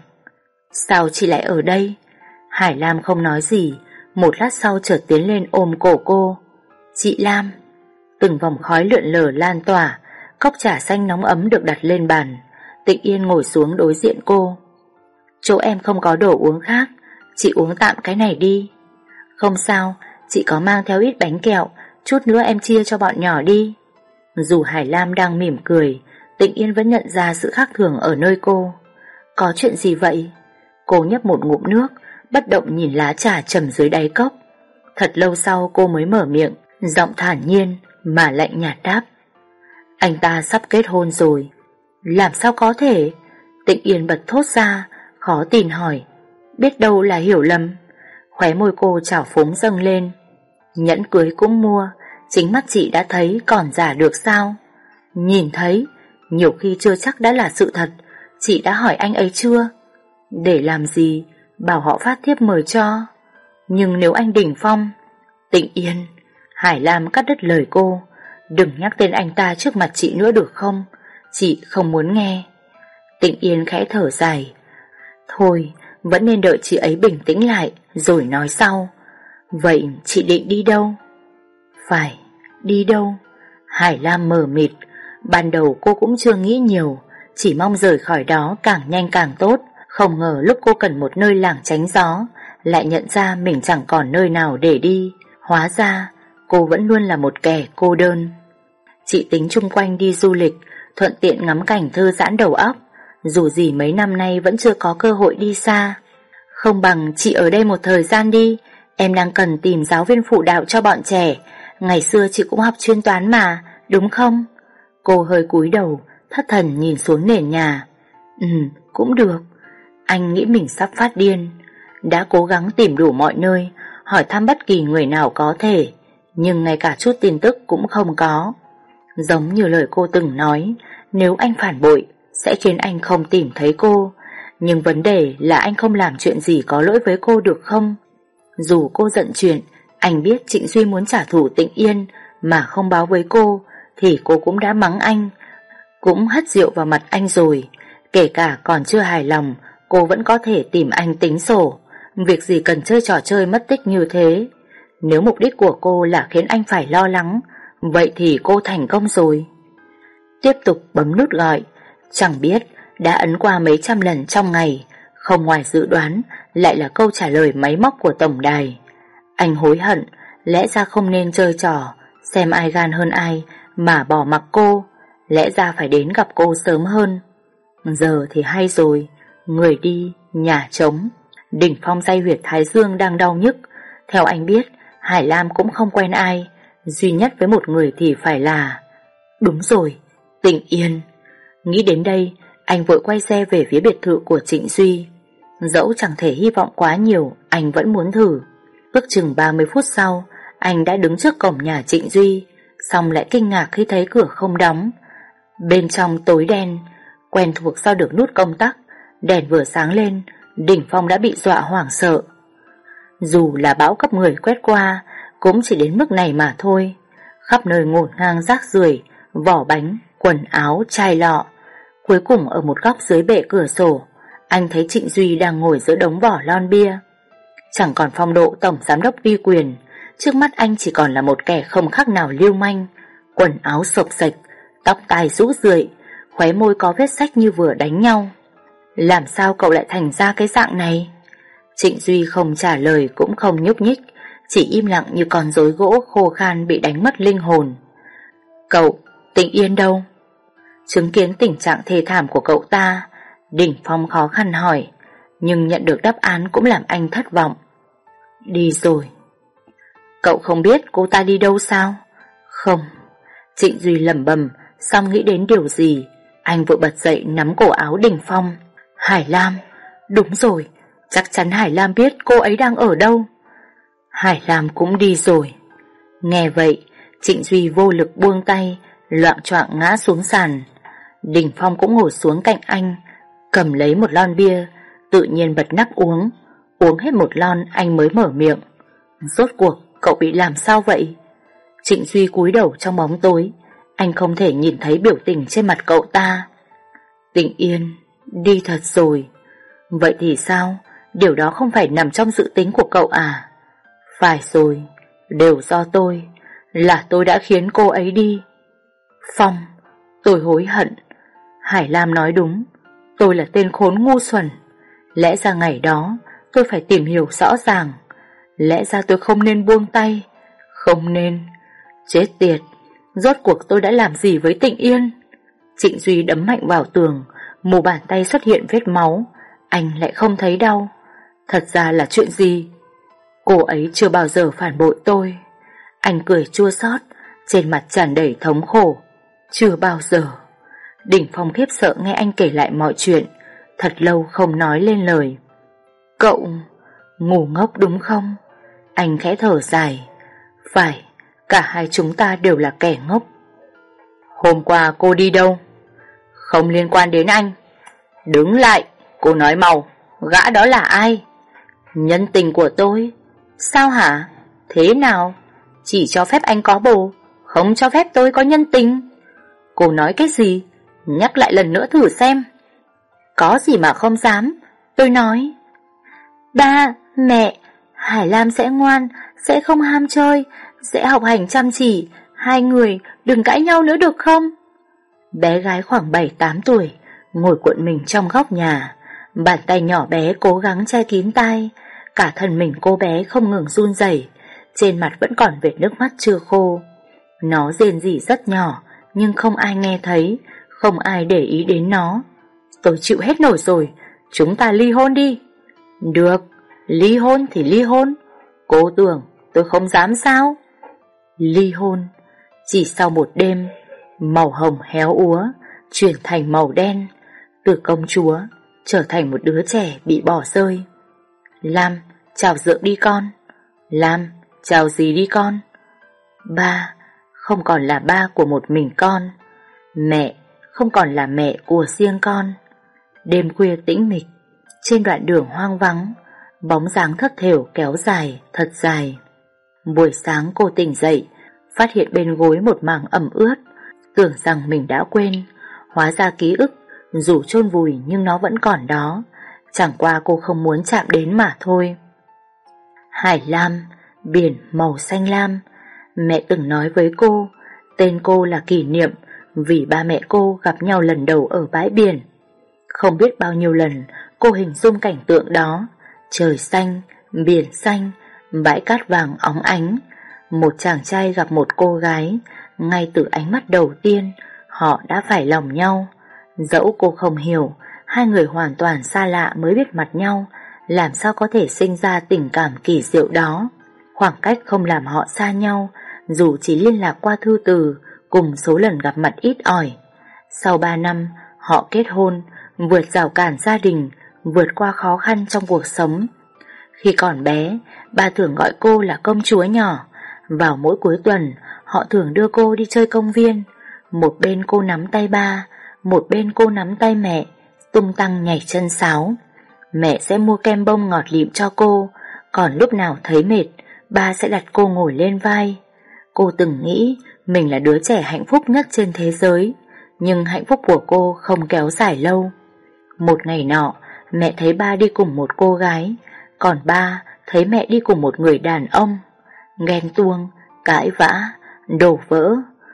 Sao chị lại ở đây? Hải Lam không nói gì, một lát sau chợt tiến lên ôm cổ cô. Chị Lam. Từng vòng khói lượn lờ lan tỏa, cốc trà xanh nóng ấm được đặt lên bàn. Tịnh Yên ngồi xuống đối diện cô. Chỗ em không có đồ uống khác, chị uống tạm cái này đi. Không sao, chị có mang theo ít bánh kẹo, chút nữa em chia cho bọn nhỏ đi. Dù Hải Lam đang mỉm cười, Tịnh Yên vẫn nhận ra sự khác thường ở nơi cô. Có chuyện gì vậy? Cô nhấp một ngụm nước, bất động nhìn lá trà trầm dưới đáy cốc. Thật lâu sau cô mới mở miệng, giọng thản nhiên mà lạnh nhạt đáp. Anh ta sắp kết hôn rồi. Làm sao có thể? Tịnh Yên bật thốt ra, khó tin hỏi. Biết đâu là hiểu lầm. Khóe môi cô trào phúng dâng lên. Nhẫn cưới cũng mua, chính mắt chị đã thấy còn giả được sao? Nhìn thấy, nhiều khi chưa chắc đã là sự thật. Chị đã hỏi anh ấy chưa? Để làm gì? Bảo họ phát thiếp mời cho. Nhưng nếu anh Đỉnh Phong... Tịnh Yên, Hải Lam cắt đứt lời cô. Đừng nhắc tên anh ta trước mặt chị nữa được không? Chị không muốn nghe. Tịnh Yên khẽ thở dài. Thôi, vẫn nên đợi chị ấy bình tĩnh lại rồi nói sau. Vậy chị định đi đâu? Phải, đi đâu? Hải Lam mờ mịt. Ban đầu cô cũng chưa nghĩ nhiều, chỉ mong rời khỏi đó càng nhanh càng tốt. Không ngờ lúc cô cần một nơi lảng tránh gió, lại nhận ra mình chẳng còn nơi nào để đi. Hóa ra cô vẫn luôn là một kẻ cô đơn. Chị tính chung quanh đi du lịch, thuận tiện ngắm cảnh thư giãn đầu óc. Dù gì mấy năm nay vẫn chưa có cơ hội đi xa. Không bằng chị ở đây một thời gian đi. Em đang cần tìm giáo viên phụ đạo cho bọn trẻ. Ngày xưa chị cũng học chuyên toán mà, đúng không? Cô hơi cúi đầu, thất thần nhìn xuống nền nhà. Cũng được. Anh nghĩ mình sắp phát điên. Đã cố gắng tìm đủ mọi nơi, hỏi thăm bất kỳ người nào có thể, nhưng ngay cả chút tin tức cũng không có. Giống như lời cô từng nói, nếu anh phản bội sẽ khiến anh không tìm thấy cô. Nhưng vấn đề là anh không làm chuyện gì có lỗi với cô được không? Dù cô giận chuyện, anh biết Trịnh Duy muốn trả thù Tịnh Yên mà không báo với cô, thì cô cũng đã mắng anh, cũng hất rượu vào mặt anh rồi. Kể cả còn chưa hài lòng, cô vẫn có thể tìm anh tính sổ. Việc gì cần chơi trò chơi mất tích như thế? Nếu mục đích của cô là khiến anh phải lo lắng, vậy thì cô thành công rồi. Tiếp tục bấm nút gọi. Chẳng biết đã ấn qua mấy trăm lần trong ngày, không ngoài dự đoán lại là câu trả lời máy móc của tổng đài. Anh hối hận, lẽ ra không nên chơi trò xem ai gan hơn ai mà bỏ mặc cô, lẽ ra phải đến gặp cô sớm hơn. Giờ thì hay rồi, người đi, nhà trống. Đỉnh phong day huyệt thái dương đang đau nhức. Theo anh biết, Hải Lam cũng không quen ai, duy nhất với một người thì phải là... Đúng rồi, Tịnh Yên. Nghĩ đến đây, anh vội quay xe về phía biệt thự của Trịnh Duy. Dẫu chẳng thể hy vọng quá nhiều, anh vẫn muốn thử. Ước chừng 30 phút sau, anh đã đứng trước cổng nhà Trịnh Duy, xong lại kinh ngạc khi thấy cửa không đóng. Bên trong tối đen, quen thuộc do được nút công tắc, đèn vừa sáng lên, Đỉnh Phong đã bị dọa hoảng sợ. Dù là bão cấp 10 quét qua, cũng chỉ đến mức này mà thôi. Khắp nơi ngổn ngang rác rưởi, vỏ bánh, quần áo, chai lọ. Cuối cùng ở một góc dưới bệ cửa sổ, anh thấy Trịnh Duy đang ngồi giữa đống vỏ lon bia. Chẳng còn phong độ tổng giám đốc uy quyền, trước mắt anh chỉ còn là một kẻ không khác nào lưu manh. Quần áo xộc xệch, tóc tai rũ rượi, khóe môi có vết rách như vừa đánh nhau. Làm sao cậu lại thành ra cái dạng này? Trịnh Duy không trả lời cũng không nhúc nhích, chỉ im lặng như con rối gỗ khô khan bị đánh mất linh hồn. Cậu, Tịnh Yên đâu? Chứng kiến tình trạng thê thảm của cậu ta, Đỉnh Phong khó khăn hỏi, nhưng nhận được đáp án cũng làm anh thất vọng. Đi rồi. Cậu không biết cô ta đi đâu sao? Không. Trịnh Duy lẩm bẩm, xong nghĩ đến điều gì, anh vội bật dậy nắm cổ áo Đỉnh Phong. Hải Lam, đúng rồi, chắc chắn Hải Lam biết cô ấy đang ở đâu. Hải Lam cũng đi rồi. Nghe vậy, Trịnh Duy vô lực buông tay, loạng choạng ngã xuống sàn. Đỉnh Phong cũng ngồi xuống cạnh anh, cầm lấy một lon bia, tự nhiên bật nắp uống. Uống hết một lon anh mới mở miệng. Rốt cuộc cậu bị làm sao vậy? Trịnh Duy cúi đầu trong bóng tối, anh không thể nhìn thấy biểu tình trên mặt cậu ta. Tịnh Yên đi thật rồi. Vậy thì sao? Điều đó không phải nằm trong dự tính của cậu à? Phải rồi, đều do tôi. Là tôi đã khiến cô ấy đi. Phong, tôi hối hận. Hải Lam nói đúng, tôi là tên khốn ngu xuẩn. Lẽ ra ngày đó tôi phải tìm hiểu rõ ràng. Lẽ ra tôi không nên buông tay. Không nên. Chết tiệt, rốt cuộc tôi đã làm gì với Tịnh Yên? Trịnh Duy đấm mạnh vào tường, mu bàn tay xuất hiện vết máu. Anh lại không thấy đau. Thật ra là chuyện gì? Cô ấy chưa bao giờ phản bội tôi. Anh cười chua xót, trên mặt tràn đầy thống khổ. Chưa bao giờ. Đỉnh Phong khiếp sợ nghe anh kể lại mọi chuyện, thật lâu không nói lên lời. Cậu ngu ngốc đúng không? Anh khẽ thở dài. Phải, cả hai chúng ta đều là kẻ ngốc. Hôm qua cô đi đâu? Không liên quan đến anh. Đứng lại, cô nói mau, gã đó là ai? Nhân tình của tôi. Sao hả? Thế nào? Chỉ cho phép anh có bồ, không cho phép tôi có nhân tình. Cô nói cái gì? Nhắc lại lần nữa thử xem. Có gì mà không dám. Tôi nói. Ba, mẹ, Hải Lam sẽ ngoan, sẽ không ham chơi, sẽ học hành chăm chỉ. Hai người đừng cãi nhau nữa được không? Bé gái khoảng 7-8 tuổi ngồi cuộn mình trong góc nhà, bàn tay nhỏ bé cố gắng che kín tai. Cả thân mình cô bé không ngừng run rẩy, trên mặt vẫn còn vệt nước mắt chưa khô. Nó rên rỉ rất nhỏ, nhưng không ai nghe thấy, không ai để ý đến nó. Tôi chịu hết nổi rồi, chúng ta ly hôn đi. Được, ly hôn thì ly hôn. Cô tưởng tôi không dám sao? Ly hôn. Chỉ sau một đêm, màu hồng héo úa chuyển thành màu đen, từ công chúa trở thành một đứa trẻ bị bỏ rơi. Lam, chào Dượng đi con. Lam, chào dì đi con. Ba không còn là ba của một mình con. Mẹ không còn là mẹ của riêng con. Đêm khuya tĩnh mịch, trên đoạn đường hoang vắng, bóng dáng thất thểu kéo dài, thật dài. Buổi sáng cô tỉnh dậy, phát hiện bên gối một mảng ẩm ướt, tưởng rằng mình đã quên. Hóa ra ký ức dù chôn vùi nhưng nó vẫn còn đó, chẳng qua cô không muốn chạm đến mà thôi. Hải lam, biển màu xanh lam. Mẹ từng nói với cô, tên cô là kỷ niệm, vì ba mẹ cô gặp nhau lần đầu ở bãi biển. Không biết bao nhiêu lần cô hình dung cảnh tượng đó, trời xanh, biển xanh, bãi cát vàng óng ánh. Một chàng trai gặp một cô gái, ngay từ ánh mắt đầu tiên họ đã phải lòng nhau. Dẫu cô không hiểu, hai người hoàn toàn xa lạ mới biết mặt nhau, làm sao có thể sinh ra tình cảm kỳ diệu đó. Khoảng cách không làm họ xa nhau, dù chỉ liên lạc qua thư từ, cùng số lần gặp mặt ít ỏi. Sau 3 năm, họ kết hôn, vượt rào cản gia đình, vượt qua khó khăn trong cuộc sống. Khi còn bé, ba thường gọi cô là công chúa nhỏ. Vào mỗi cuối tuần, họ thường đưa cô đi chơi công viên. Một bên cô nắm tay ba, một bên cô nắm tay mẹ, tung tăng nhảy chân sáo. Mẹ sẽ mua kem bông ngọt lịm cho cô, còn lúc nào thấy mệt, ba sẽ đặt cô ngồi lên vai. Cô từng nghĩ mình là đứa trẻ hạnh phúc nhất trên thế giới, nhưng hạnh phúc của cô không kéo dài lâu. Một ngày nọ, mẹ thấy ba đi cùng một cô gái, còn ba thấy mẹ đi cùng một người đàn ông. Ghen tuông, cãi vã, đổ vỡ.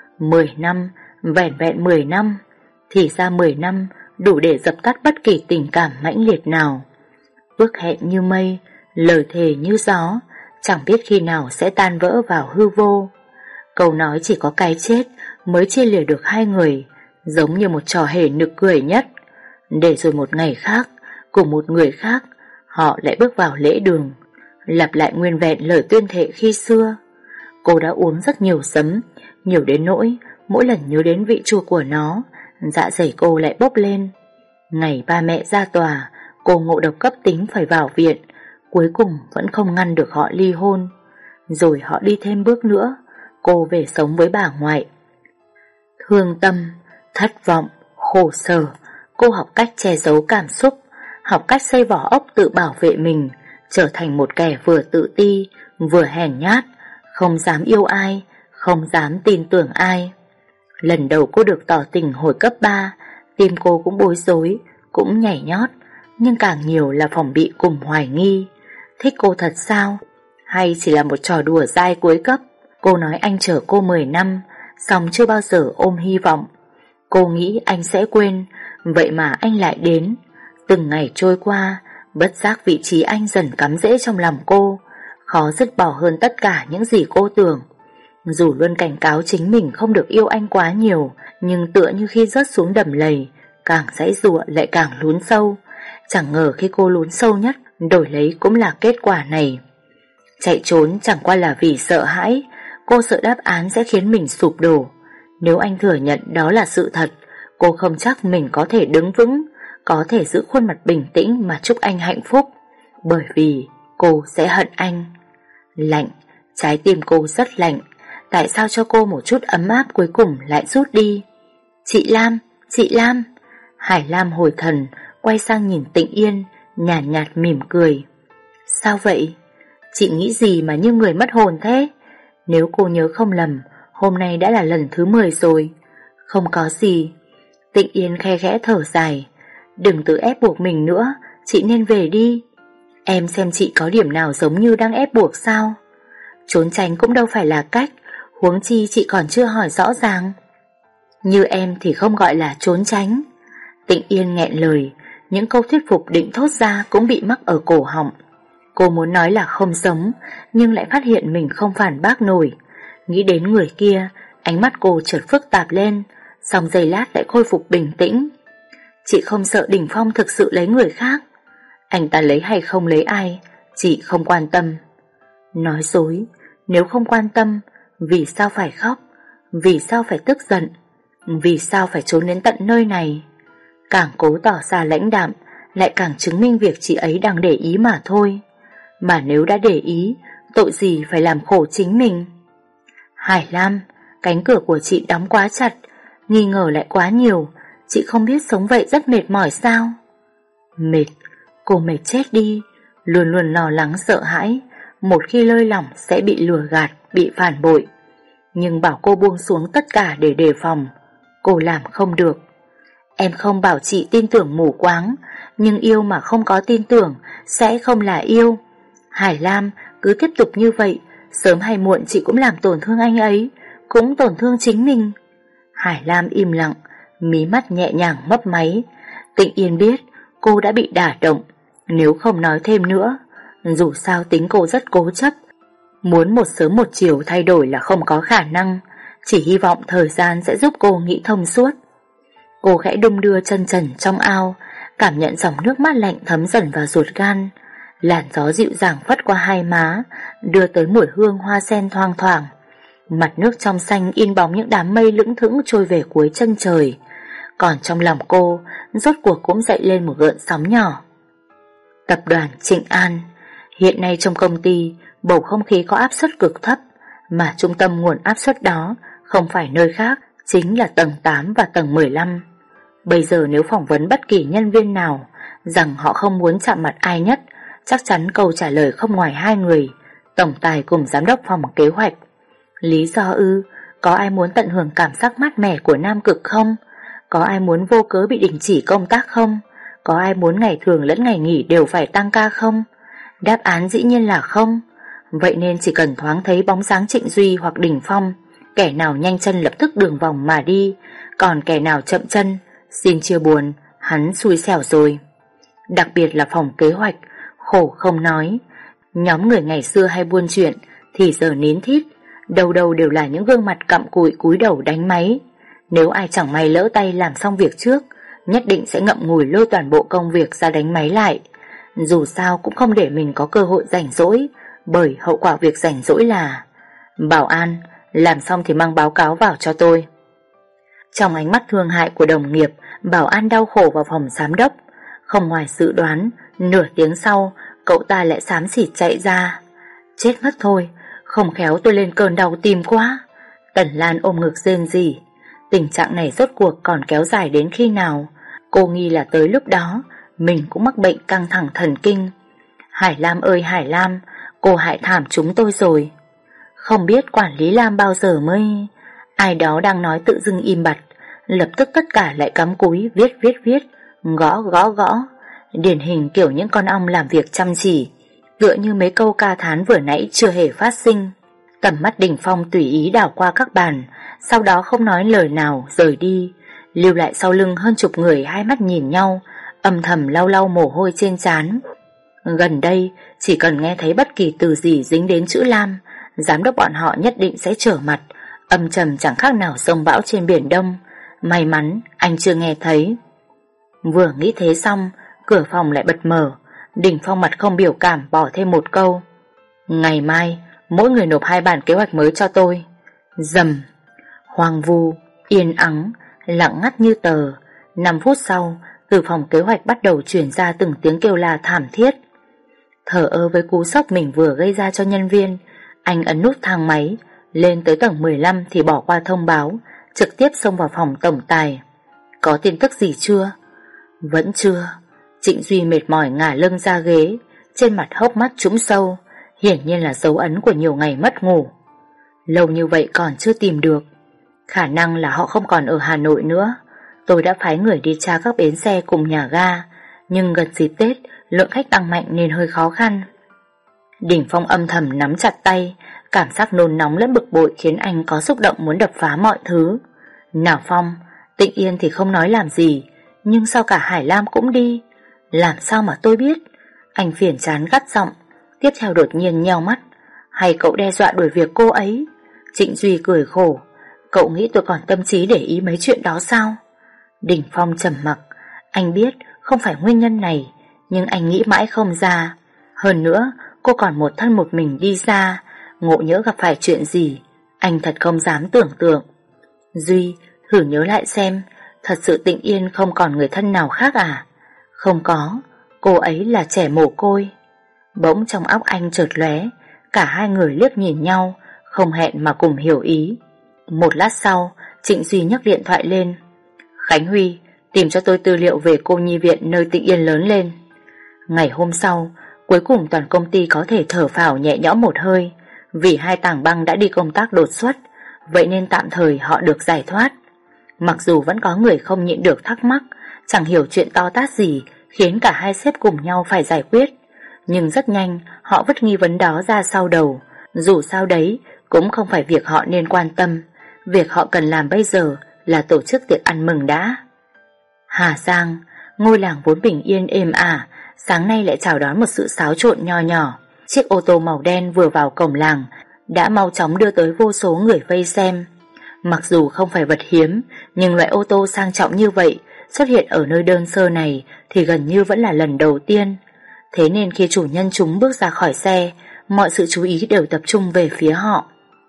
10 năm, vẻn vẹn 10 năm. Thì ra 10 năm đủ để dập tắt bất kỳ tình cảm mãnh liệt nào. Ước hẹn như mây, lời thề như gió, chẳng biết khi nào sẽ tan vỡ vào hư vô. Câu nói chỉ có cái chết mới chia lìa được hai người, giống như một trò hề nực cười nhất. Để rồi một ngày khác, cùng một người khác, họ lại bước vào lễ đường, lặp lại nguyên vẹn lời tuyên thệ khi xưa. Cô đã uống rất nhiều sấm, nhiều đến nỗi mỗi lần nhớ đến vị chua của nó, dạ dày cô lại bốc lên. Ngày ba mẹ ra tòa, cô ngộ độc cấp tính phải vào viện, cuối cùng vẫn không ngăn được họ ly hôn. Rồi họ đi thêm bước nữa, cô về sống với bà ngoại. Thương tâm, thất vọng, khổ sở, cô học cách che giấu cảm xúc, học cách xây vỏ ốc tự bảo vệ mình, trở thành một kẻ vừa tự ti, vừa hèn nhát, không dám yêu ai, không dám tin tưởng ai. Lần đầu cô được tỏ tình hồi cấp 3, tim cô cũng bối rối, cũng nhảy nhót, nhưng càng nhiều là phòng bị cùng hoài nghi. Thích cô thật sao? Hay chỉ là một trò đùa dai cuối cấp? Cô nói anh chở cô 10 năm, song chưa bao giờ ôm hy vọng. Cô nghĩ anh sẽ quên, vậy mà anh lại đến. Từng ngày trôi qua, bất giác vị trí anh dần cắm rễ trong lòng cô, khó dứt bỏ hơn tất cả những gì cô tưởng. Dù luôn cảnh cáo chính mình không được yêu anh quá nhiều, nhưng tựa như khi rớt xuống đầm lầy, càng giãy giụa lại càng lún sâu. Chẳng ngờ khi cô lún sâu nhất, đổi lấy cũng là kết quả này. Chạy trốn chẳng qua là vì sợ hãi, cô sợ đáp án sẽ khiến mình sụp đổ. Nếu anh thừa nhận đó là sự thật, cô không chắc mình có thể đứng vững, có thể giữ khuôn mặt bình tĩnh mà chúc anh hạnh phúc, bởi vì cô sẽ hận anh. Lạnh, trái tim cô rất lạnh. Tại sao cho cô một chút ấm áp cuối cùng lại rút đi? Chị Lam, chị Lam. Hải Lam hồi thần, quay sang nhìn Tịnh Yên, nhàn nhạt mỉm cười. Sao vậy? Chị nghĩ gì mà như người mất hồn thế? Nếu cô nhớ không lầm, hôm nay đã là lần thứ 10 rồi. Không có gì. Tịnh Yên khe khẽ thở dài. Đừng tự ép buộc mình nữa, chị nên về đi. Em xem chị có điểm nào giống như đang ép buộc sao? Trốn tránh cũng đâu phải là cách, huống chi chị còn chưa hỏi rõ ràng. Như em thì không gọi là trốn tránh. Tịnh Yên nghẹn lời, những câu thuyết phục định thốt ra cũng bị mắc ở cổ họng. Cô muốn nói là không giống, nhưng lại phát hiện mình không phản bác nổi. Nghĩ đến người kia, ánh mắt cô chợt phức tạp lên, xong giây lát lại khôi phục bình tĩnh. Chị không sợ Đình Phong thực sự lấy người khác. Anh ta lấy hay không lấy ai, chị không quan tâm. Nói dối, nếu không quan tâm, vì sao phải khóc? Vì sao phải tức giận? Vì sao phải trốn đến tận nơi này? Càng cố tỏ ra lãnh đạm, lại càng chứng minh việc chị ấy đang để ý mà thôi. Mà nếu đã để ý, tội gì phải làm khổ chính mình? Hải Lam, cánh cửa của chị đóng quá chặt, nghi ngờ lại quá nhiều, chị không biết sống vậy rất mệt mỏi sao? Mệt, cô mệt chết đi, luôn luôn lo lắng sợ hãi, một khi lơi lỏng sẽ bị lừa gạt, bị phản bội. Nhưng bảo cô buông xuống tất cả để đề phòng, cô làm không được. Em không bảo chị tin tưởng mù quáng, nhưng yêu mà không có tin tưởng sẽ không là yêu. Hải Lam, cứ tiếp tục như vậy, sớm hay muộn chị cũng làm tổn thương anh ấy, cũng tổn thương chính mình. Hải Lam im lặng, mí mắt nhẹ nhàng mấp máy. Tịnh Yên biết cô đã bị đả động, nếu không nói thêm nữa. Dù sao tính cô rất cố chấp, muốn một sớm một chiều thay đổi là không có khả năng, chỉ hy vọng thời gian sẽ giúp cô nghĩ thông suốt. Cô khẽ đung đưa chân trần trong ao, cảm nhận dòng nước mát lạnh thấm dần vào ruột gan. Làn gió dịu dàng phất qua hai má, đưa tới mùi hương hoa sen thoang thoảng. Mặt nước trong xanh in bóng những đám mây lững thững trôi về cuối chân trời. Còn trong lòng cô, rốt cuộc cũng dậy lên một gợn sóng nhỏ. Tập đoàn Trịnh An. Hiện nay trong công ty, bầu không khí có áp suất cực thấp, mà trung tâm nguồn áp suất đó không phải nơi khác, chính là tầng 8 và tầng 15. Bây giờ nếu phỏng vấn bất kỳ nhân viên nào rằng họ không muốn chạm mặt ai nhất, chắc chắn câu trả lời không ngoài hai người, tổng tài cùng giám đốc phòng kế hoạch. Lý do ư? Có ai muốn tận hưởng cảm giác mát mẻ của Nam Cực không? Có ai muốn vô cớ bị đình chỉ công tác không? Có ai muốn ngày thường lẫn ngày nghỉ đều phải tăng ca không? Đáp án dĩ nhiên là không. Vậy nên chỉ cần thoáng thấy bóng dáng Trịnh Duy hoặc Đình Phong, kẻ nào nhanh chân lập tức đường vòng mà đi, còn kẻ nào chậm chân, xin chia buồn, hắn xui xẻo rồi. Đặc biệt là phòng kế hoạch, khổ không nói. Nhóm người ngày xưa hay buôn chuyện thì giờ nín thít, đầu đầu đều là những gương mặt cặm cụi cúi đầu đánh máy. Nếu ai chẳng may lỡ tay làm xong việc trước, nhất định sẽ ngậm ngùi lôi toàn bộ công việc ra đánh máy lại. Dù sao cũng không để mình có cơ hội rảnh rỗi, bởi hậu quả việc rảnh rỗi là: bảo an, làm xong thì mang báo cáo vào cho tôi. Trong ánh mắt thương hại của đồng nghiệp, bảo an đau khổ vào phòng giám đốc. Không ngoài dự đoán, nửa tiếng sau, cậu ta lại xám xịt chạy ra. Chết mất thôi, không khéo tôi lên cơn đau tim quá. Tần Lan ôm ngực rên rỉ. Tình trạng này rốt cuộc còn kéo dài đến khi nào? Cô nghi là tới lúc đó mình cũng mắc bệnh căng thẳng thần kinh. Hải Lam ơi Hải Lam, cô hại thảm chúng tôi rồi. Không biết quản lý Lam bao giờ mới... Ai đó đang nói tự dưng im bặt, lập tức tất cả lại cắm cúi viết, gõ. Điển hình kiểu những con ong làm việc chăm chỉ, tựa như mấy câu ca thán vừa nãy chưa hề phát sinh. Tầm mắt Đình Phong tùy ý đảo qua các bàn, sau đó không nói lời nào rời đi, lưu lại sau lưng hơn chục người hai mắt nhìn nhau, âm thầm lau lau mồ hôi trên trán. Gần đây, chỉ cần nghe thấy bất kỳ từ gì dính đến chữ Lam, giám đốc bọn họ nhất định sẽ trở mặt, âm trầm chẳng khác nào sông bão trên biển Đông. May mắn anh chưa nghe thấy. Vừa nghĩ thế xong, cửa phòng lại bật mở. Đình Phong mặt không biểu cảm bỏ thêm một câu: ngày mai mỗi người nộp 2 bản kế hoạch mới cho tôi. Rầm. Hoang vu, yên ắng, lặng ngắt như tờ. 5 phút sau, từ phòng kế hoạch bắt đầu truyền ra từng tiếng kêu la thảm thiết. Thờ ơ với cú sốc mình vừa gây ra cho nhân viên, anh ấn nút thang máy lên tới tầng 15 thì bỏ qua thông báo, trực tiếp xông vào phòng tổng tài. Có tin tức gì chưa? Vẫn chưa. Trịnh Duy mệt mỏi ngả lưng ra ghế, trên mặt hốc mắt trũng sâu, hiển nhiên là dấu ấn của nhiều ngày mất ngủ. Lâu như vậy còn chưa tìm được. Khả năng là họ không còn ở Hà Nội nữa. Tôi đã phái người đi tra các bến xe cùng nhà ga, nhưng gần dịp Tết lượng khách tăng mạnh nên hơi khó khăn. Đình Phong âm thầm nắm chặt tay, cảm giác nôn nóng lẫn bực bội khiến anh có xúc động muốn đập phá mọi thứ. Nào Phong, Tịnh Yên thì không nói làm gì, nhưng sao cả Hải Lam cũng đi? Làm sao mà tôi biết? Anh phiền chán gắt giọng, tiếp theo đột nhiên nheo mắt. Hay cậu đe dọa đuổi việc cô ấy? Trịnh Duy cười khổ. Cậu nghĩ tôi còn tâm trí để ý mấy chuyện đó sao? Đình Phong trầm mặc. Anh biết không phải nguyên nhân này, nhưng anh nghĩ mãi không ra. Hơn nữa, cô còn một thân một mình đi ra, ngộ nhỡ gặp phải chuyện gì, anh thật không dám tưởng tượng. Duy, thử nhớ lại xem, thật sự Tịnh Yên không còn người thân nào khác à? Không có, cô ấy là trẻ mồ côi. Bỗng trong óc anh chợt lóe, cả hai người liếc nhìn nhau, không hẹn mà cùng hiểu ý. Một lát sau, Trịnh Duy nhấc điện thoại lên. Khánh Huy, tìm cho tôi tư liệu về cô nhi viện nơi Tịnh Yên lớn lên. Ngày hôm sau, cuối cùng toàn công ty có thể thở phào nhẹ nhõm một hơi, vì hai tảng băng đã đi công tác đột xuất, vậy nên tạm thời họ được giải thoát. Mặc dù vẫn có người không nhịn được thắc mắc, chẳng hiểu chuyện to tát gì khiến cả hai sếp cùng nhau phải giải quyết, nhưng rất nhanh họ vứt nghi vấn đó ra sau đầu. Dù sao đấy cũng không phải việc họ nên quan tâm, việc họ cần làm bây giờ là tổ chức tiệc ăn mừng đã. Hà Giang, ngôi làng vốn bình yên êm ả, sáng nay lại chào đón một sự xáo trộn nho nhỏ. Chiếc ô tô màu đen vừa vào cổng làng đã mau chóng đưa tới vô số người vây xem. Mặc dù không phải vật hiếm, nhưng loại ô tô sang trọng như vậy xuất hiện ở nơi đơn sơ này thì gần như vẫn là lần đầu tiên. Thế nên khi chủ nhân chúng bước ra khỏi xe, mọi sự chú ý đều tập trung về phía họ.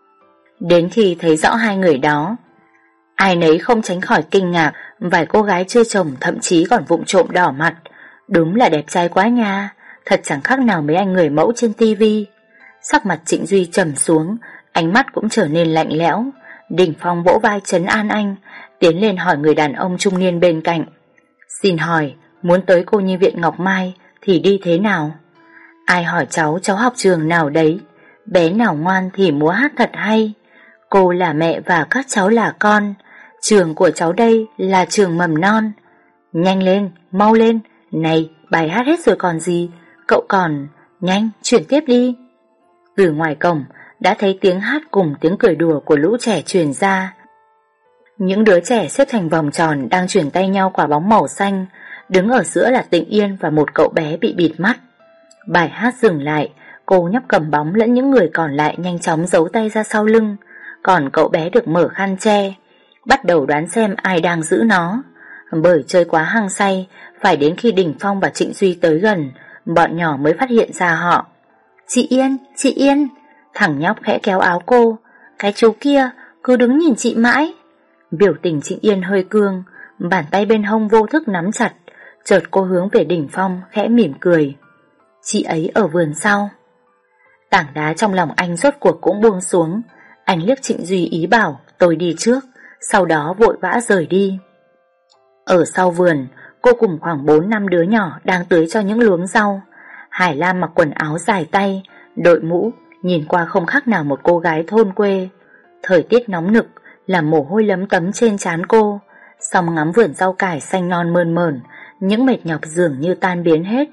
Đến khi thấy rõ hai người đó, ai nấy không tránh khỏi kinh ngạc. Vài cô gái chưa chồng thậm chí còn vụng trộm đỏ mặt. Đúng là đẹp trai quá nha, thật chẳng khác nào mấy anh người mẫu trên tivi. Sắc mặt Trịnh Duy trầm xuống, ánh mắt cũng trở nên lạnh lẽo. Đình Phong vỗ vai trấn an anh, tiến lên hỏi người đàn ông trung niên bên cạnh. Xin hỏi, muốn tới cô nhi viện Ngọc Mai thì đi thế nào? Ai hỏi cháu học trường nào đấy? Bé nào ngoan thì múa hát thật hay. Cô là mẹ và các cháu là con. Trường của cháu đây là trường mầm non. Nhanh lên, mau lên. Này, bài hát hết rồi còn gì. Cậu còn, nhanh, chuyển tiếp đi. Từ ngoài cổng đã thấy tiếng hát cùng tiếng cười đùa của lũ trẻ truyền ra. Những đứa trẻ xếp thành vòng tròn đang chuyển tay nhau quả bóng màu xanh. Đứng ở giữa là Tịnh Yên và một cậu bé bị bịt mắt. Bài hát dừng lại, cô nhóc cầm bóng lẫn những người còn lại nhanh chóng giấu tay ra sau lưng, còn cậu bé được mở khăn che, bắt đầu đoán xem ai đang giữ nó. Bởi chơi quá hăng say, phải đến khi Đình Phong và Trịnh Duy tới gần, bọn nhỏ mới phát hiện ra họ. Chị Yên, thằng nhóc khẽ kéo áo cô. Cái chú kia cứ đứng nhìn chị mãi. Biểu tình Trịnh Yên hơi cương, bàn tay bên hông vô thức nắm chặt. Chợt cô hướng về Đình Phong khẽ mỉm cười. Chị ấy ở vườn sau. Tảng đá trong lòng anh rốt cuộc cũng buông xuống. Anh liếc Trịnh Duy ý bảo tôi đi trước, sau đó vội vã rời đi. Ở sau vườn, cô cùng khoảng 4-5 đứa nhỏ đang tưới cho những luống rau. Hải Lam mặc quần áo dài tay, đội mũ, nhìn qua không khác nào một cô gái thôn quê. Thời tiết nóng nực làm mồ hôi lấm tấm trên trán cô, song ngắm vườn rau cải xanh non mơn mởn, những mệt nhọc dường như tan biến hết.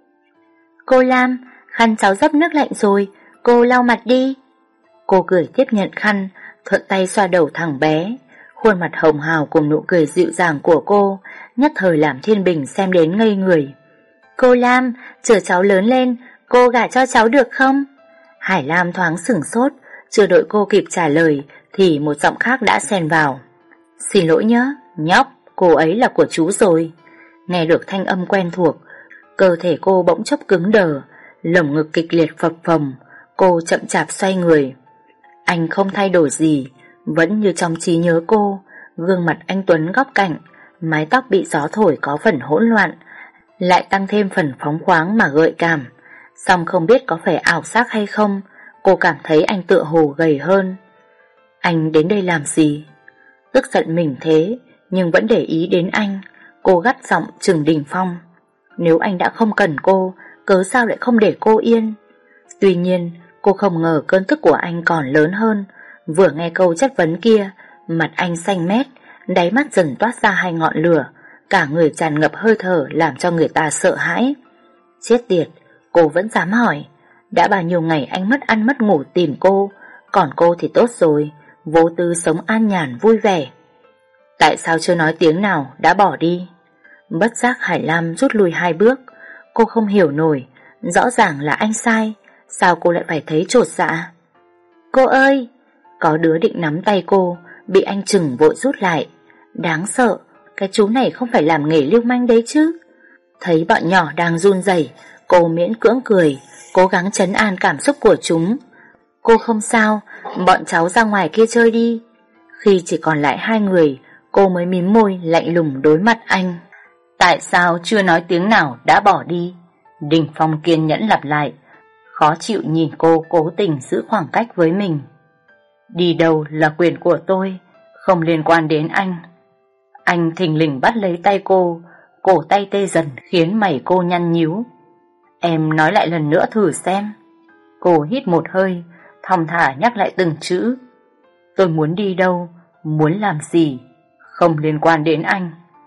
Cô Lam, khăn cháu dấp nước lạnh rồi, cô lau mặt đi. Cô cười tiếp nhận khăn, thuận tay xoa đầu thằng bé. Khuôn mặt hồng hào cùng nụ cười dịu dàng của cô nhất thời làm Thiên Bình xem đến ngây người. Cô Lam, chờ cháu lớn lên, cô gả cho cháu được không? Hải Lam thoáng sửng sốt, chưa đợi cô kịp trả lời thì một giọng khác đã xen vào. Xin lỗi nhé, nhóc, cô ấy là của chú rồi. Nghe được thanh âm quen thuộc, cơ thể cô bỗng chốc cứng đờ, lồng ngực kịch liệt phập phồng. Cô chậm chạp xoay người. Anh không thay đổi gì, vẫn như trong trí nhớ cô. Gương mặt anh tuấn góc cạnh, mái tóc bị gió thổi có phần hỗn loạn, lại tăng thêm phần phóng khoáng mà gợi cảm. Song không biết có phải ảo giác hay không, cô cảm thấy anh tựa hồ gầy hơn. Anh đến đây làm gì? Tức giận mình thế nhưng vẫn để ý đến anh, cô gắt giọng trừng Đình Phong. Nếu anh đã không cần cô, cớ sao lại không để cô yên? Tuy nhiên cô không ngờ cơn tức của anh còn lớn hơn. Vừa nghe câu chất vấn kia, mặt anh xanh mét, đáy mắt dần toát ra hai ngọn lửa, cả người tràn ngập hơi thở làm cho người ta sợ hãi. Chết tiệt, cô vẫn dám hỏi. Đã bao nhiêu ngày anh mất ăn mất ngủ tìm cô, còn cô thì tốt rồi, vô tư sống an nhàn vui vẻ. Tại sao chưa nói tiếng nào đã bỏ đi? Bất giác Hải Lam rút lui 2 bước. Cô không hiểu nổi, rõ ràng là anh sai, sao cô lại phải thấy chột dạ? Cô ơi! Có đứa định nắm tay cô, bị anh chừng vội rút lại. Đáng sợ, cái chú này không phải làm nghề lưu manh đấy chứ. Thấy bọn nhỏ đang run rẩy, cô miễn cưỡng cười, cố gắng trấn an cảm xúc của chúng. Cô không sao, bọn cháu ra ngoài kia chơi đi. Khi chỉ còn lại hai người, cô mới mím môi lạnh lùng đối mặt anh. Tại sao chưa nói tiếng nào đã bỏ đi? Đình Phong kiên nhẫn lặp lại, khó chịu nhìn cô cố tình giữ khoảng cách với mình. Đi đâu là quyền của tôi, không liên quan đến anh. Anh thình lình bắt lấy tay cô, cổ tay tê dần khiến mày cô nhăn nhíu. Em nói lại lần nữa thử xem. Cô hít một hơi, thong thả nhắc lại từng chữ. Tôi muốn đi đâu, muốn làm gì, không liên quan đến anh.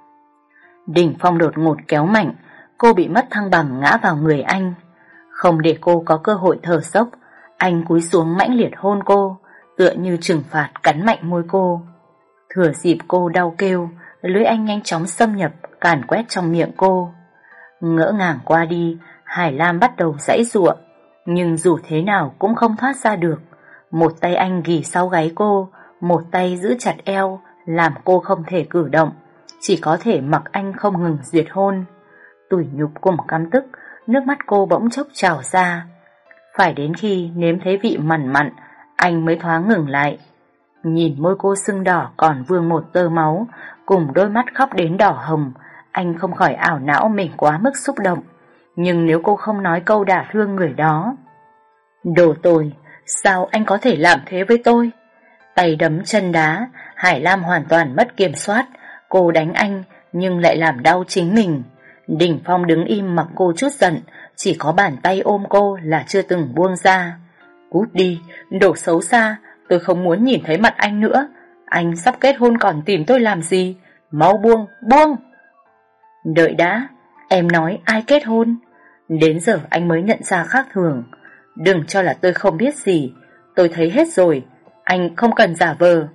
Đình Phong đột ngột kéo mạnh, cô bị mất thăng bằng ngã vào người anh. Không để cô có cơ hội thở dốc, anh cúi xuống mãnh liệt hôn cô, tựa như trừng phạt cắn mạnh môi cô. Thừa dịp cô đau kêu, lưỡi anh nhanh chóng xâm nhập, càn quét trong miệng cô. Ngỡ ngàng qua đi, Hải Lam bắt đầu giãy giụa, nhưng dù thế nào cũng không thoát ra được. Một tay anh ghì sau gáy cô, một tay giữ chặt eo, làm cô không thể cử động, chỉ có thể mặc anh không ngừng duyệt hôn. Tủi nhục cùng căm tức, nước mắt cô bỗng chốc trào ra. Phải đến khi nếm thấy vị mặn mặn, anh mới thoáng ngừng lại. Nhìn môi cô sưng đỏ còn vương một tơ máu, cùng đôi mắt khóc đến đỏ hồng, anh không khỏi ảo não mình quá mức xúc động. Nhưng nếu cô không nói câu đả thương người đó. Đồ tồi, sao anh có thể làm thế với tôi? Tay đấm chân đá, Hải Lam hoàn toàn mất kiểm soát. Cô đánh anh nhưng lại làm đau chính mình. Đình Phong đứng im mặc cô chút giận, chỉ có bàn tay ôm cô là chưa từng buông ra. Cút đi, đồ xấu xa, tôi không muốn nhìn thấy mặt anh nữa. Anh sắp kết hôn còn tìm tôi làm gì? Mau buông, buông! Đợi đã, em nói ai kết hôn? Đến giờ anh mới nhận ra khác thường. Đừng cho là tôi không biết gì, tôi thấy hết rồi, anh không cần giả vờ.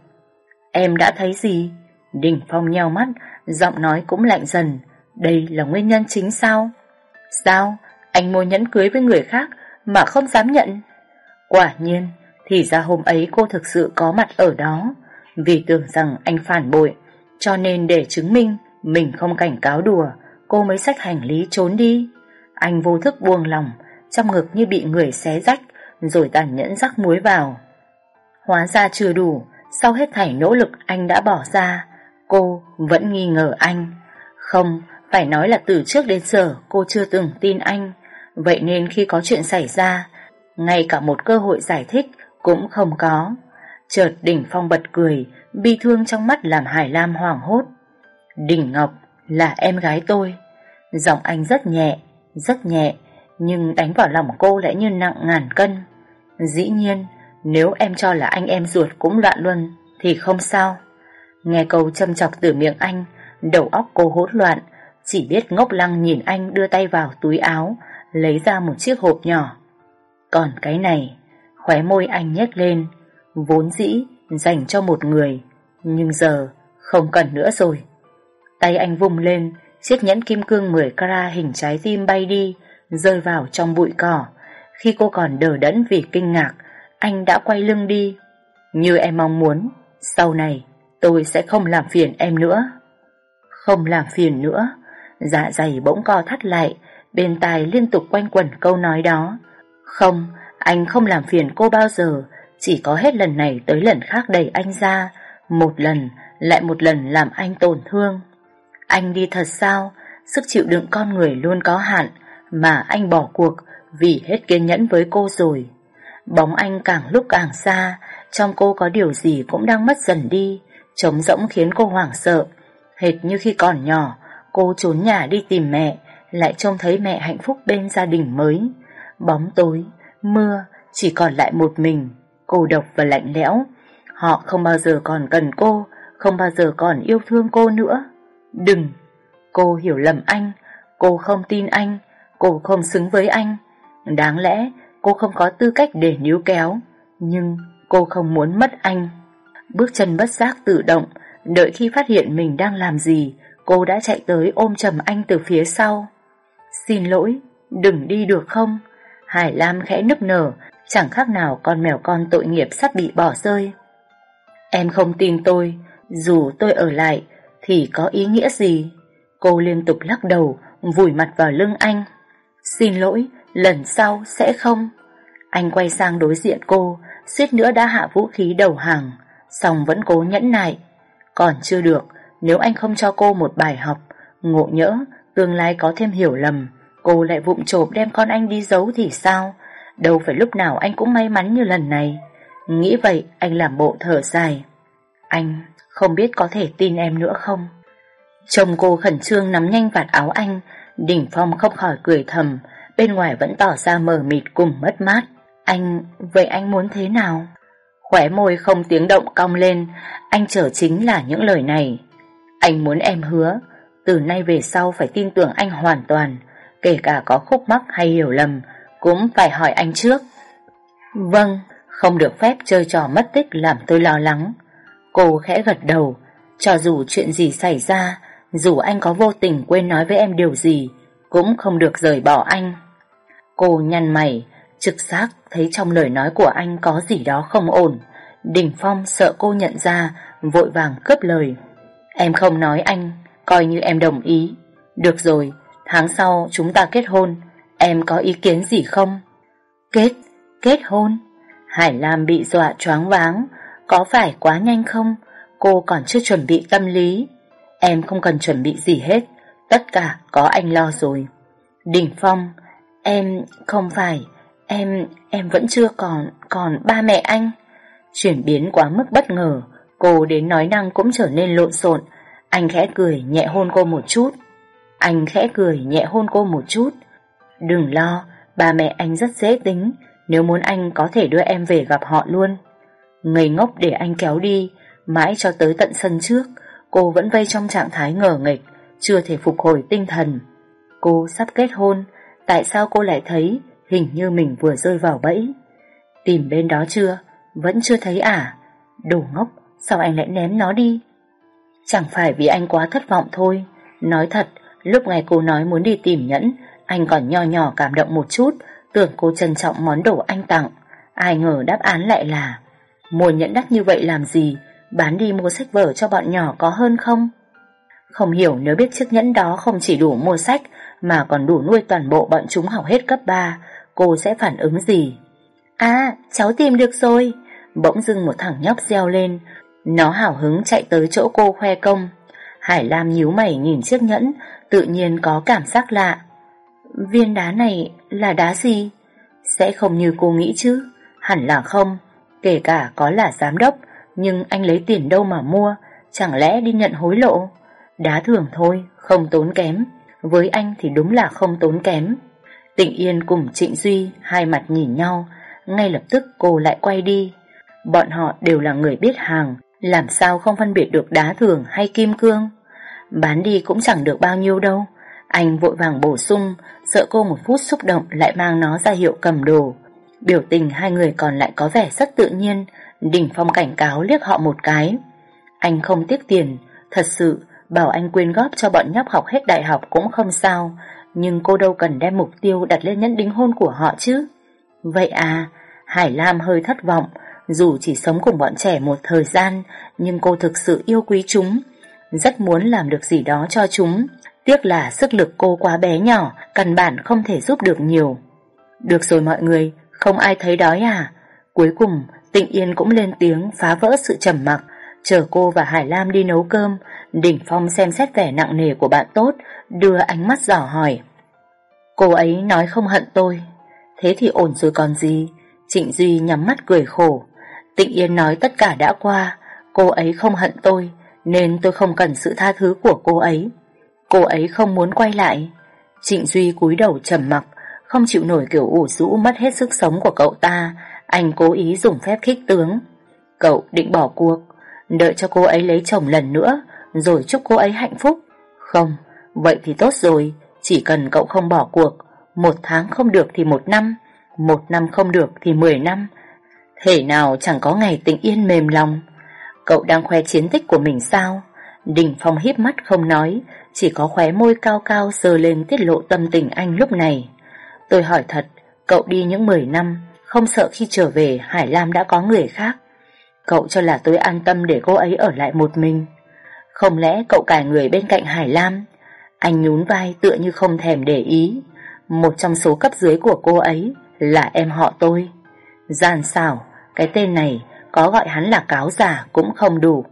Em đã thấy gì? Đình Phong nheo mắt, giọng nói cũng lạnh dần. Đây là nguyên nhân chính sao? Sao? Anh mua nhẫn cưới với người khác mà không dám nhận? Quả nhiên, thì ra hôm ấy cô thực sự có mặt ở đó. Vì tưởng rằng anh phản bội, cho nên để chứng minh mình không cảnh cáo đùa, cô mới xách hành lý trốn đi. Anh vô thức buông lòng, trong ngực như bị người xé rách, rồi tàn nhẫn rắc muối vào. Hóa ra chưa đủ, sau hết thảy nỗ lực anh đã bỏ ra, cô vẫn nghi ngờ anh. Không, phải nói là từ trước đến giờ cô chưa từng tin anh. Vậy nên khi có chuyện xảy ra, ngay cả một cơ hội giải thích cũng không có. Chợt Đình Phong bật cười, bi thương trong mắt làm Hải Lam hoảng hốt. Đình Ngọc là em gái tôi. Giọng anh rất nhẹ, nhưng đánh vào lòng cô lại như nặng ngàn cân. Dĩ nhiên, nếu em cho là anh em ruột cũng loạn luân thì không sao. Nghe câu châm chọc từ miệng anh, đầu óc cô hỗn loạn, chỉ biết ngốc lăng nhìn anh đưa tay vào túi áo, lấy ra một chiếc hộp nhỏ. Còn cái này, khóe môi anh nhếch lên, vốn dĩ dành cho một người, nhưng giờ không cần nữa rồi. Tay anh vung lên, chiếc nhẫn kim cương 10 carat hình trái tim bay đi, rơi vào trong bụi cỏ. Khi cô còn đờ đẫn vì kinh ngạc, anh đã quay lưng đi. Như em mong muốn, sau này tôi sẽ không làm phiền em nữa. Không làm phiền nữa. Dạ dày bỗng co thắt lại, bên tai liên tục quanh quẩn câu nói đó. Không, anh không làm phiền cô bao giờ, chỉ có hết lần này tới lần khác đẩy anh ra, một lần lại một lần làm anh tổn thương. Anh đi thật sao? Sức chịu đựng con người luôn có hạn, mà anh bỏ cuộc vì hết kiên nhẫn với cô rồi. Bóng anh càng lúc càng xa, trong cô có điều gì cũng đang mất dần đi, trống rỗng khiến cô hoảng sợ. Hệt như khi còn nhỏ, cô trốn nhà đi tìm mẹ, lại trông thấy mẹ hạnh phúc bên gia đình mới. Bóng tối, mưa, chỉ còn lại một mình, cô độc và lạnh lẽo. Họ không bao giờ còn cần cô, không bao giờ còn yêu thương cô nữa. Đừng! Cô hiểu lầm anh, cô không tin anh, cô không xứng với anh. Đáng lẽ cô không có tư cách để níu kéo, nhưng cô không muốn mất anh. Bước chân bất giác tự động, đợi khi phát hiện mình đang làm gì, cô đã chạy tới ôm chầm anh từ phía sau. Xin lỗi, đừng đi được không? Hải Lam khẽ nức nở, chẳng khác nào con mèo con tội nghiệp sắp bị bỏ rơi. Em không tin tôi, dù tôi ở lại thì có ý nghĩa gì? Cô liên tục lắc đầu, vùi mặt vào lưng anh. Xin lỗi, lần sau sẽ không. Anh quay sang đối diện cô, suýt nữa đã hạ vũ khí đầu hàng. song vẫn cố nhẫn nại. Còn chưa được, nếu anh không cho cô một bài học, ngộ nhỡ tương lai có thêm hiểu lầm, cô lại vụng trộm đem con anh đi giấu thì sao? Đâu phải lúc nào anh cũng may mắn như lần này. Nghĩ vậy anh làm bộ thở dài. Anh không biết có thể tin em nữa không? Chồng cô khẩn trương nắm nhanh vạt áo anh, Đình Phong không khỏi cười thầm, bên ngoài vẫn tỏ ra mờ mịt cùng mất mát. Vậy anh muốn thế nào? Khóe môi không tiếng động cong lên, anh chờ chính là những lời này. Anh muốn em hứa, từ nay về sau phải tin tưởng anh hoàn toàn, kể cả có khúc mắc hay hiểu lầm, cũng phải hỏi anh trước. Vâng, không được phép chơi trò mất tích làm tôi lo lắng. Cô khẽ gật đầu, cho dù chuyện gì xảy ra, dù anh có vô tình quên nói với em điều gì, cũng không được rời bỏ anh. Cô nhăn mày, trực giác thấy trong lời nói của anh có gì đó không ổn. Đình Phong sợ cô nhận ra, vội vàng cướp lời. Em không nói anh, coi như em đồng ý. Được rồi, tháng sau chúng ta kết hôn, em có ý kiến gì không? Kết hôn? Hải Lam bị dọa choáng váng. Có phải quá nhanh không? Cô còn chưa chuẩn bị tâm lý. Em không cần chuẩn bị gì hết, tất cả có anh lo rồi. Đình Phong, không phải, em vẫn chưa còn ba mẹ anh. Chuyển biến quá mức bất ngờ, cô đến nói năng cũng trở nên lộn xộn. Anh khẽ cười nhẹ hôn cô một chút. Đừng lo, ba mẹ anh rất dễ tính, nếu muốn anh có thể đưa em về gặp họ luôn. Ngây ngốc để anh kéo đi, mãi cho tới tận sân trước, cô vẫn vây trong trạng thái ngờ nghệch, chưa thể phục hồi tinh thần. Cô sắp kết hôn, tại sao cô lại thấy hình như mình vừa rơi vào bẫy? Tìm bên đó chưa? Vẫn chưa thấy à? Đồ ngốc, sao anh lại ném nó đi? Chẳng phải vì anh quá thất vọng thôi. Nói thật, lúc ngày cô nói muốn đi tìm nhẫn, anh còn nho nhỏ cảm động một chút, tưởng cô trân trọng món đồ anh tặng. Ai ngờ đáp án lại là mua nhẫn đắt như vậy làm gì, bán đi mua sách vở cho bọn nhỏ có hơn không? Không hiểu nếu biết chiếc nhẫn đó không chỉ đủ mua sách mà còn đủ nuôi toàn bộ bọn chúng học hết cấp 3, cô sẽ phản ứng gì? À, cháu tìm được rồi! Bỗng dưng một thằng nhóc reo lên, nó hào hứng chạy tới chỗ cô khoe công. Hải Lam nhíu mày nhìn chiếc nhẫn, tự nhiên có cảm giác lạ. Viên đá này là đá gì? Sẽ không như cô nghĩ chứ? Hẳn là không. Kể cả có là giám đốc, nhưng anh lấy tiền đâu mà mua, chẳng lẽ đi nhận hối lộ? Đá thường thôi, không tốn kém. Với anh thì đúng là không tốn kém. Tịnh Yên cùng Trịnh Duy hai mặt nhìn nhau, ngay lập tức cô lại quay đi. Bọn họ đều là người biết hàng, làm sao không phân biệt được đá thường hay kim cương? Bán đi cũng chẳng được bao nhiêu đâu. Anh vội vàng bổ sung, sợ cô một phút xúc động lại mang nó ra hiệu cầm đồ. Biểu tình hai người còn lại có vẻ rất tự nhiên. Đình Phong cảnh cáo liếc họ một cái. Anh không tiếc tiền, thật sự, bảo anh quyên góp cho bọn nhóc học hết đại học cũng không sao, nhưng cô đâu cần đem mục tiêu đặt lên nhẫn đính hôn của họ chứ. Vậy à? Hải Lam hơi thất vọng. Dù chỉ sống cùng bọn trẻ một thời gian, nhưng cô thực sự yêu quý chúng, rất muốn làm được gì đó cho chúng. Tiếc là sức lực cô quá bé nhỏ, căn bản không thể giúp được nhiều. Được rồi mọi người, không ai thấy đói à? Cuối cùng Tịnh Yên cũng lên tiếng phá vỡ sự trầm mặc. Chờ cô và Hải Lam đi nấu cơm, Đình Phong xem xét vẻ nặng nề của bạn tốt, đưa ánh mắt dò hỏi. Cô ấy nói không hận tôi. Thế thì ổn rồi còn gì. Trịnh Duy nhắm mắt cười khổ. Tịnh Yên nói tất cả đã qua, cô ấy không hận tôi, nên tôi không cần sự tha thứ của cô ấy. Cô ấy không muốn quay lại. Trịnh Duy cúi đầu trầm mặc, không chịu nổi kiểu ủ rũ mất hết sức sống của cậu ta. Anh cố ý dùng phép khích tướng. Cậu định bỏ cuộc, đợi cho cô ấy lấy chồng lần nữa, rồi chúc cô ấy hạnh phúc? Không, vậy thì tốt rồi. Chỉ cần cậu không bỏ cuộc, 1 tháng không được thì 1 năm, 1 năm không được thì 10 năm. Thể nào chẳng có ngày Tịnh Yên mềm lòng. Cậu đang khoe chiến tích của mình sao? Đình Phong híp mắt không nói, chỉ có khóe môi cao cao giơ lên tiết lộ tâm tình anh lúc này. Tôi hỏi thật, cậu đi những 10 năm, không sợ khi trở về Hải Lam đã có người khác? Cậu cho là tôi an tâm để cô ấy ở lại một mình? Không lẽ cậu cài người bên cạnh Hải Lam? Anh nhún vai tựa như không thèm để ý. Một trong số cấp dưới của cô ấy là em họ tôi. Gian xảo, cái tên này có gọi hắn là cáo giả cũng không đủ.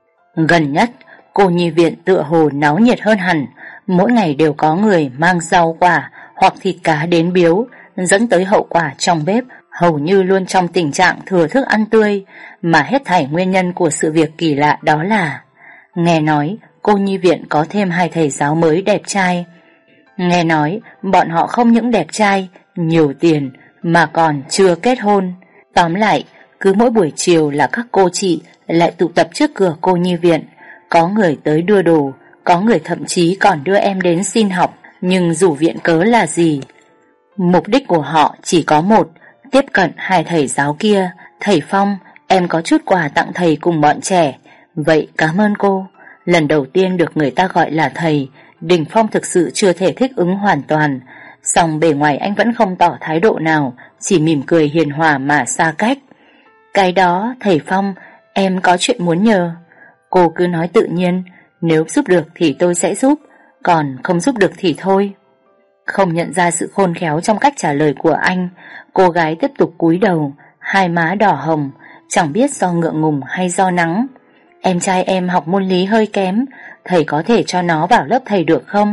Gần nhất, cô nhi viện tựa hồ náo nhiệt hơn hẳn, mỗi ngày đều có người mang rau quả hoặc thịt cá đến biếu, dẫn tới hậu quả trong bếp hầu như luôn trong tình trạng thừa thức ăn tươi, mà hết thảy nguyên nhân của sự việc kỳ lạ đó là nghe nói cô nhi viện có thêm 2 thầy giáo mới đẹp trai. Nghe nói bọn họ không những đẹp trai, nhiều tiền mà còn chưa kết hôn. Tóm lại, cứ mỗi buổi chiều là các cô chị lại tụ tập trước cửa cô nhi viện, có người tới đưa đồ, có người thậm chí còn đưa em đến xin học, nhưng dù viện cớ là gì, mục đích của họ chỉ có một: tiếp cận 2 thầy giáo kia. Thầy Phong, em có chút quà tặng thầy cùng bọn trẻ. Vậy cảm ơn cô. Lần đầu tiên được người ta gọi là thầy, Đình Phong thực sự chưa thể thích ứng hoàn toàn. Song bề ngoài anh vẫn không tỏ thái độ nào, chỉ mỉm cười hiền hòa mà xa cách. Cái đó, thầy Phong, em có chuyện muốn nhờ. Cô cứ nói tự nhiên, nếu giúp được thì tôi sẽ giúp, còn không giúp được thì thôi. Không nhận ra sự khôn khéo trong cách trả lời của anh, cô gái tiếp tục cúi đầu, hai má đỏ hồng, chẳng biết do ngượng ngùng hay do nắng. Em trai em học môn lý hơi kém, thầy có thể cho nó vào lớp thầy được không?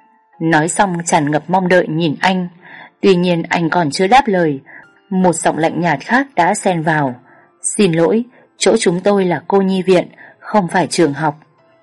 Nói xong tràn ngập mong đợi nhìn anh. Tuy nhiên anh còn chưa đáp lời, một giọng lạnh nhạt khác đã xen vào. Xin lỗi, chỗ chúng tôi là cô nhi viện, không phải trường học.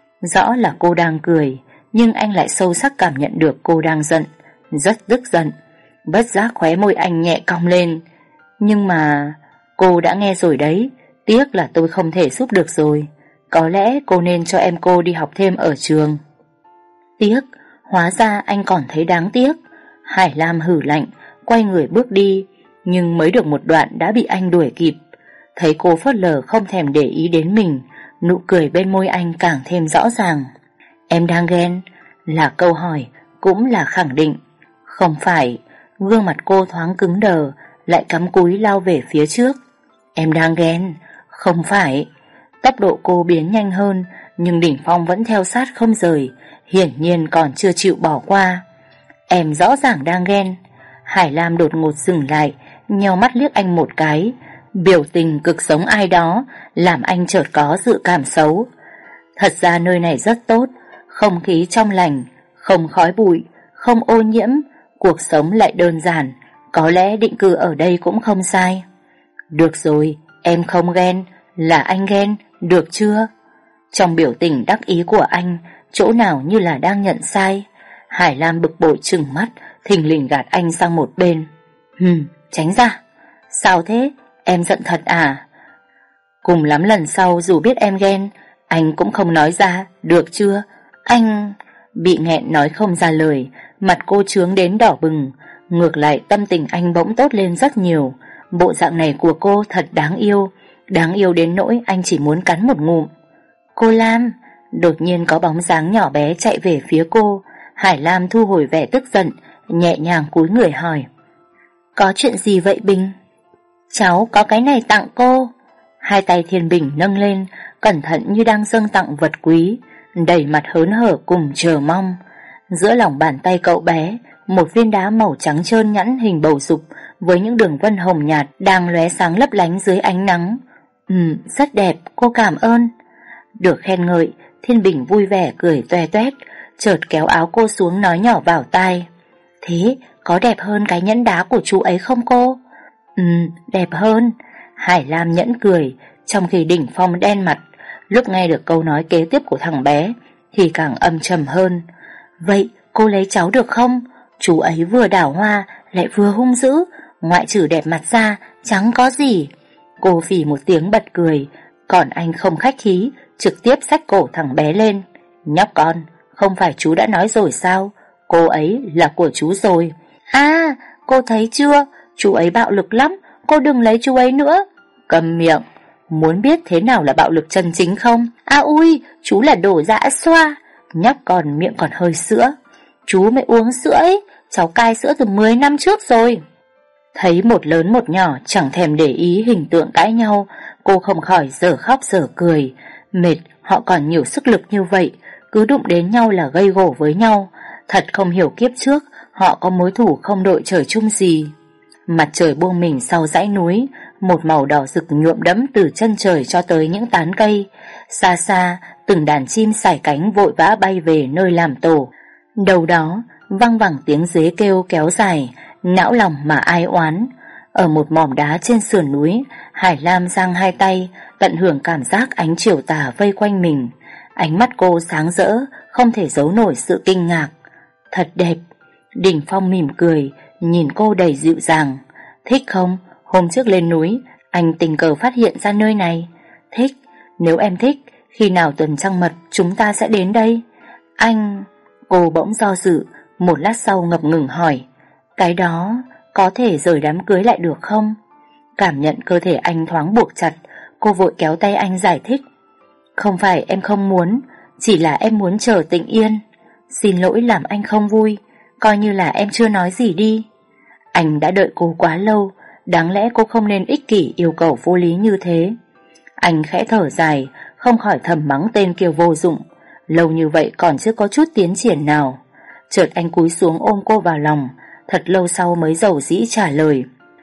Rõ là cô đang cười, nhưng anh lại sâu sắc cảm nhận được cô đang giận, rất tức giận. Bất giác khóe môi anh nhẹ cong lên. Nhưng mà cô đã nghe rồi đấy, tiếc là tôi không thể giúp được rồi. Có lẽ cô nên cho em cô đi học thêm ở trường. Tiếc? Hóa ra anh còn thấy đáng tiếc. Hải Lam hử lạnh, quay người bước đi, nhưng mới được một đoạn đã bị anh đuổi kịp. Thấy cô phớt lờ không thèm để ý đến mình, nụ cười bên môi anh càng thêm rõ ràng. Em đang ghen? Là câu hỏi, cũng là khẳng định. Không phải. Gương mặt cô thoáng cứng đờ, lại cắm cúi lao về phía trước. Em đang ghen? Không phải. Tốc độ cô biến nhanh hơn, nhưng Đỉnh Phong vẫn theo sát không rời, hiển nhiên còn chưa chịu bỏ qua. Em rõ ràng đang ghen. Hải Lam đột ngột dừng lại, nheo mắt liếc anh một cái, biểu tình cực giống ai đó, làm anh chợt có dự cảm xấu. Thật ra nơi này rất tốt, không khí trong lành, không khói bụi, không ô nhiễm, cuộc sống lại đơn giản, có lẽ định cư ở đây cũng không sai. Được rồi, em không ghen, là anh ghen, được chưa? Trong biểu tình đắc ý của anh, chỗ nào như là đang nhận sai. Hải Lam bực bội trừng mắt, thình lình gạt anh sang một bên. Tránh ra. Sao thế? Em giận thật à? Cùng lắm lần sau dù biết em ghen, anh cũng không nói ra, được chưa? Anh... Bị nghẹn nói không ra lời, mặt cô chướng đến đỏ bừng. Ngược lại tâm tình anh bỗng tốt lên rất nhiều. Bộ dạng này của cô thật đáng yêu đến nỗi anh chỉ muốn cắn một ngụm. Cô Lam. Đột nhiên có bóng dáng nhỏ bé chạy về phía cô. Hải Lam thu hồi vẻ tức giận, nhẹ nhàng cúi người hỏi. Có chuyện gì vậy Bình? Cháu có cái này tặng cô. Hai tay Thiên Bình nâng lên, cẩn thận như đang dâng tặng vật quý, đầy mặt hớn hở cùng chờ mong. Giữa lòng bàn tay cậu bé, một viên đá màu trắng trơn nhẵn hình bầu dục với những đường vân hồng nhạt đang lóe sáng lấp lánh dưới ánh nắng. Rất đẹp, cô cảm ơn. Được khen ngợi, Thiên Bình vui vẻ cười toe toét, chợt kéo áo cô xuống nói nhỏ vào tai. Thế có đẹp hơn cái nhẫn đá của chú ấy không cô? Đẹp hơn. Hải Lam nhẫn cười, trong khi Đỉnh Phong đen mặt. Lúc nghe được câu nói kế tiếp của thằng bé thì càng âm trầm hơn. Vậy cô lấy cháu được không? Chú ấy vừa đảo hoa lại vừa hung dữ, ngoại trừ đẹp mặt ra chẳng có gì. Cô phì một tiếng bật cười, còn anh không khách khí, trực tiếp xách cổ thằng bé lên. Nhóc con, không phải chú đã nói rồi sao? Cô ấy là của chú rồi. À, cô thấy chưa? Chú ấy bạo lực lắm, cô đừng lấy chú ấy nữa. Cầm miệng. Muốn biết thế nào là bạo lực chân chính không? À ui, chú là đồ dã xoa. Nhóc còn miệng còn hơi sữa. Chú mới uống sữa ấy, cháu cai sữa từ 10 năm trước rồi. Thấy một lớn một nhỏ chẳng thèm để ý hình tượng cãi nhau, cô không khỏi dở khóc dở cười. Mệt, họ còn nhiều sức lực như vậy, cứ đụng đến nhau là gây gổ với nhau. Thật không hiểu kiếp trước họ có mối thù không đội trời chung gì. Mặt trời buông mình sau dãy núi, một màu đỏ rực nhuộm đẫm từ chân trời cho tới những tán cây. Xa xa, từng đàn chim sải cánh vội vã bay về nơi làm tổ. Đầu đó, văng vẳng tiếng dế kêu kéo dài, não lòng mà ai oán. Ở một mỏm đá trên sườn núi, Hải Lam giang hai tay, tận hưởng cảm giác ánh chiều tà vây quanh mình. Ánh mắt cô sáng rỡ, không thể giấu nổi sự kinh ngạc. Thật đẹp. Đình Phong mỉm cười, nhìn cô đầy dịu dàng. Thích không? Hôm trước lên núi, anh tình cờ phát hiện ra nơi này. Thích. Nếu em thích, khi nào tuần trăng mật chúng ta sẽ đến đây? Anh... Cô bỗng do dự, một lát sau ngập ngừng hỏi. Cái đó có thể rời đám cưới lại được không? Cảm nhận cơ thể anh thoáng buộc chặt, cô vội kéo tay anh giải thích. Không phải em không muốn, chỉ là em muốn chờ Tịnh Yên. Xin lỗi làm anh không vui, coi như là em chưa nói gì đi. Anh đã đợi cô quá lâu, đáng lẽ cô không nên ích kỷ yêu cầu vô lý như thế. Anh khẽ thở dài, không khỏi thầm mắng tên kia vô dụng. Lâu như vậy còn chưa có chút tiến triển nào. Chợt anh cúi xuống ôm cô vào lòng, thật lâu sau mới dầu dĩ trả lời.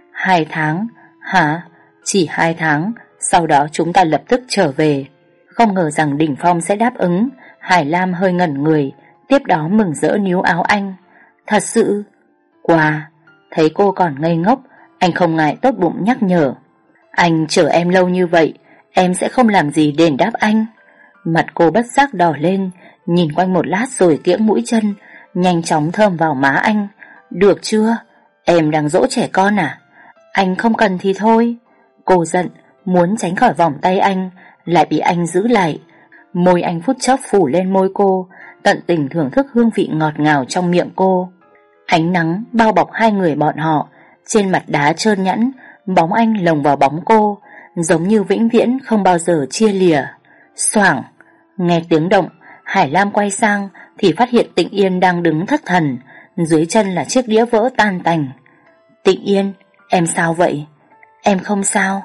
2 tháng? Hả? Chỉ 2 tháng, sau đó chúng ta lập tức trở về. Không ngờ rằng Đình Phong sẽ đáp ứng. Hải Lam hơi ngẩn người, tiếp đó mừng rỡ níu áo anh. Thật sự? Quà. Thấy cô còn ngây ngốc, anh không ngại tốt bụng nhắc nhở. Anh chờ em lâu như vậy, em sẽ không làm gì đền đáp anh. Mặt cô bất giác đỏ lên, nhìn quanh một lát rồi kiễng mũi chân, nhanh chóng thơm vào má anh. Được chưa? Em đang dỗ trẻ con à? Anh không cần thì thôi. Cô giận, muốn tránh khỏi vòng tay anh, lại bị anh giữ lại. Môi anh phút chốc phủ lên môi cô, tận tình thưởng thức hương vị ngọt ngào trong miệng cô. Ánh nắng bao bọc hai người bọn họ, trên mặt đá trơn nhẵn, bóng anh lồng vào bóng cô, giống như vĩnh viễn không bao giờ chia lìa. Xoảng, nghe tiếng động, Hải Lam quay sang thì phát hiện Tịnh Yên đang đứng thất thần, dưới chân là chiếc đĩa vỡ tan tành. Tịnh Yên, em sao vậy? Em không sao.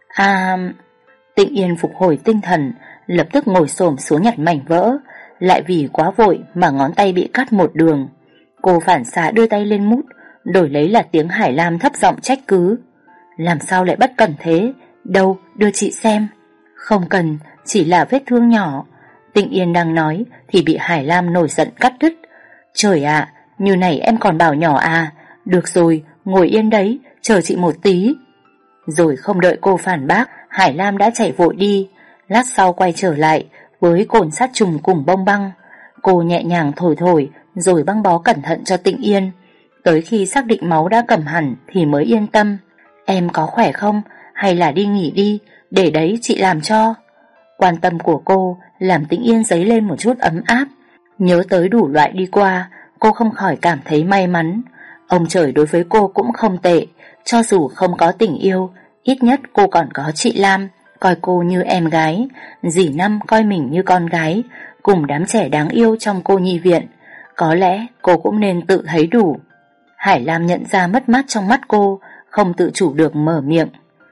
Tịnh Yên phục hồi tinh thần, lập tức ngồi xổm xuống nhặt mảnh vỡ, lại vì quá vội mà ngón tay bị cắt một đường. Cô phản xạ đưa tay lên mút, đổi lấy là tiếng Hải Lam thấp giọng trách cứ. Làm sao lại bất cẩn thế? Đâu, đưa chị xem. Không cần, chỉ là vết thương nhỏ. Tịnh Yên đang nói thì bị Hải Lam nổi giận cắt đứt. Trời ạ, như này em còn bảo nhỏ à? Được rồi, ngồi yên đấy, chờ chị một tí. Rồi không đợi cô phản bác, Hải Lam đã chạy vội đi. Lát sau quay trở lại với cồn sát trùng cùng bông băng. Cô nhẹ nhàng thổi thổi rồi băng bó cẩn thận cho Tịnh Yên. Tới khi xác định máu đã cầm hẳn thì mới yên tâm. Em có khỏe không? Hay là đi nghỉ đi, để đấy chị làm cho. Quan tâm của cô làm Tịnh Yên dấy lên một chút ấm áp. Nhớ tới đủ loại đi qua, cô không khỏi cảm thấy may mắn. Ông trời đối với cô cũng không tệ. Cho dù không có tình yêu, ít nhất cô còn có chị Lam, coi cô như em gái. Dì Năm coi mình như con gái, cùng đám trẻ đáng yêu trong cô nhi viện. Có lẽ cô cũng nên tự thấy đủ. Hải Lam nhận ra mất mát trong mắt cô, không tự chủ được mở miệng.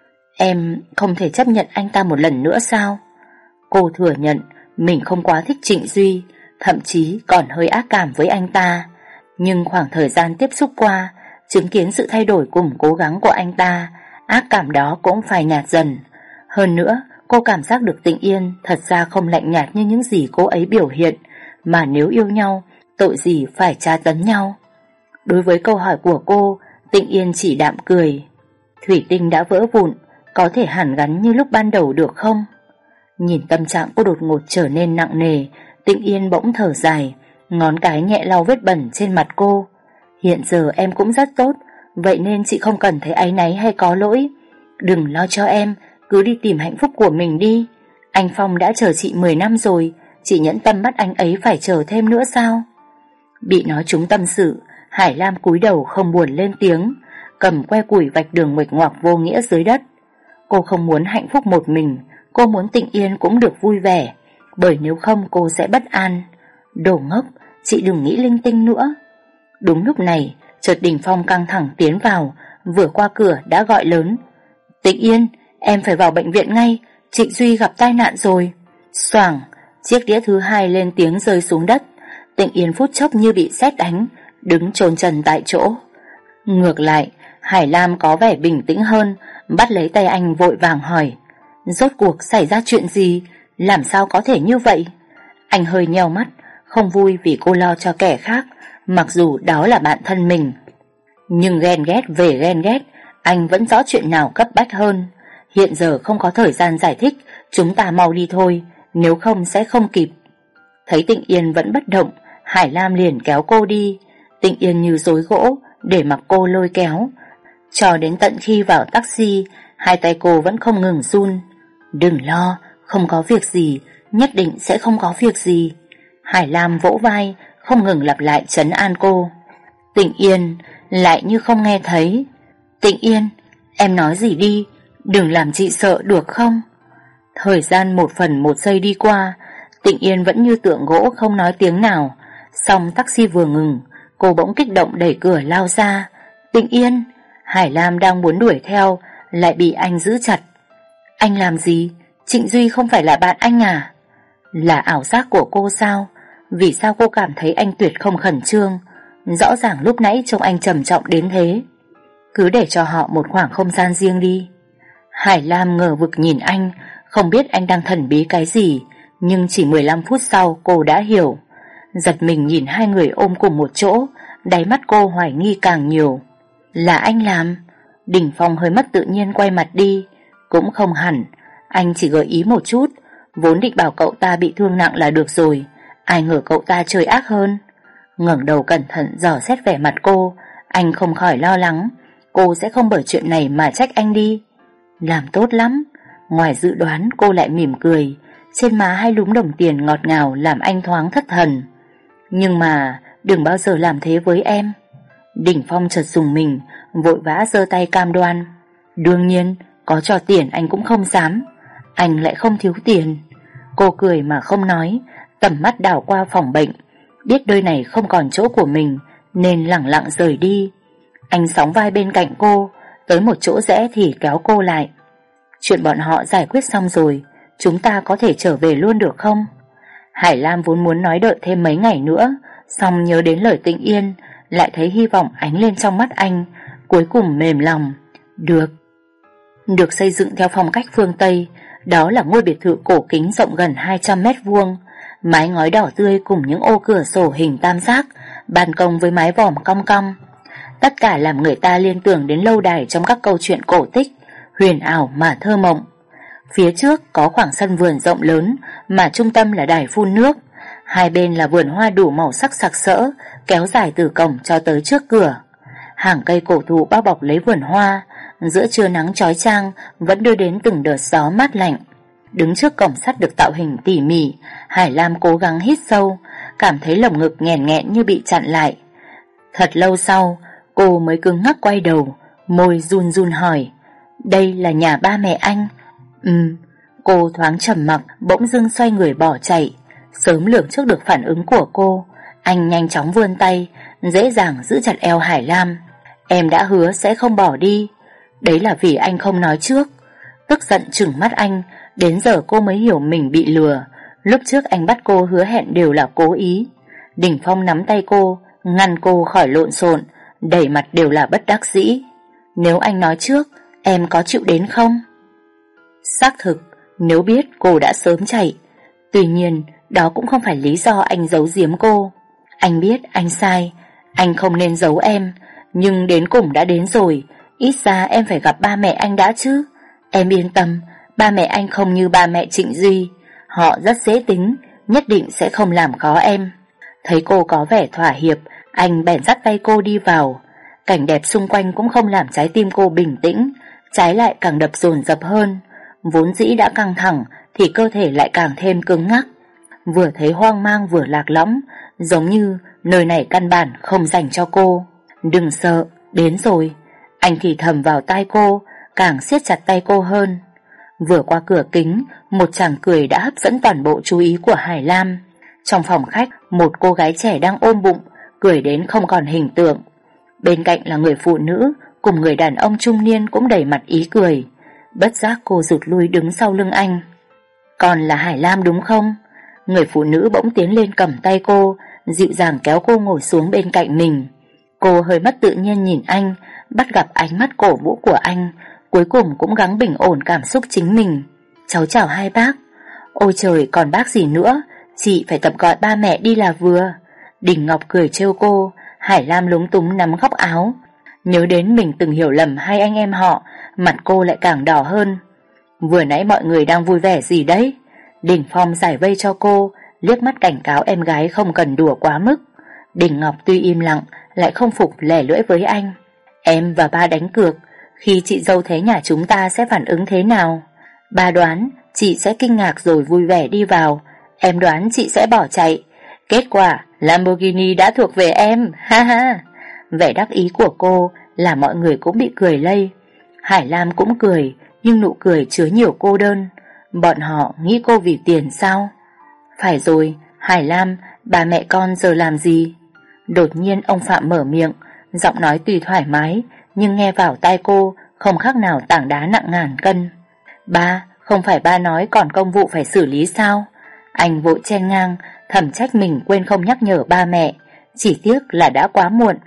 Em không thể chấp nhận anh ta một lần nữa sao? Cô thừa nhận mình không quá thích Trịnh Duy, thậm chí còn hơi ác cảm với anh ta. Nhưng khoảng thời gian tiếp xúc qua, chứng kiến sự thay đổi cùng cố gắng của anh ta, ác cảm đó cũng phải nhạt dần. Hơn nữa, cô cảm giác được Tịnh Yên thật ra không lạnh nhạt như những gì cô ấy biểu hiện, mà nếu yêu nhau, tội gì phải tra tấn nhau. Đối với câu hỏi của cô, Tịnh Yên chỉ đạm cười. Thủy tinh đã vỡ vụn, có thể hàn gắn như lúc ban đầu được không? Nhìn tâm trạng cô đột ngột trở nên nặng nề, Tịnh Yên bỗng thở dài, ngón cái nhẹ lau vết bẩn trên mặt cô. Hiện giờ em cũng rất tốt, vậy nên chị không cần thấy áy náy hay có lỗi. Đừng lo cho em, cứ đi tìm hạnh phúc của mình đi. Anh Phong đã chờ chị 10 năm rồi, chị nhẫn tâm bắt anh ấy phải chờ thêm nữa sao? Bị nói trúng tâm sự, Hải Lam cúi đầu không buồn lên tiếng, cầm que củi vạch đường nguệch ngoạc vô nghĩa dưới đất. Cô không muốn hạnh phúc một mình, cô muốn Tịnh Yên cũng được vui vẻ, bởi nếu không cô sẽ bất an. Đồ ngốc, chị đừng nghĩ linh tinh nữa. Đúng lúc này, chợt Đình Phong căng thẳng tiến vào, vừa qua cửa đã gọi lớn. Tịnh Yên, em phải vào bệnh viện ngay, Trịnh Duy gặp tai nạn rồi. Xoảng, chiếc đĩa thứ hai lên tiếng rơi xuống đất. Tịnh Yên phút chốc như bị sét đánh, đứng chôn chân tại chỗ. Ngược lại, Hải Lam có vẻ bình tĩnh hơn, bắt lấy tay anh vội vàng hỏi: rốt cuộc xảy ra chuyện gì? Làm sao có thể như vậy? Anh hơi nheo mắt, không vui vì cô lo cho kẻ khác, mặc dù đó là bạn thân mình. Nhưng ghen ghét về ghen ghét, anh vẫn rõ chuyện nào cấp bách hơn. Hiện giờ không có thời gian giải thích, chúng ta mau đi thôi, nếu không sẽ không kịp. Thấy Tịnh Yên vẫn bất động, Hải Lam liền kéo cô đi. Tịnh Yên như rối gỗ, để mặc cô lôi kéo. Cho đến tận khi vào taxi, hai tay cô vẫn không ngừng run. Đừng lo, không có việc gì, nhất định sẽ không có việc gì. Hải Lam vỗ vai, không ngừng lặp lại trấn an cô. Tịnh Yên lại như không nghe thấy. Tịnh Yên, em nói gì đi, đừng làm chị sợ được không? Thời gian 1/1 giây đi qua, Tịnh Yên vẫn như tượng gỗ không nói tiếng nào. Xong taxi vừa ngừng, cô bỗng kích động đẩy cửa lao ra. Tịnh Yên! Hải Lam đang muốn đuổi theo, lại bị anh giữ chặt. Anh làm gì? Trịnh Duy không phải là bạn anh à? Là ảo giác của cô sao? Vì sao cô cảm thấy anh tuyệt không khẩn trương? Rõ ràng lúc nãy trông anh trầm trọng đến thế. Cứ để cho họ một khoảng không gian riêng đi. Hải Lam ngờ vực nhìn anh, không biết anh đang thần bí cái gì, nhưng chỉ 15 phút sau cô đã hiểu. Giật mình nhìn hai người ôm cùng một chỗ, đáy mắt cô hoài nghi càng nhiều. Là anh làm? Đình Phong hơi mất tự nhiên quay mặt đi. Cũng không hẳn, anh chỉ gợi ý một chút, vốn định bảo cậu ta bị thương nặng là được rồi, ai ngờ cậu ta chơi ác hơn. Ngẩng đầu cẩn thận dò xét vẻ mặt cô, anh không khỏi lo lắng cô sẽ không bởi chuyện này mà trách anh đi. Làm tốt lắm. Ngoài dự đoán, cô lại mỉm cười, trên má hai lúm đồng tiền ngọt ngào làm anh thoáng thất thần. Nhưng mà đừng bao giờ làm thế với em. Đỉnh Phong chợt dùng mình, vội vã giơ tay cam đoan. Đương nhiên, có cho tiền anh cũng không dám. Anh lại không thiếu tiền. Cô cười mà không nói, tầm mắt đảo qua phòng bệnh, biết nơi này không còn chỗ của mình nên lẳng lặng rời đi. Anh sóng vai bên cạnh cô, tới một chỗ rẽ thì kéo cô lại. Chuyện bọn họ giải quyết xong rồi, chúng ta có thể trở về luôn được không? Hải Lam vốn muốn nói đợi thêm mấy ngày nữa, xong nhớ đến lời Tịnh Yên, lại thấy hy vọng ánh lên trong mắt anh, cuối cùng mềm lòng. Được. Được xây dựng theo phong cách phương Tây, đó là ngôi biệt thự cổ kính rộng gần 200 mét vuông, mái ngói đỏ tươi cùng những ô cửa sổ hình tam giác, ban công với mái vòm cong cong. Tất cả làm người ta liên tưởng đến lâu đài trong các câu chuyện cổ tích, huyền ảo mà thơ mộng. Phía trước có khoảng sân vườn rộng lớn mà trung tâm là đài phun nước, hai bên là vườn hoa đủ màu sắc sặc sỡ kéo dài từ cổng cho tới trước cửa. Hàng cây cổ thụ bao bọc lấy vườn hoa, giữa trưa nắng chói chang vẫn đưa đến từng đợt gió mát lạnh. Đứng trước cổng sắt được tạo hình tỉ mỉ, Hải Lam cố gắng hít sâu, cảm thấy lồng ngực nghẹn nghẹn như bị chặn lại. Thật lâu sau, cô mới cứng ngắc quay đầu, môi run run hỏi: đây là nhà ba mẹ anh? Cô thoáng trầm mặc, bỗng dưng xoay người bỏ chạy. Sớm lường trước được phản ứng của cô, anh nhanh chóng vươn tay, dễ dàng giữ chặt eo Hải Lam. Em đã hứa sẽ không bỏ đi. Đấy là vì anh không nói trước. Tức giận trừng mắt anh, đến giờ cô mới hiểu mình bị lừa. Lúc trước anh bắt cô hứa hẹn đều là cố ý. Đình Phong nắm tay cô, ngăn cô khỏi lộn xộn, đầy mặt đều là bất đắc dĩ. Nếu anh nói trước, em có chịu đến không? Xác thực, nếu biết cô đã sớm chạy. Tuy nhiên, đó cũng không phải lý do anh giấu giếm cô. Anh biết anh sai, anh không nên giấu em, nhưng đến cùng đã đến rồi, ít ra em phải gặp ba mẹ anh đã chứ. Em yên tâm, ba mẹ anh không như ba mẹ Trịnh Duy, họ rất dễ tính, nhất định sẽ không làm khó em. Thấy cô có vẻ thỏa hiệp, anh bèn dắt tay cô đi vào. Cảnh đẹp xung quanh cũng không làm trái tim cô bình tĩnh, trái lại càng đập dồn dập hơn. Vốn dĩ đã căng thẳng thì cơ thể lại càng thêm cứng ngắc. Vừa thấy hoang mang vừa lạc lõng, giống như nơi này căn bản không dành cho cô. Đừng sợ, đến rồi. Anh thì thầm vào tai cô, càng siết chặt tay cô hơn. Vừa qua cửa kính, một chàng cười đã hấp dẫn toàn bộ chú ý của Hải Lam. Trong phòng khách, một cô gái trẻ đang ôm bụng, cười đến không còn hình tượng. Bên cạnh là người phụ nữ cùng người đàn ông trung niên cũng đầy mặt ý cười. Bất giác cô rụt lui đứng sau lưng anh. Còn là Hải Lam đúng không? Người phụ nữ bỗng tiến lên cầm tay cô, dịu dàng kéo cô ngồi xuống bên cạnh mình. Cô hơi mất tự nhiên nhìn anh, bắt gặp ánh mắt cổ vũ của anh, cuối cùng cũng gắng bình ổn cảm xúc chính mình. Cháu chào hai bác. Ôi trời, còn bác gì nữa, chị phải tập gọi ba mẹ đi là vừa. Đình Ngọc cười trêu cô. Hải Lam lúng túng nắm góc áo. Nhớ đến mình từng hiểu lầm hai anh em họ, mặt cô lại càng đỏ hơn. Vừa nãy mọi người đang vui vẻ gì đấy? Đình Phong giải vây cho cô, liếc mắt cảnh cáo em gái không cần đùa quá mức. Đình Ngọc tuy im lặng, lại không phục lẻ lưỡi với anh. Em và ba đánh cược, khi chị dâu thế nhà chúng ta sẽ phản ứng thế nào? Ba đoán chị sẽ kinh ngạc rồi vui vẻ đi vào. Em đoán chị sẽ bỏ chạy. Kết quả Lamborghini đã thuộc về em. Ha ha. Vẻ đắc ý của cô là mọi người cũng bị cười lây. Hải Lam cũng cười, nhưng nụ cười chứa nhiều cô đơn. Bọn họ nghĩ cô vì tiền sao? Phải rồi, Hải Lam, ba mẹ con giờ làm gì? Đột nhiên ông Phạm mở miệng, giọng nói tuy thoải mái, nhưng nghe vào tai cô không khác nào tảng đá nặng ngàn cân. Ba, không phải ba nói còn công vụ phải xử lý sao? Anh vội chen ngang, thầm trách mình quên không nhắc nhở ba mẹ, chỉ tiếc là đã quá muộn.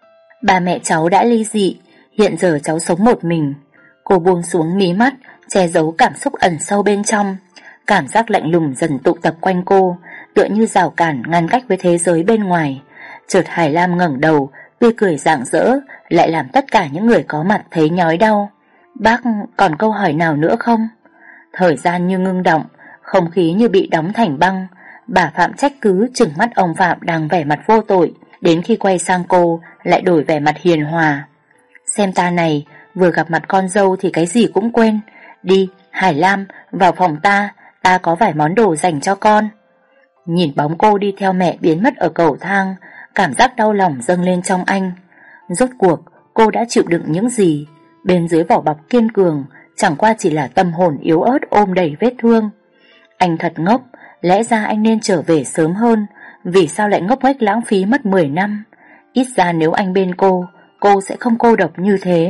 Ba mẹ cháu đã ly dị, hiện giờ cháu sống một mình. Cô buông xuống mí mắt, che giấu cảm xúc ẩn sâu bên trong. Cảm giác lạnh lùng dần tụ tập quanh cô, tựa như rào cản ngăn cách với thế giới bên ngoài. Chợt Hải Lam ngẩng đầu, tươi cười rạng rỡ, lại làm tất cả những người có mặt thấy nhói đau. Bác còn câu hỏi nào nữa không? Thời gian như ngưng động, không khí như bị đóng thành băng. Bà Phạm trách cứ trừng mắt ông Phạm đang vẻ mặt vô tội, đến khi quay sang cô lại đổi vẻ mặt hiền hòa. Xem ta này, vừa gặp mặt con dâu thì cái gì cũng quên. Đi, Hải Lam, vào phòng ta có vài món đồ dành cho con. Nhìn bóng cô đi theo mẹ biến mất ở cầu thang, cảm giác đau lòng dâng lên trong anh. Rốt cuộc, cô đã chịu đựng những gì? Bên dưới vỏ bọc kiên cường, chẳng qua chỉ là tâm hồn yếu ớt ôm đầy vết thương. Anh thật ngốc, lẽ ra anh nên trở về sớm hơn, vì sao lại ngốc nghếch lãng phí mất 10 năm? Ít ra nếu anh bên cô sẽ không cô độc như thế.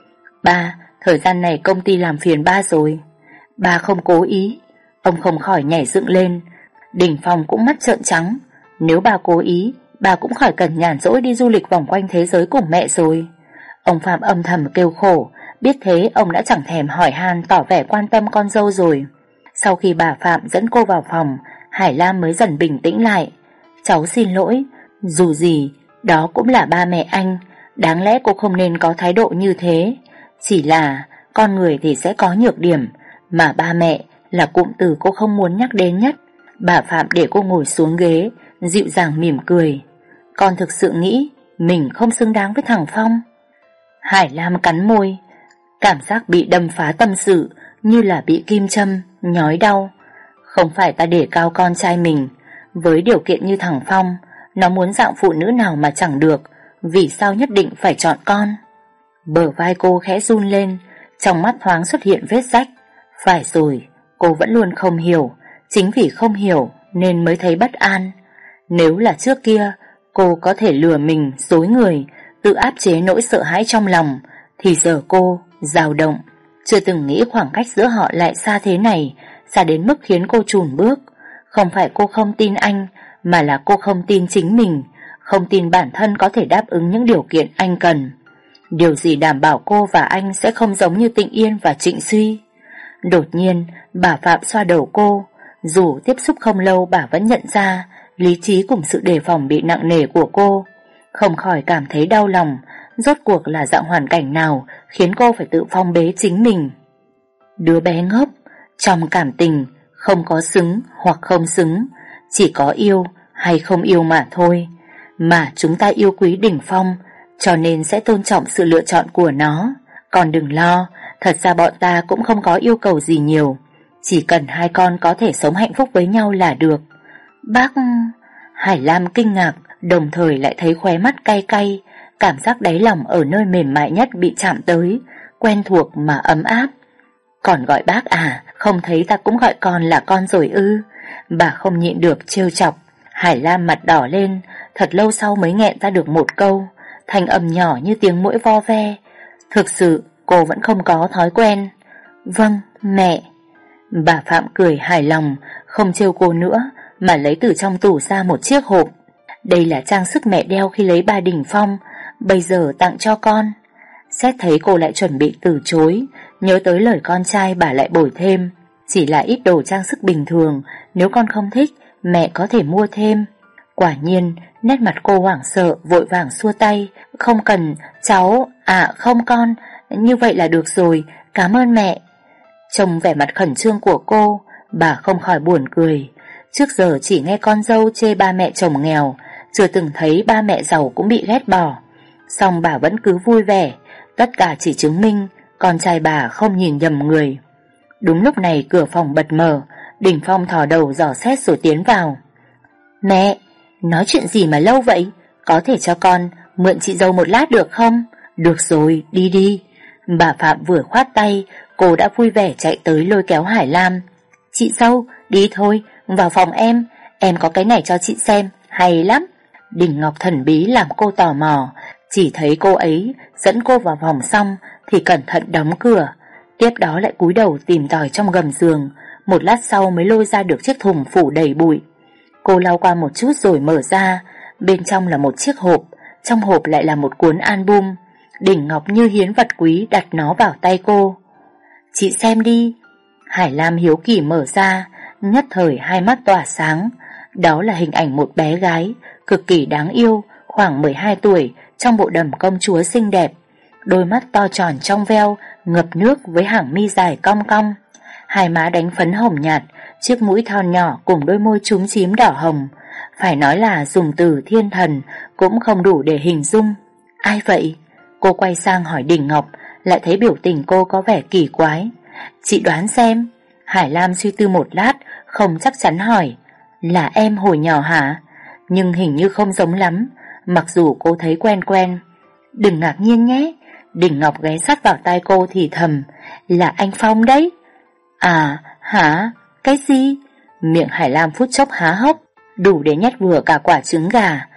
Ba, thời gian này công ty làm phiền ba rồi. Ba không cố ý. Ông không khỏi nhảy dựng lên. Đình Phong cũng mắt trợn trắng. Nếu ba cố ý, ba cũng khỏi cần nhàn rỗi đi du lịch vòng quanh thế giới cùng mẹ rồi. Ông Phạm âm thầm kêu khổ. Biết thế ông đã chẳng thèm hỏi han, tỏ vẻ quan tâm con dâu rồi. Sau khi bà Phạm dẫn cô vào phòng, Hải Lam mới dần bình tĩnh lại. Cháu xin lỗi, dù gì đó cũng là ba mẹ anh, đáng lẽ cô không nên có thái độ như thế. Chỉ là con người thì sẽ có nhược điểm, mà ba mẹ là cụm từ cô không muốn nhắc đến nhất. Bà Phạm để cô ngồi xuống ghế, dịu dàng mỉm cười. Con thực sự nghĩ mình không xứng đáng với thằng Phong. Hải Lam cắn môi, cảm giác bị đâm phá tâm sự, như là bị kim châm, nhói đau. Không phải ta để cao con trai mình, với điều kiện như thằng Phong, nó muốn dạng phụ nữ nào mà chẳng được, vì sao nhất định phải chọn con? Bờ vai cô khẽ run lên, trong mắt thoáng xuất hiện vết rách. Phải rồi, cô vẫn luôn không hiểu, chính vì không hiểu nên mới thấy bất an. Nếu là trước kia, cô có thể lừa mình, dối người, tự áp chế nỗi sợ hãi trong lòng, thì giờ cô dao động. Chưa từng nghĩ khoảng cách giữa họ lại xa thế này, xa đến mức khiến cô chùn bước. Không phải cô không tin anh, mà là cô không tin chính mình, không tin bản thân có thể đáp ứng những điều kiện anh cần. Điều gì đảm bảo cô và anh sẽ không giống như Tịnh Yên và Trịnh Suy? Đột nhiên, bà Phạm xoa đầu cô. Dù tiếp xúc không lâu, bà vẫn nhận ra lý trí cùng sự đề phòng bị nặng nề của cô. Không khỏi cảm thấy đau lòng. Rốt cuộc là dạng hoàn cảnh nào khiến cô phải tự phong bế chính mình? Đứa bé ngốc, trong cảm tình không có xứng hoặc không xứng, chỉ có yêu hay không yêu mà thôi. Mà chúng ta yêu quý Đình Phong, cho nên sẽ tôn trọng sự lựa chọn của nó. Còn đừng lo, thật ra bọn ta cũng không có yêu cầu gì nhiều, chỉ cần hai con có thể sống hạnh phúc với nhau là được. Bác... Hải Lam kinh ngạc, đồng thời lại thấy khóe mắt cay cay. Cảm giác đáy lòng ở nơi mềm mại nhất bị chạm tới, quen thuộc mà ấm áp. Còn gọi bác à, không thấy ta cũng gọi con là con rồi ư? Bà không nhịn được trêu chọc. Hải Lam mặt đỏ lên, thật lâu sau mới nghẹn ra được một câu, thanh âm nhỏ như tiếng muỗi vo ve. Thực sự cô vẫn không có thói quen. Vâng, mẹ. Bà Phạm cười hài lòng, không trêu cô nữa, mà lấy từ trong tủ ra một chiếc hộp. Đây là trang sức mẹ đeo khi lấy ba Đình Phong, bây giờ tặng cho con. Xét thấy cô lại chuẩn bị từ chối, Nhớ tới lời con trai bà lại bồi thêm, chỉ là ít đồ trang sức bình thường, nếu con không thích, mẹ có thể mua thêm. Quả nhiên, nét mặt cô hoảng sợ, vội vàng xua tay. Không cần, cháu, không con, như vậy là được rồi, cảm ơn mẹ. Trông vẻ mặt khẩn trương của cô, bà không khỏi buồn cười. Trước giờ chỉ nghe con dâu chê ba mẹ chồng nghèo, chưa từng thấy ba mẹ giàu cũng bị ghét bỏ. Song bà vẫn cứ vui vẻ, tất cả chỉ chứng minh con trai bà không nhìn nhầm người. Đúng lúc này cửa phòng bật mở, Đình Phong thò đầu dò xét rồi tiến vào. Mẹ, nói chuyện gì mà lâu vậy? Có thể cho con mượn chị dâu một lát được không? Được rồi, đi đi. Bà Phạm vừa khoát tay, cô đã vui vẻ chạy tới lôi kéo Hải Lam. Chị dâu, đi thôi, vào phòng em có cái này cho chị xem, hay lắm. Đình Ngọc thần bí làm cô tò mò, chỉ thấy cô ấy dẫn cô vào phòng xong thì cẩn thận đóng cửa, tiếp đó lại cúi đầu tìm tòi trong gầm giường, một lát sau mới lôi ra được chiếc thùng phủ đầy bụi. Cô lau qua một chút rồi mở ra, bên trong là một chiếc hộp, trong hộp lại là một cuốn album. Đình Ngọc như hiến vật quý đặt nó vào tay cô. Chị xem đi. Hải Lam hiếu kỳ mở ra, nhất thời hai mắt tỏa sáng. Đó là hình ảnh một bé gái cực kỳ đáng yêu, khoảng 12 tuổi, trong bộ đầm công chúa xinh đẹp. Đôi mắt to tròn trong veo, ngập nước với hàng mi dài cong cong. Hai má đánh phấn hồng nhạt, chiếc mũi thon nhỏ cùng đôi môi chúm chím đỏ hồng. Phải nói là dùng từ thiên thần cũng không đủ để hình dung. Ai vậy? Cô quay sang hỏi Đình Ngọc, lại thấy biểu tình cô có vẻ kỳ quái. Chị đoán xem. Hải Lam suy tư một lát, không chắc chắn hỏi. Là em hồi nhỏ hả? Nhưng hình như không giống lắm, mặc dù cô thấy quen quen. Đừng ngạc nhiên nhé. Đình Ngọc ghé sát vào tai cô thì thầm. Là anh Phong đấy. À, hả? Cái gì? Miệng Hải Lam phút chốc há hốc, đủ để nhét vừa cả quả trứng gà.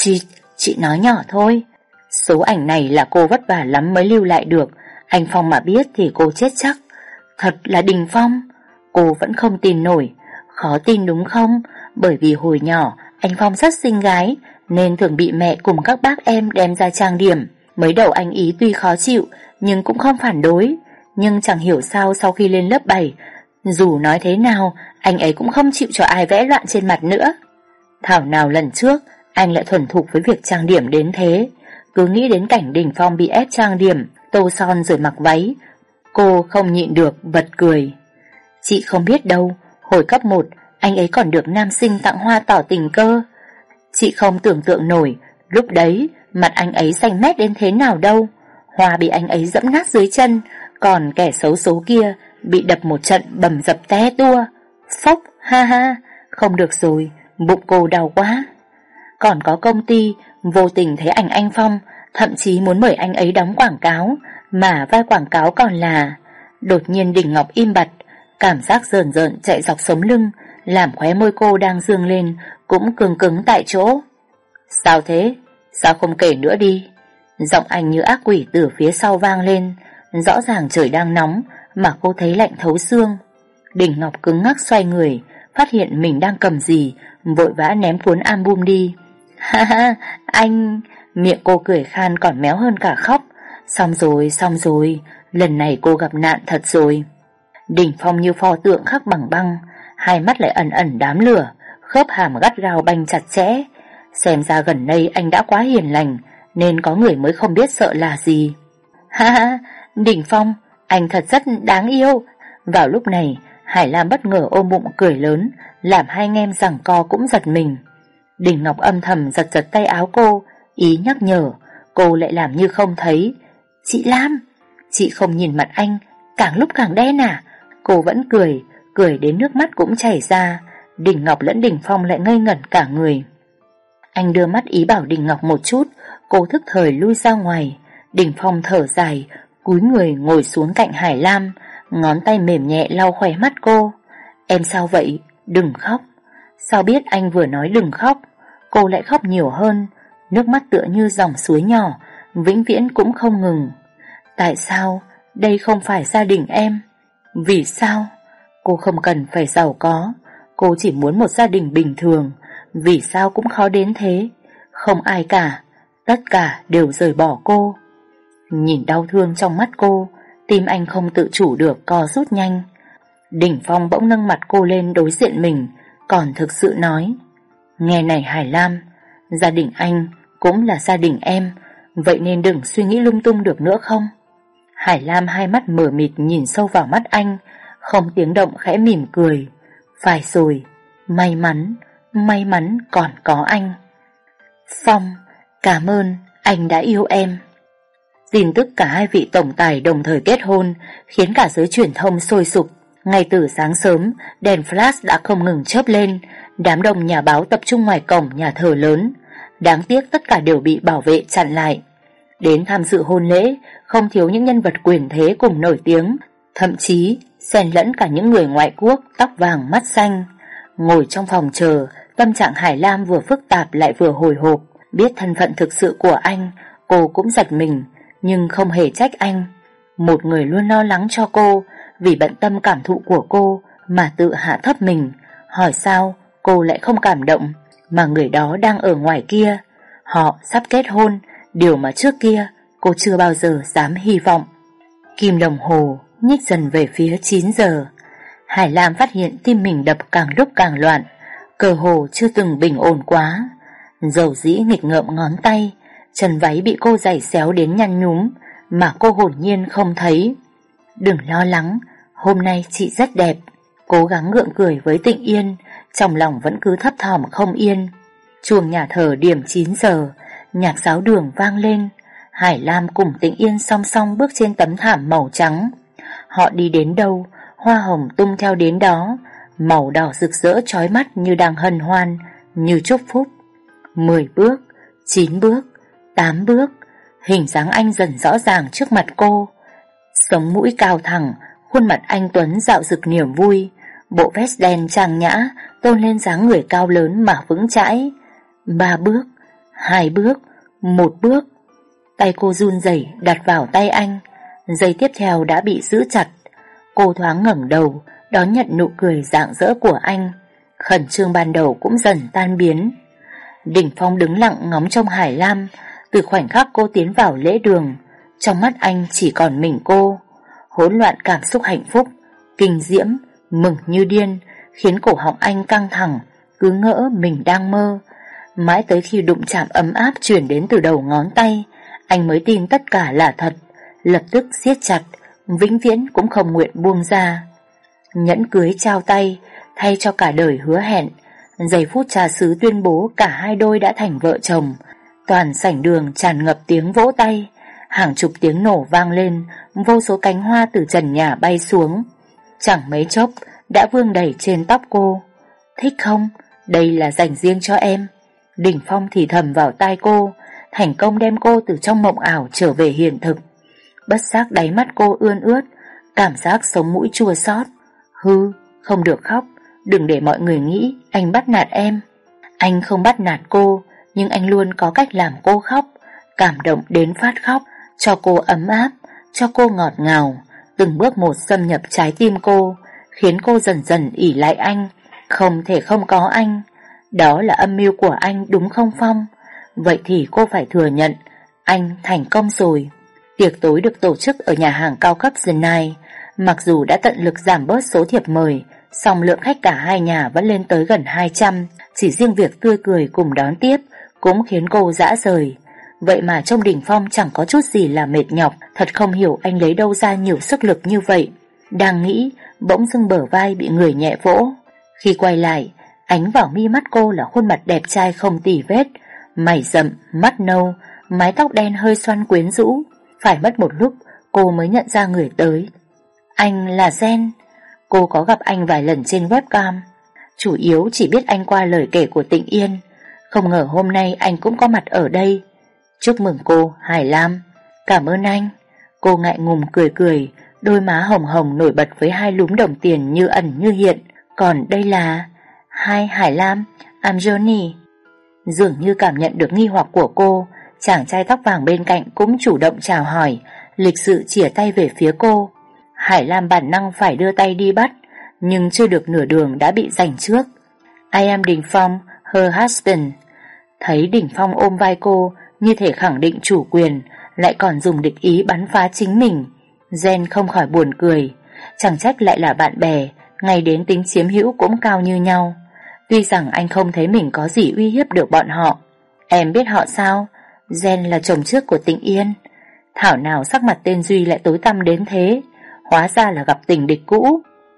Chị nói nhỏ thôi. Số ảnh này là cô vất vả lắm mới lưu lại được, anh Phong mà biết thì cô chết chắc. Thật là Đình Phong? Cô vẫn không tin nổi. Khó tin đúng không? Bởi vì hồi nhỏ anh Phong rất xinh gái, nên thường bị mẹ cùng các bác em đem ra trang điểm. Mới đầu anh ý tuy khó chịu nhưng cũng không phản đối. Nhưng chẳng hiểu sao sau khi lên lớp 7, dù nói thế nào anh ấy cũng không chịu cho ai vẽ loạn trên mặt nữa. Thảo nào lần trước anh lại thuần thục với việc trang điểm đến thế. Cứ nghĩ đến cảnh Đình Phong bị ép trang điểm, tô son rồi mặc váy, cô không nhịn được bật cười. Chị không biết đâu, hồi cấp 1 anh ấy còn được nam sinh tặng hoa tỏ tình cơ. Chị không tưởng tượng nổi lúc đấy mặt anh ấy xanh mét đến thế nào đâu. Hoa bị anh ấy dẫm nát dưới chân, còn kẻ xấu số kia bị đập một trận bầm dập té tua. Phốc, ha ha, không được rồi, bụng cô đau quá. Còn có công ty vô tình thấy ảnh anh Phong, thậm chí muốn mời anh ấy đóng quảng cáo, mà vai quảng cáo còn là... Đột nhiên Đình Ngọc im bặt, cảm giác rờn rợn chạy dọc sống lưng, làm khóe môi cô đang dương lên cũng cứng cứng tại chỗ. Sao thế? Sao không kể nữa đi? Giọng anh như ác quỷ từ phía sau vang lên. Rõ ràng trời đang nóng mà cô thấy lạnh thấu xương. Đình Ngọc cứng ngắc xoay người, phát hiện mình đang cầm gì, vội vã ném cuốn album đi. Ha ha, anh... Miệng cô cười khan còn méo hơn cả khóc. Xong rồi, lần này cô gặp nạn thật rồi. Đình Phong như pho tượng khắc bằng băng, hai mắt lại ẩn ẩn đám lửa, khớp hàm gắt gao banh chặt chẽ. Xem ra gần đây anh đã quá hiền lành, nên có người mới không biết sợ là gì. Ha ha, Đình Phong, anh thật rất đáng yêu. Vào lúc này, Hải Lam bất ngờ ôm bụng cười lớn, làm hai anh em giằng co cũng giật mình. Đình Ngọc âm thầm giật giật tay áo cô, ý nhắc nhở. Cô lại làm như không thấy. Chị Lam, chị không nhìn mặt anh, càng lúc càng đen à? Cô vẫn cười đến nước mắt cũng chảy ra. Đình Ngọc lẫn Đình Phong lại ngây ngẩn cả người. Anh đưa mắt ý bảo Đình Ngọc một chút, cô thức thời lui ra ngoài. Đình Phong thở dài, cúi người ngồi xuống cạnh Hải Lam, ngón tay mềm nhẹ lau khóe mắt cô. Em sao vậy? Đừng khóc. Sao biết anh vừa nói đừng khóc? Cô lại khóc nhiều hơn, nước mắt tựa như dòng suối nhỏ, vĩnh viễn cũng không ngừng. Tại sao? Đây không phải gia đình em. Vì sao? Cô không cần phải giàu có, cô chỉ muốn một gia đình bình thường. Vì sao cũng khó đến thế? Không ai cả, tất cả đều rời bỏ cô. Nhìn đau thương trong mắt cô, Tim anh không tự chủ được co rút nhanh. Đỉnh Phong bỗng nâng mặt cô lên đối diện mình, còn thực sự nói: "Nghe này Hải Lam, gia đình anh cũng là gia đình em, vậy nên đừng suy nghĩ lung tung được nữa không?" Hải Lam hai mắt mờ mịt nhìn sâu vào mắt anh, không tiếng động khẽ mỉm cười. "Phải rồi, may mắn còn có anh." "Phong, cảm ơn, anh đã yêu em." Tin tức cả hai vị tổng tài đồng thời kết hôn khiến cả giới truyền thông sôi sục. Ngay từ sáng sớm, đèn flash đã không ngừng chớp lên, đám đông nhà báo tập trung ngoài cổng nhà thờ lớn. Đáng tiếc tất cả đều bị bảo vệ chặn lại. Đến tham dự hôn lễ, không thiếu những nhân vật quyền thế cùng nổi tiếng, thậm chí xen lẫn cả những người ngoại quốc tóc vàng mắt xanh. Ngồi trong phòng chờ, tâm trạng Hải Lam vừa phức tạp lại vừa hồi hộp. Biết thân phận thực sự của anh, cô cũng giật mình, nhưng không hề trách anh. Một người luôn lo lắng cho cô, vì bận tâm cảm thụ của cô mà tự hạ thấp mình. Hỏi sao cô lại không cảm động, mà người đó đang ở ngoài kia. Họ sắp kết hôn, điều mà trước kia cô chưa bao giờ dám hy vọng. Kim đồng hồ nhích dần về phía 9 giờ. Hải Lam phát hiện tim mình đập càng lúc càng loạn, cơ hồ chưa từng bình ổn quá. Dầu dĩ nghịch ngợm ngón tay, chân váy bị cô giày xéo đến nhăn nhúm mà cô hồn nhiên không thấy. "Đừng lo lắng, hôm nay chị rất đẹp." Cố gắng gượng cười với Tịnh Yên, trong lòng vẫn cứ thấp thỏm không yên. Chuông nhà thờ điểm 9 giờ, nhạc giáo đường vang lên. Hải Lam cùng Tịnh Yên song song bước trên tấm thảm màu trắng. Họ đi đến đâu, hoa hồng tung theo đến đó, màu đỏ rực rỡ chói mắt như đang hân hoan, như chúc phúc. 10 bước, 9 bước, 8 bước, hình dáng anh dần rõ ràng trước mặt cô. Sống mũi cao thẳng, khuôn mặt anh tuấn dạo rực niềm vui, bộ vest đen trang nhã tôn lên dáng người cao lớn mà vững chãi. 3 bước, 2 bước, 1 bước. Tay cô run rẩy đặt vào tay anh, giây tiếp theo đã bị giữ chặt. Cô thoáng ngẩng đầu đón nhận nụ cười rạng rỡ của anh. Khẩn trương ban đầu cũng dần tan biến. Đỉnh Phong đứng lặng ngóng trông Hải Lam. Từ khoảnh khắc cô tiến vào lễ đường, trong mắt anh chỉ còn mình cô. Hỗn loạn cảm xúc hạnh phúc, kinh diễm, mừng như điên, khiến cổ họng anh căng thẳng, cứ ngỡ mình đang mơ. Mãi tới khi đụng chạm ấm áp truyền đến từ đầu ngón tay, anh mới tin tất cả là thật, lập tức siết chặt, vĩnh viễn cũng không nguyện buông ra. Nhẫn cưới trao tay, thay cho cả đời hứa hẹn. Giây phút trà sứ tuyên bố cả hai đôi đã thành vợ chồng. Toàn sảnh đường tràn ngập tiếng vỗ tay, hàng chục tiếng nổ vang lên, vô số cánh hoa từ trần nhà bay xuống. Chẳng mấy chốc đã vương đầy trên tóc cô. "Thích không? Đây là dành riêng cho em." Đỉnh Phong thì thầm vào tai cô, thành công đem cô từ trong mộng ảo trở về hiện thực. Bất giác đáy mắt cô ươn ướt, cảm giác sống mũi chua xót. "Hư, không được khóc, đừng để mọi người nghĩ anh bắt nạt em." Anh không bắt nạt cô, nhưng anh luôn có cách làm cô khóc, cảm động đến phát khóc, cho cô ấm áp, cho cô ngọt ngào, từng bước một xâm nhập trái tim cô, khiến cô dần dần ỷ lại anh, không thể không có anh. Đó là âm mưu của anh đúng không Phong? Vậy thì cô phải thừa nhận, anh thành công rồi. Tiệc tối được tổ chức ở nhà hàng cao cấp The Nine. Mặc dù đã tận lực giảm bớt số thiệp mời, song lượng khách cả hai nhà vẫn lên tới gần 200. Chỉ riêng việc tươi cười cùng đón tiếp cũng khiến cô dã rời. Vậy mà trong Đỉnh Phong chẳng có chút gì là mệt nhọc. Thật không hiểu anh lấy đâu ra nhiều sức lực như vậy. Đang nghĩ, bỗng dưng bờ vai bị người nhẹ vỗ. Khi quay lại, ánh vào mi mắt cô là khuôn mặt đẹp trai không tì vết, mày rậm, mắt nâu, mái tóc đen hơi xoăn quyến rũ. Phải mất một lúc cô mới nhận ra người tới. Anh là Gen. Cô có gặp anh vài lần trên webcam, chủ yếu chỉ biết anh qua lời kể của Tịnh Yên. Không ngờ hôm nay anh cũng có mặt ở đây. Chúc mừng cô, Hải Lam. Cảm ơn anh. Cô ngại ngùng cười cười, đôi má hồng hồng nổi bật với hai lúm đồng tiền như ẩn như hiện. Còn đây là... Hi Hải Lam, I'm Johnny. Dường như cảm nhận được nghi hoặc của cô, chàng trai tóc vàng bên cạnh cũng chủ động chào hỏi, lịch sự chìa tay về phía cô. Hải Lam bản năng phải đưa tay đi bắt, nhưng chưa được nửa đường đã bị giành trước. I am Đình Phong, her husband. Thấy Đình Phong ôm vai cô, như thể khẳng định chủ quyền, lại còn dùng địch ý bắn phá chính mình. Jen không khỏi buồn cười. Chẳng trách lại là bạn bè, ngay đến tính chiếm hữu cũng cao như nhau. Tuy rằng anh không thấy mình có gì uy hiếp được bọn họ. Em biết họ sao? Jen là chồng trước của Tịnh Yên. Thảo nào sắc mặt tên Duy lại tối tăm đến thế. Hóa ra là gặp tình địch cũ.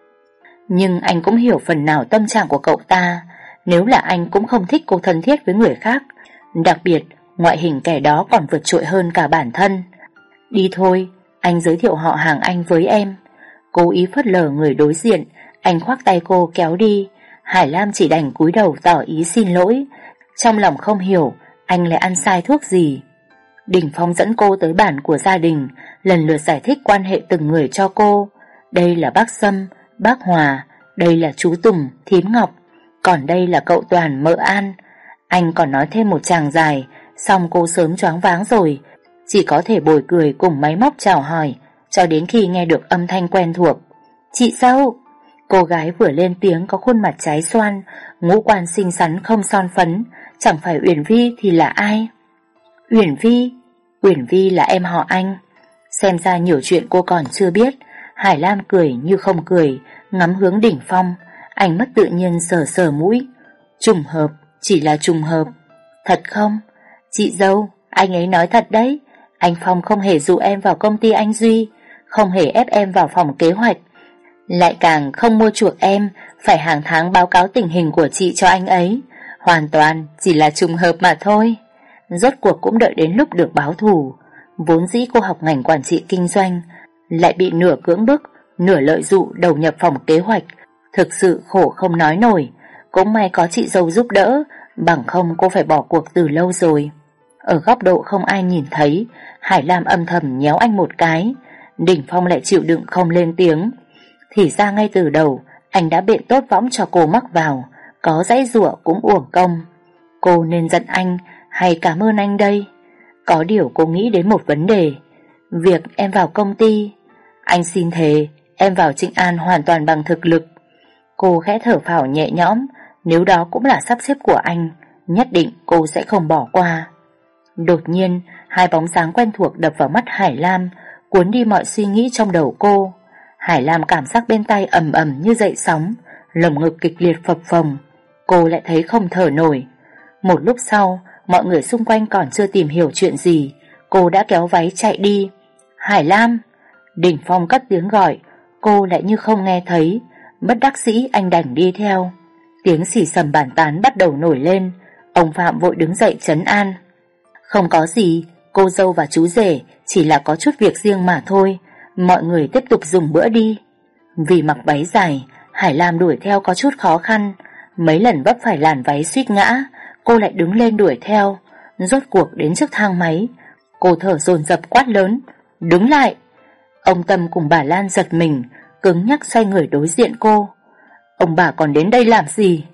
Nhưng anh cũng hiểu phần nào tâm trạng của cậu ta. Nếu là anh cũng không thích cô thân thiết với người khác. Đặc biệt ngoại hình kẻ đó còn vượt trội hơn cả bản thân. Đi thôi, anh giới thiệu họ hàng anh với em. Cố ý phớt lờ người đối diện, anh khoác tay cô kéo đi. Hải Lam chỉ đành cúi đầu tỏ ý xin lỗi. Trong lòng không hiểu anh lại ăn sai thuốc gì. Đình Phong dẫn cô tới bản của gia đình, lần lượt giải thích quan hệ từng người cho cô. Đây là bác Sâm, bác Hòa, đây là chú Tùng, thím Ngọc, còn đây là cậu Toàn, mợ An. Anh còn nói thêm một tràng dài, xong cô sớm choáng váng rồi, chỉ có thể bồi cười cùng máy móc chào hỏi, cho đến khi nghe được âm thanh quen thuộc. Chị Dâu! Cô gái vừa lên tiếng có khuôn mặt trái xoan, ngũ quan xinh xắn không son phấn, chẳng phải Uyển Vi thì là ai? Uyển Vi? Uyển Vi là em họ anh. Xem ra nhiều chuyện cô còn chưa biết. Hải Lam cười như không cười, ngắm hướng Đỉnh Phong. Anh mất tự nhiên sờ sờ mũi. Trùng hợp, chỉ là trùng hợp. Thật không? Chị dâu, anh ấy nói thật đấy. Anh Phong không hề dụ em vào công ty anh Duy, không hề ép em vào phòng kế hoạch, lại càng không mua chuộc em phải hàng tháng báo cáo tình hình của chị cho anh ấy. Hoàn toàn chỉ là trùng hợp mà thôi. Rốt cuộc cũng đợi đến lúc được báo thù. Vốn dĩ cô học ngành quản trị kinh doanh, lại bị nửa cưỡng bức, nửa lợi dụ đầu nhập phòng kế hoạch. Thực sự khổ không nói nổi. Cũng may có chị dâu giúp đỡ, bằng không cô phải bỏ cuộc từ lâu rồi. Ở góc độ không ai nhìn thấy, Hải Lam âm thầm nhéo anh một cái. Đỉnh Phong lại chịu đựng không lên tiếng. Thì ra ngay từ đầu anh đã biện tốt võng cho cô mắc vào, có giãy giụa cũng uổng công. Cô nên giận anh hay cảm ơn anh đây? Có điều cô nghĩ đến một vấn đề. Việc em vào công ty, anh xin thề em vào Trịnh An hoàn toàn bằng thực lực. Cô khẽ thở phào nhẹ nhõm. Nếu đó cũng là sắp xếp của anh, nhất định cô sẽ không bỏ qua. Đột nhiên hai bóng dáng quen thuộc đập vào mắt Hải Lam, cuốn đi mọi suy nghĩ trong đầu cô. Hải Lam cảm giác bên tai ầm ầm như dậy sóng, lồng ngực kịch liệt phập phồng. Cô lại thấy không thở nổi. Một lúc sau, mọi người xung quanh còn chưa tìm hiểu chuyện gì, cô đã kéo váy chạy đi. Hải Lam! Đỉnh Phong cất tiếng gọi, cô lại như không nghe thấy. Bất đắc dĩ anh đành đi theo. Tiếng xì xầm bàn tán bắt đầu nổi lên. Ông Phạm vội đứng dậy trấn an. Không có gì, cô dâu và chú rể chỉ là có chút việc riêng mà thôi. Mọi người tiếp tục dùng bữa đi. Vì mặc váy dài, Hải Lam đuổi theo có chút khó khăn. Mấy lần vấp phải làn váy suýt ngã, cô lại đứng lên đuổi theo. Rốt cuộc đến trước thang máy, cô thở dồn dập quát lớn. Đứng lại! Ông Tâm cùng bà Lan giật mình, cứng nhắc xoay người đối diện cô. Ông bà còn đến đây làm gì?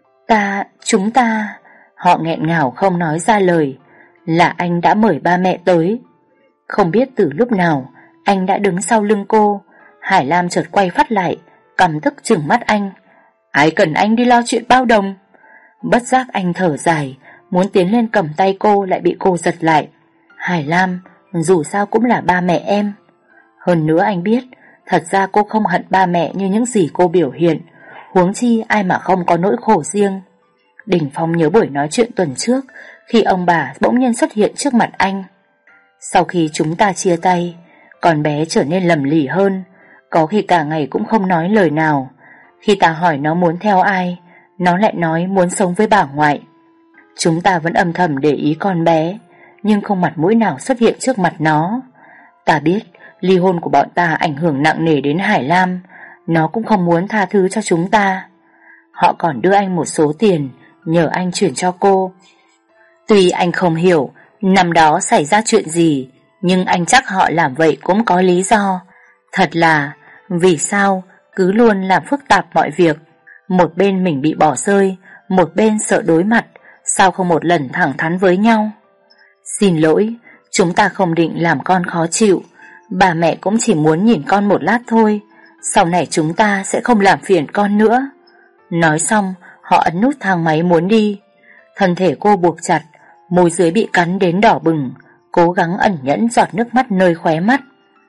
Chúng ta... Họ nghẹn ngào không nói ra lời. Là anh đã mời ba mẹ tới. Không biết từ lúc nào anh đã đứng sau lưng cô. Hải Lam chợt quay phát lại, căm tức trừng mắt anh. Ai cần anh đi lo chuyện bao đồng? Bất giác anh thở dài, muốn tiến lên cầm tay cô lại bị cô giật lại. Hải Lam, dù sao cũng là ba mẹ em. Hơn nữa anh biết, thật ra cô không hận ba mẹ như những gì cô biểu hiện. Huống chi ai mà không có nỗi khổ riêng. Đình Phong nhớ buổi nói chuyện tuần trước, khi ông bà bỗng nhiên xuất hiện trước mặt anh. Sau khi chúng ta chia tay, con bé trở nên lầm lì hơn, có khi cả ngày cũng không nói lời nào. Khi ta hỏi nó muốn theo ai, nó lại nói muốn sống với bà ngoại. Chúng ta vẫn âm thầm để ý con bé, nhưng không mặt mũi nào xuất hiện trước mặt nó. Ta biết ly hôn của bọn ta ảnh hưởng nặng nề đến Hải Lam, nó cũng không muốn tha thứ cho chúng ta. Họ còn đưa anh một số tiền, nhờ anh chuyển cho cô. Tuy anh không hiểu năm đó xảy ra chuyện gì, nhưng anh chắc họ làm vậy cũng có lý do. Thật là, vì sao cứ luôn làm phức tạp mọi việc? Một bên mình bị bỏ rơi, một bên sợ đối mặt, sao không một lần thẳng thắn với nhau? Xin lỗi, chúng ta không định làm con khó chịu. Bà mẹ cũng chỉ muốn nhìn con một lát thôi. Sau này chúng ta sẽ không làm phiền con nữa. Nói xong, họ ấn nút thang máy muốn đi. Thân thể cô buộc chặt, môi dưới bị cắn đến đỏ bừng, cố gắng ẩn nhẫn giọt nước mắt nơi khóe mắt.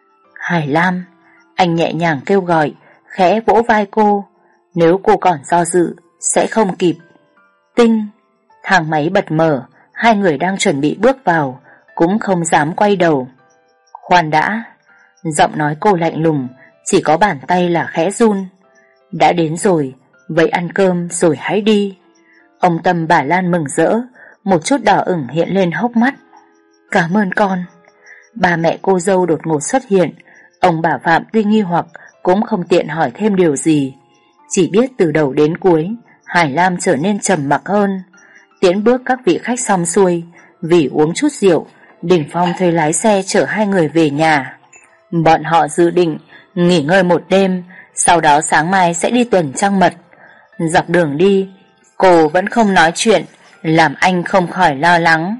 Hải Lam, anh nhẹ nhàng kêu gọi, khẽ vỗ vai cô. Nếu cô còn do dự, sẽ không kịp. Tinh, thang máy bật mở, hai người đang chuẩn bị bước vào, cũng không dám quay đầu. Khoan đã, giọng nói cô lạnh lùng, chỉ có bàn tay là khẽ run. Đã đến rồi, vậy ăn cơm rồi hãy đi. Ông Tâm bà Lan mừng rỡ, một chút đỏ ửng hiện lên hốc mắt. Cảm ơn con. Ba mẹ cô dâu đột ngột xuất hiện. Ông bà Phạm tuy nghi hoặc cũng không tiện hỏi thêm điều gì. Chỉ biết từ đầu đến cuối Hải Lam trở nên trầm mặc hơn. Tiễn bước các vị khách xong xuôi, vì uống chút rượu, Đình Phong thuê lái xe chở hai người về nhà. Bọn họ dự định nghỉ ngơi một đêm, sau đó sáng mai sẽ đi tuần trăng mật. Dọc đường đi, cô vẫn không nói chuyện, làm anh không khỏi lo lắng.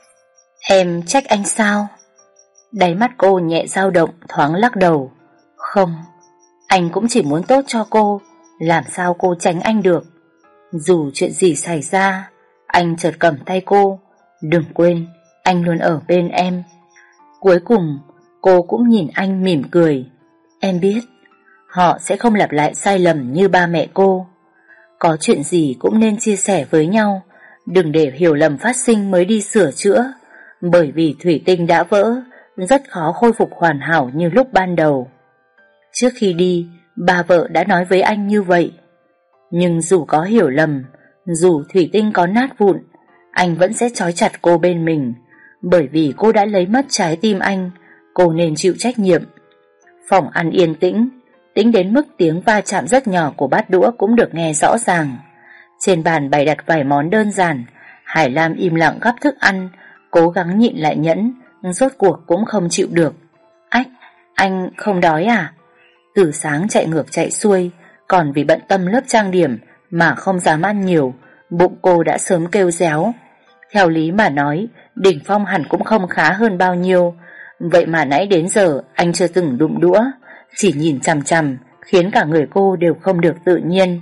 Em trách anh sao? Đáy mắt cô nhẹ dao động, thoáng lắc đầu. Không, anh cũng chỉ muốn tốt cho cô, làm sao cô tránh anh được. Dù chuyện gì xảy ra, anh chợt cầm tay cô. Đừng quên, anh luôn ở bên em. Cuối cùng, cô cũng nhìn anh mỉm cười. Em biết, họ sẽ không lặp lại sai lầm như ba mẹ cô. Có chuyện gì cũng nên chia sẻ với nhau, đừng để hiểu lầm phát sinh mới đi sửa chữa. Bởi vì thủy tinh đã vỡ, rất khó khôi phục hoàn hảo như lúc ban đầu. Trước khi đi, bà vợ đã nói với anh như vậy. Nhưng dù có hiểu lầm, dù thủy tinh có nát vụn, anh vẫn sẽ trói chặt cô bên mình. Bởi vì cô đã lấy mất trái tim anh, cô nên chịu trách nhiệm. Phòng ăn yên tĩnh, tĩnh đến mức tiếng va chạm rất nhỏ của bát đũa cũng được nghe rõ ràng. Trên bàn bày đặt vài món đơn giản. Hải Lam im lặng gắp thức ăn, cố gắng nhịn lại nhẫn, rốt cuộc cũng không chịu được. Ách, anh không đói à? Từ sáng chạy ngược chạy xuôi, còn vì bận tâm lớp trang điểm mà không dám ăn nhiều, bụng cô đã sớm kêu réo. Theo lý mà nói, Đình Phong hẳn cũng không khá hơn bao nhiêu. Vậy mà nãy đến giờ anh chưa từng đụng đũa, chỉ nhìn chằm chằm, khiến cả người cô đều không được tự nhiên.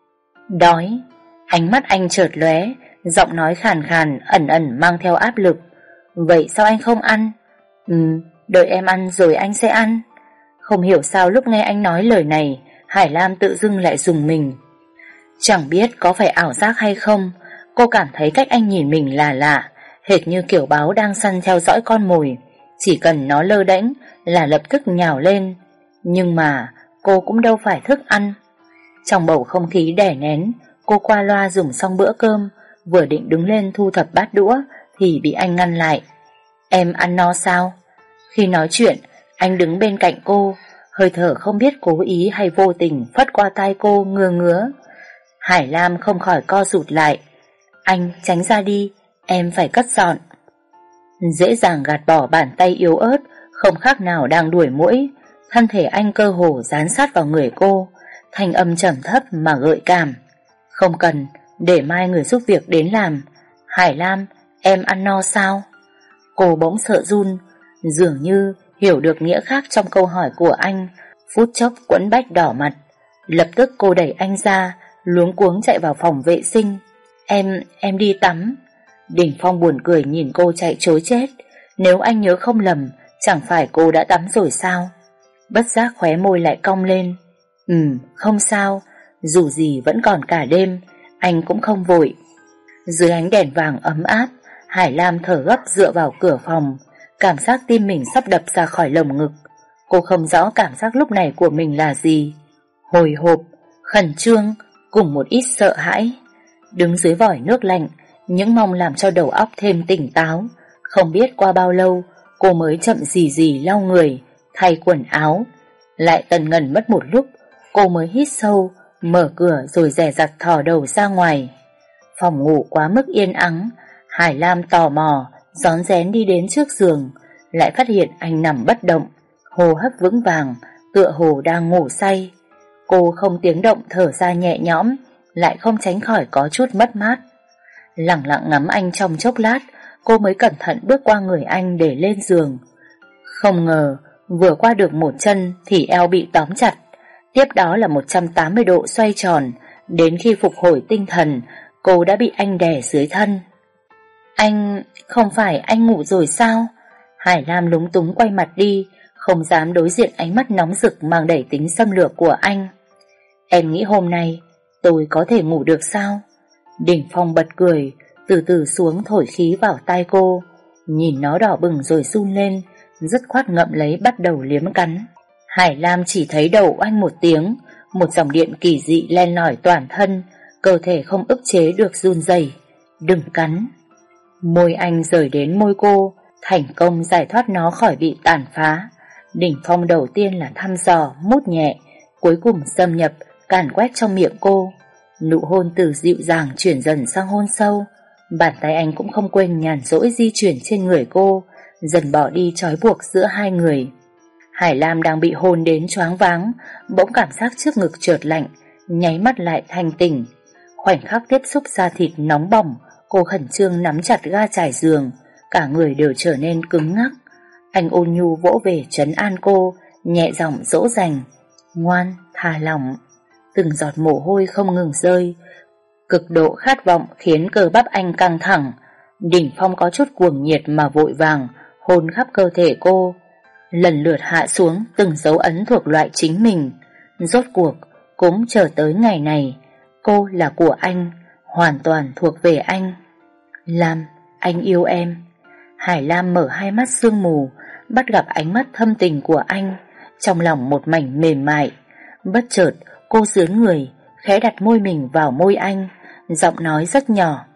Đói. Ánh mắt anh chợt lóe, giọng nói khàn khàn, ẩn ẩn mang theo áp lực. Vậy sao anh không ăn? Đợi em ăn rồi anh sẽ ăn. Không hiểu sao lúc nghe anh nói lời này, Hải Lam tự dưng lại rùng mình. Chẳng biết có phải ảo giác hay không, cô cảm thấy cách anh nhìn mình là lạ, hệt như kiểu báo đang săn theo dõi con mồi. Chỉ cần nó lơ đễnh là lập tức nhào lên. Nhưng mà cô cũng đâu phải thức ăn. Trong bầu không khí đè nén, cô qua loa dùng xong bữa cơm, vừa định đứng lên thu thập bát đũa thì bị anh ngăn lại. Em ăn no sao? Khi nói chuyện, anh đứng bên cạnh cô, hơi thở không biết cố ý hay vô tình phất qua tai cô ngứa ngứa. Hải Lam không khỏi co rụt lại. Anh tránh ra đi, em phải cất dọn. Dễ dàng gạt bỏ bàn tay yếu ớt, không khác nào đang đuổi muỗi. Thân thể anh cơ hồ dán sát vào người cô, thanh âm trầm thấp mà gợi cảm. Không cần, để mai người giúp việc đến làm. Hải Lam, em ăn no sao? Cô bỗng sợ run, dường như hiểu được nghĩa khác trong câu hỏi của anh, phút chốc quẫn bách đỏ mặt. Lập tức cô đẩy anh ra, luống cuống chạy vào phòng vệ sinh. Em đi tắm. Đình Phong buồn cười nhìn cô chạy trối chết. Nếu anh nhớ không lầm, chẳng phải cô đã tắm rồi sao? Bất giác khóe môi lại cong lên. Không sao, dù gì vẫn còn cả đêm, anh cũng không vội. Dưới ánh đèn vàng ấm áp, Hải Lam thở gấp dựa vào cửa phòng, cảm giác tim mình sắp đập ra khỏi lồng ngực. Cô không rõ cảm giác lúc này của mình là gì. Hồi hộp, khẩn trương, cùng một ít sợ hãi. Đứng dưới vòi nước lạnh, những mong làm cho đầu óc thêm tỉnh táo. Không biết qua bao lâu, cô mới chậm rì rì lau người, thay quần áo. Lại tần ngần mất một lúc, cô mới hít sâu, mở cửa rồi dè dặt thò đầu ra ngoài. Phòng ngủ quá mức yên ắng, Hải Lam tò mò, rón rén đi đến trước giường, lại phát hiện anh nằm bất động, hô hấp vững vàng, tựa hồ đang ngủ say. Cô không tiếng động thở ra nhẹ nhõm, lại không tránh khỏi có chút mất mát. Lặng lặng ngắm anh trong chốc lát, cô mới cẩn thận bước qua người anh để lên giường. Không ngờ, vừa qua được một chân thì eo bị tóm chặt, tiếp đó là 180 độ xoay tròn. Đến khi phục hồi tinh thần, cô đã bị anh đè dưới thân. Anh... không phải anh ngủ rồi sao? Hải Lam lúng túng quay mặt đi, không dám đối diện ánh mắt nóng rực mang đầy tính xâm lược của anh. Em nghĩ hôm nay tôi có thể ngủ được sao? Đình Phong bật cười, từ từ xuống thổi khí vào tai cô, nhìn nó đỏ bừng rồi run lên, dứt khoát ngậm lấy bắt đầu liếm cắn. Hải Lam chỉ thấy đầu anh một tiếng, một dòng điện kỳ dị len lỏi toàn thân, cơ thể không ức chế được run rẩy. Đừng cắn. Môi anh rời đến môi cô, thành công giải thoát nó khỏi bị tàn phá. Đình Phong đầu tiên là thăm dò, mút nhẹ, cuối cùng xâm nhập, càn quét trong miệng cô. Nụ hôn từ dịu dàng chuyển dần sang hôn sâu. Bàn tay anh cũng không quên nhàn rỗi di chuyển trên người cô, dần bỏ đi trói buộc giữa hai người. Hải Lam đang bị hôn đến choáng váng, bỗng cảm giác trước ngực chợt lạnh, nháy mắt lại thanh tỉnh. Khoảnh khắc tiếp xúc da thịt nóng bỏng, cô khẩn trương nắm chặt ga trải giường, cả người đều trở nên cứng ngắc. Anh ôn nhu vỗ về trấn an cô, nhẹ giọng dỗ dành. Ngoan, thả lỏng. Từng giọt mồ hôi không ngừng rơi. Cực độ khát vọng khiến cơ bắp anh căng thẳng. Đình Phong có chút cuồng nhiệt mà vội vàng hôn khắp cơ thể cô, lần lượt hạ xuống từng dấu ấn thuộc loại chính mình. Rốt cuộc cũng chờ tới ngày này. Cô là của anh, hoàn toàn thuộc về anh. Lam, anh yêu em. Hải Lam mở hai mắt sương mù, bắt gặp ánh mắt thâm tình của anh, trong lòng một mảnh mềm mại. Bất chợt cô dướn người, khẽ đặt môi mình vào môi anh, giọng nói rất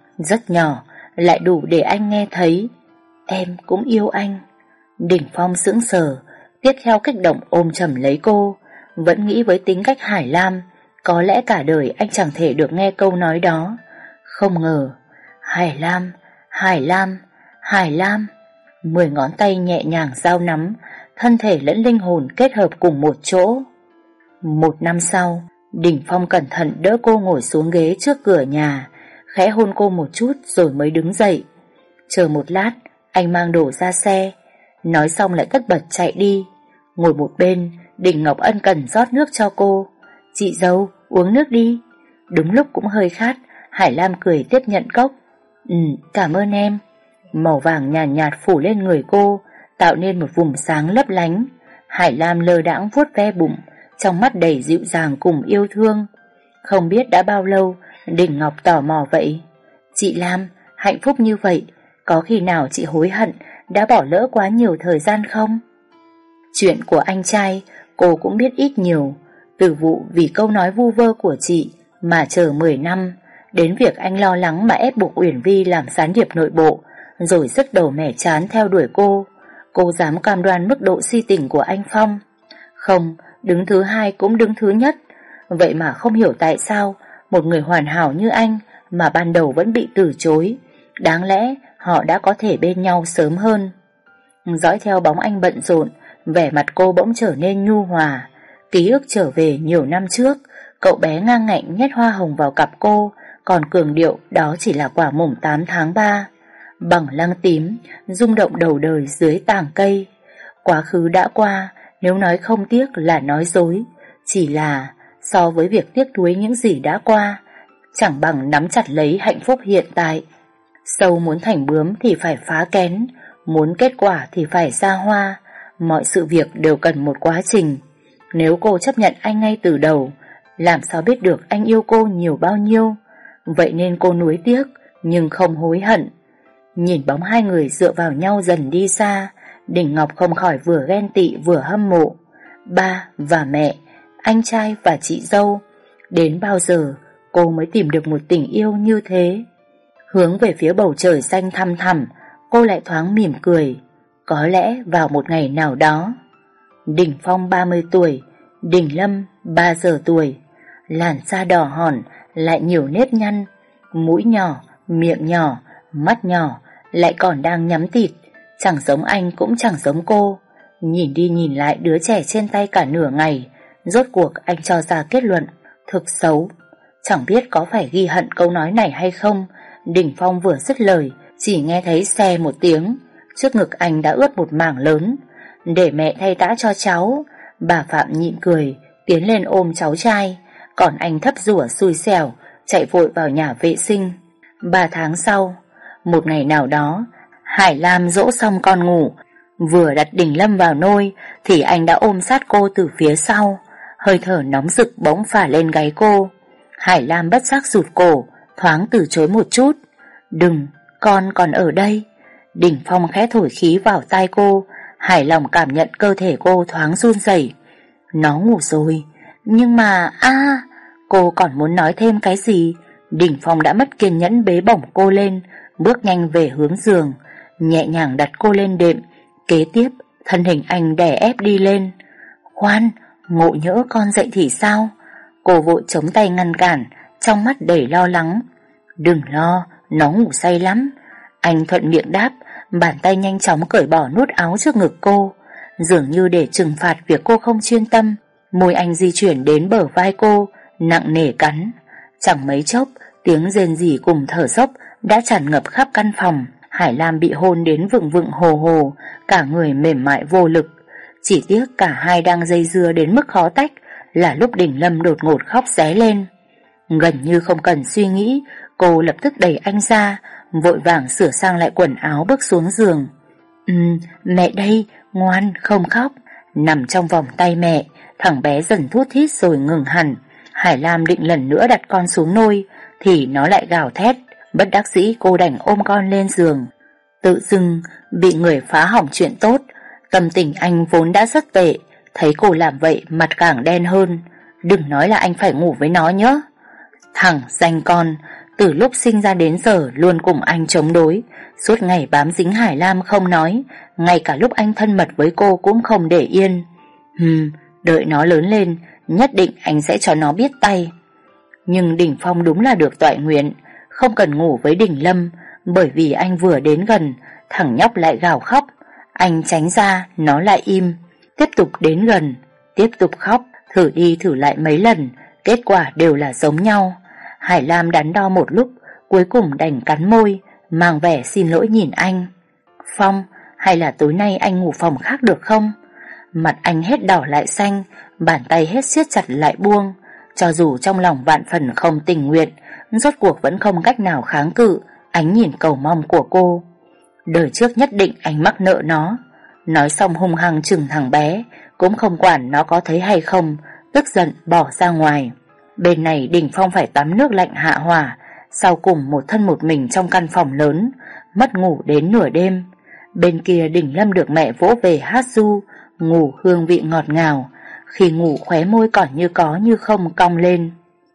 nhỏ, lại đủ để anh nghe thấy. Em cũng yêu anh. Đình Phong sững sờ, tiếp theo kích động ôm chầm lấy cô, vẫn nghĩ với tính cách Hải Lam, có lẽ cả đời anh chẳng thể được nghe câu nói đó. Không ngờ, Hải Lam, Hải Lam, Hải Lam. 10 ngón tay nhẹ nhàng giao nắm, thân thể lẫn linh hồn kết hợp cùng một chỗ. 1 năm sau, Đình Phong cẩn thận đỡ cô ngồi xuống ghế trước cửa nhà, khẽ hôn cô một chút rồi mới đứng dậy. Chờ một lát, anh mang đồ ra xe, nói xong lại tất bật chạy đi. Ngồi một bên, Đình Ngọc ân cần rót nước cho cô. Chị dâu, uống nước đi. Đúng lúc cũng hơi khát, Hải Lam cười tiếp nhận cốc. Cảm ơn em. Màu vàng nhàn nhạt phủ lên người cô, tạo nên một vùng sáng lấp lánh. Hải Lam lơ đãng vuốt ve bụng, trong mắt đầy dịu dàng cùng yêu thương. Không biết đã bao lâu, Đình Ngọc tò mò vậy. Chị Lam, hạnh phúc như vậy, có khi nào chị hối hận đã bỏ lỡ quá nhiều thời gian không? Chuyện của anh trai cô cũng biết ít nhiều, từ vụ vì câu nói vu vơ của chị mà chờ 10 năm, đến việc anh lo lắng mà ép buộc Uyển Vi làm gián điệp nội bộ, rồi sức đầu mẻ chán theo đuổi cô. Cô dám cam đoan mức độ si tình của anh Phong. Không, đứng thứ hai cũng đứng thứ nhất. Vậy mà không hiểu tại sao một người hoàn hảo như anh mà ban đầu vẫn bị từ chối. Đáng lẽ họ đã có thể bên nhau sớm hơn. Dõi theo bóng anh bận rộn, vẻ mặt cô bỗng trở nên nhu hòa. Ký ức trở về nhiều năm trước, cậu bé ngang ngạnh nhét hoa hồng vào cặp cô, còn cường điệu đó chỉ là quả mùng 8 tháng 3. Bằng lăng tím, rung động đầu đời dưới tàng cây. Quá khứ đã qua, nếu nói không tiếc là nói dối. Chỉ là so với việc tiếc nuối những gì đã qua, chẳng bằng nắm chặt lấy hạnh phúc hiện tại. Sâu muốn thành bướm thì phải phá kén, muốn kết quả thì phải ra hoa. Mọi sự việc đều cần một quá trình. Nếu cô chấp nhận anh ngay từ đầu, làm sao biết được anh yêu cô nhiều bao nhiêu. Vậy nên cô nuối tiếc nhưng không hối hận. Nhìn bóng hai người dựa vào nhau dần đi xa, Đình Ngọc không khỏi vừa ghen tị vừa hâm mộ. Ba và mẹ, anh trai và chị dâu, đến bao giờ cô mới tìm được một tình yêu như thế? Hướng về phía bầu trời xanh thăm thẳm, cô lại thoáng mỉm cười. Có lẽ vào một ngày nào đó. Đình Phong 30 tuổi, Đình Lâm 3 giờ tuổi. Làn da đỏ hòn, lại nhiều nếp nhăn, mũi nhỏ, miệng nhỏ, mắt nhỏ, lại còn đang nhắm thịt. Chẳng giống anh cũng chẳng giống cô. Nhìn đi nhìn lại đứa trẻ trên tay cả nửa ngày, rốt cuộc anh cho ra kết luận, thực xấu. Chẳng biết có phải ghi hận câu nói này hay không, Đình Phong vừa dứt lời, chỉ nghe thấy xe một tiếng, trước ngực anh đã ướt một mảng lớn. Để mẹ thay tã cho cháu. Bà Phạm nhịn cười, tiến lên ôm cháu trai, còn anh thấp rủa xui xẻo, chạy vội vào nhà vệ sinh. 3 tháng sau, một ngày nào đó, Hải Lam dỗ xong con ngủ, Vừa đặt Đình Lâm vào nôi thì anh đã ôm sát cô từ phía sau. Hơi thở nóng rực bỗng phả lên gáy cô. Hải Lam bất giác rụt cổ, thoáng từ chối một chút. Đừng, con còn ở đây. Đình Phong khẽ thổi khí vào tai cô. Hải lòng cảm nhận cơ thể cô thoáng run rẩy. Nó ngủ rồi. Nhưng mà cô còn muốn nói thêm cái gì. Đình Phong đã mất kiên nhẫn bế bổng cô lên, bước nhanh về hướng giường, nhẹ nhàng đặt cô lên đệm. Kế tiếp thân hình anh đè ép đi lên. Khoan, ngộ nhỡ con dậy thì sao? Cô vội chống tay ngăn cản, trong mắt đầy lo lắng. Đừng lo, nó ngủ say lắm. Anh thuận miệng đáp, bàn tay nhanh chóng cởi bỏ nút áo trước ngực cô. Dường như để trừng phạt việc cô không chuyên tâm, môi anh di chuyển đến bờ vai cô, nặng nề cắn. Chẳng mấy chốc, tiếng rên rỉ cùng thở dốc đã tràn ngập khắp căn phòng. Hải Lam bị hôn đến vựng vựng hồ hồ, cả người mềm mại vô lực. Chỉ tiếc cả hai đang dây dưa đến mức khó tách là lúc Đình Lâm đột ngột khóc ré lên. Gần như không cần suy nghĩ, cô lập tức đẩy anh ra, vội vàng sửa sang lại quần áo bước xuống giường. Mẹ đây, ngoan, không khóc. Nằm trong vòng tay mẹ, thằng bé dần thút thít rồi ngừng hẳn. Hải Lam định lần nữa đặt con xuống nôi thì nó lại gào thét. Bất đắc dĩ cô đành ôm con lên giường. Tự dưng bị người phá hỏng chuyện tốt. Tâm tình anh vốn đã rất tệ, thấy cô làm vậy mặt càng đen hơn. Đừng nói là anh phải ngủ với nó nhớ. Thằng danh con, từ lúc sinh ra đến giờ luôn cùng anh chống đối, suốt ngày bám dính Hải Lam không nói, ngay cả lúc anh thân mật với cô cũng không để yên. Đợi nó lớn lên, nhất định anh sẽ cho nó biết tay. Nhưng Đình Phong đúng là được toại nguyện, không cần ngủ với Đình Lâm, bởi vì anh vừa đến gần, thằng nhóc lại gào khóc. Anh tránh ra, nó lại im. Tiếp tục đến gần, tiếp tục khóc, thử đi thử lại mấy lần, kết quả đều là giống nhau. Hải Lam đắn đo một lúc, cuối cùng đành cắn môi, mang vẻ xin lỗi nhìn anh. Phong, hay là tối nay anh ngủ phòng khác được không? Mặt anh hết đỏ lại xanh, bàn tay hết siết chặt lại buông. Cho dù trong lòng vạn phần không tình nguyện, rốt cuộc vẫn không cách nào kháng cự ánh nhìn cầu mong của cô. Đời trước nhất định anh mắc nợ nó. Nói xong hung hăng chừng thằng bé, cũng không quản nó có thấy hay không, tức giận bỏ ra ngoài. Bên này Đình Phong phải tắm nước lạnh hạ hỏa, sau cùng một thân một mình trong căn phòng lớn, mất ngủ đến nửa đêm. Bên kia Đình Lâm được mẹ vỗ về hát ru, ngủ hương vị ngọt ngào, khi ngủ khóe môi còn như có như không cong lên.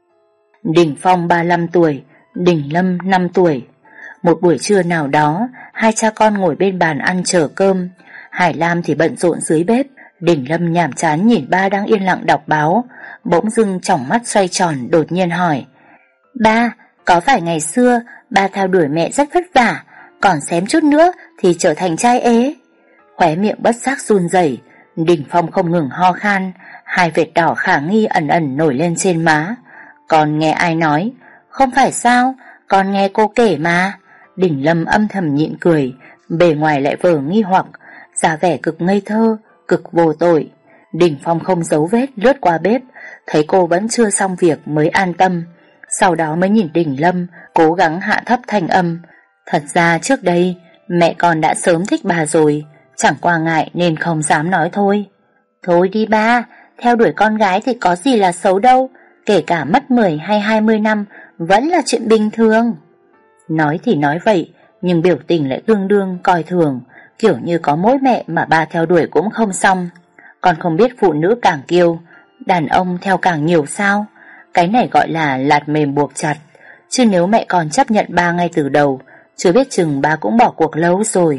Đình Phong 35 tuổi, Đình Lâm 5 tuổi. Một buổi trưa nào đó, hai cha con ngồi bên bàn ăn chờ cơm. Hải Lam thì bận rộn dưới bếp, Đình Lâm nhàm chán nhìn ba đang yên lặng đọc báo. Bỗng dưng tròng mắt xoay tròn đột nhiên hỏi: Ba, có phải ngày xưa ba theo đuổi mẹ rất vất vả, còn xém chút nữa thì trở thành trai ế? Khóe miệng bất giác run rẩy, Đình Phong không ngừng ho khan, hai vệt đỏ khả nghi ẩn ẩn nổi lên trên má. Con nghe ai nói? Không phải sao, con nghe cô kể mà. Đình Lâm âm thầm nhịn cười, bề ngoài lại vờ nghi hoặc, ra vẻ cực ngây thơ, cực vô tội. Đình Phong không giấu vết lướt qua bếp, thấy cô vẫn chưa xong việc mới an tâm. Sau đó mới nhìn Đình Lâm, cố gắng hạ thấp thanh âm. Thật ra trước đây mẹ con đã sớm thích bà rồi, chẳng qua ngại nên không dám nói thôi. Thôi đi ba, theo đuổi con gái thì có gì là xấu đâu, kể cả mất 10 hay 20 năm vẫn là chuyện bình thường. Nói thì nói vậy, nhưng biểu tình lại tương đương coi thường, kiểu như có mỗi mẹ mà ba theo đuổi cũng không xong. Con không biết phụ nữ càng kiêu, đàn ông theo càng nhiều sao? Cái này gọi là lạt mềm buộc chặt. Chứ nếu mẹ con chấp nhận ba ngay từ đầu, chưa biết chừng ba cũng bỏ cuộc lâu rồi.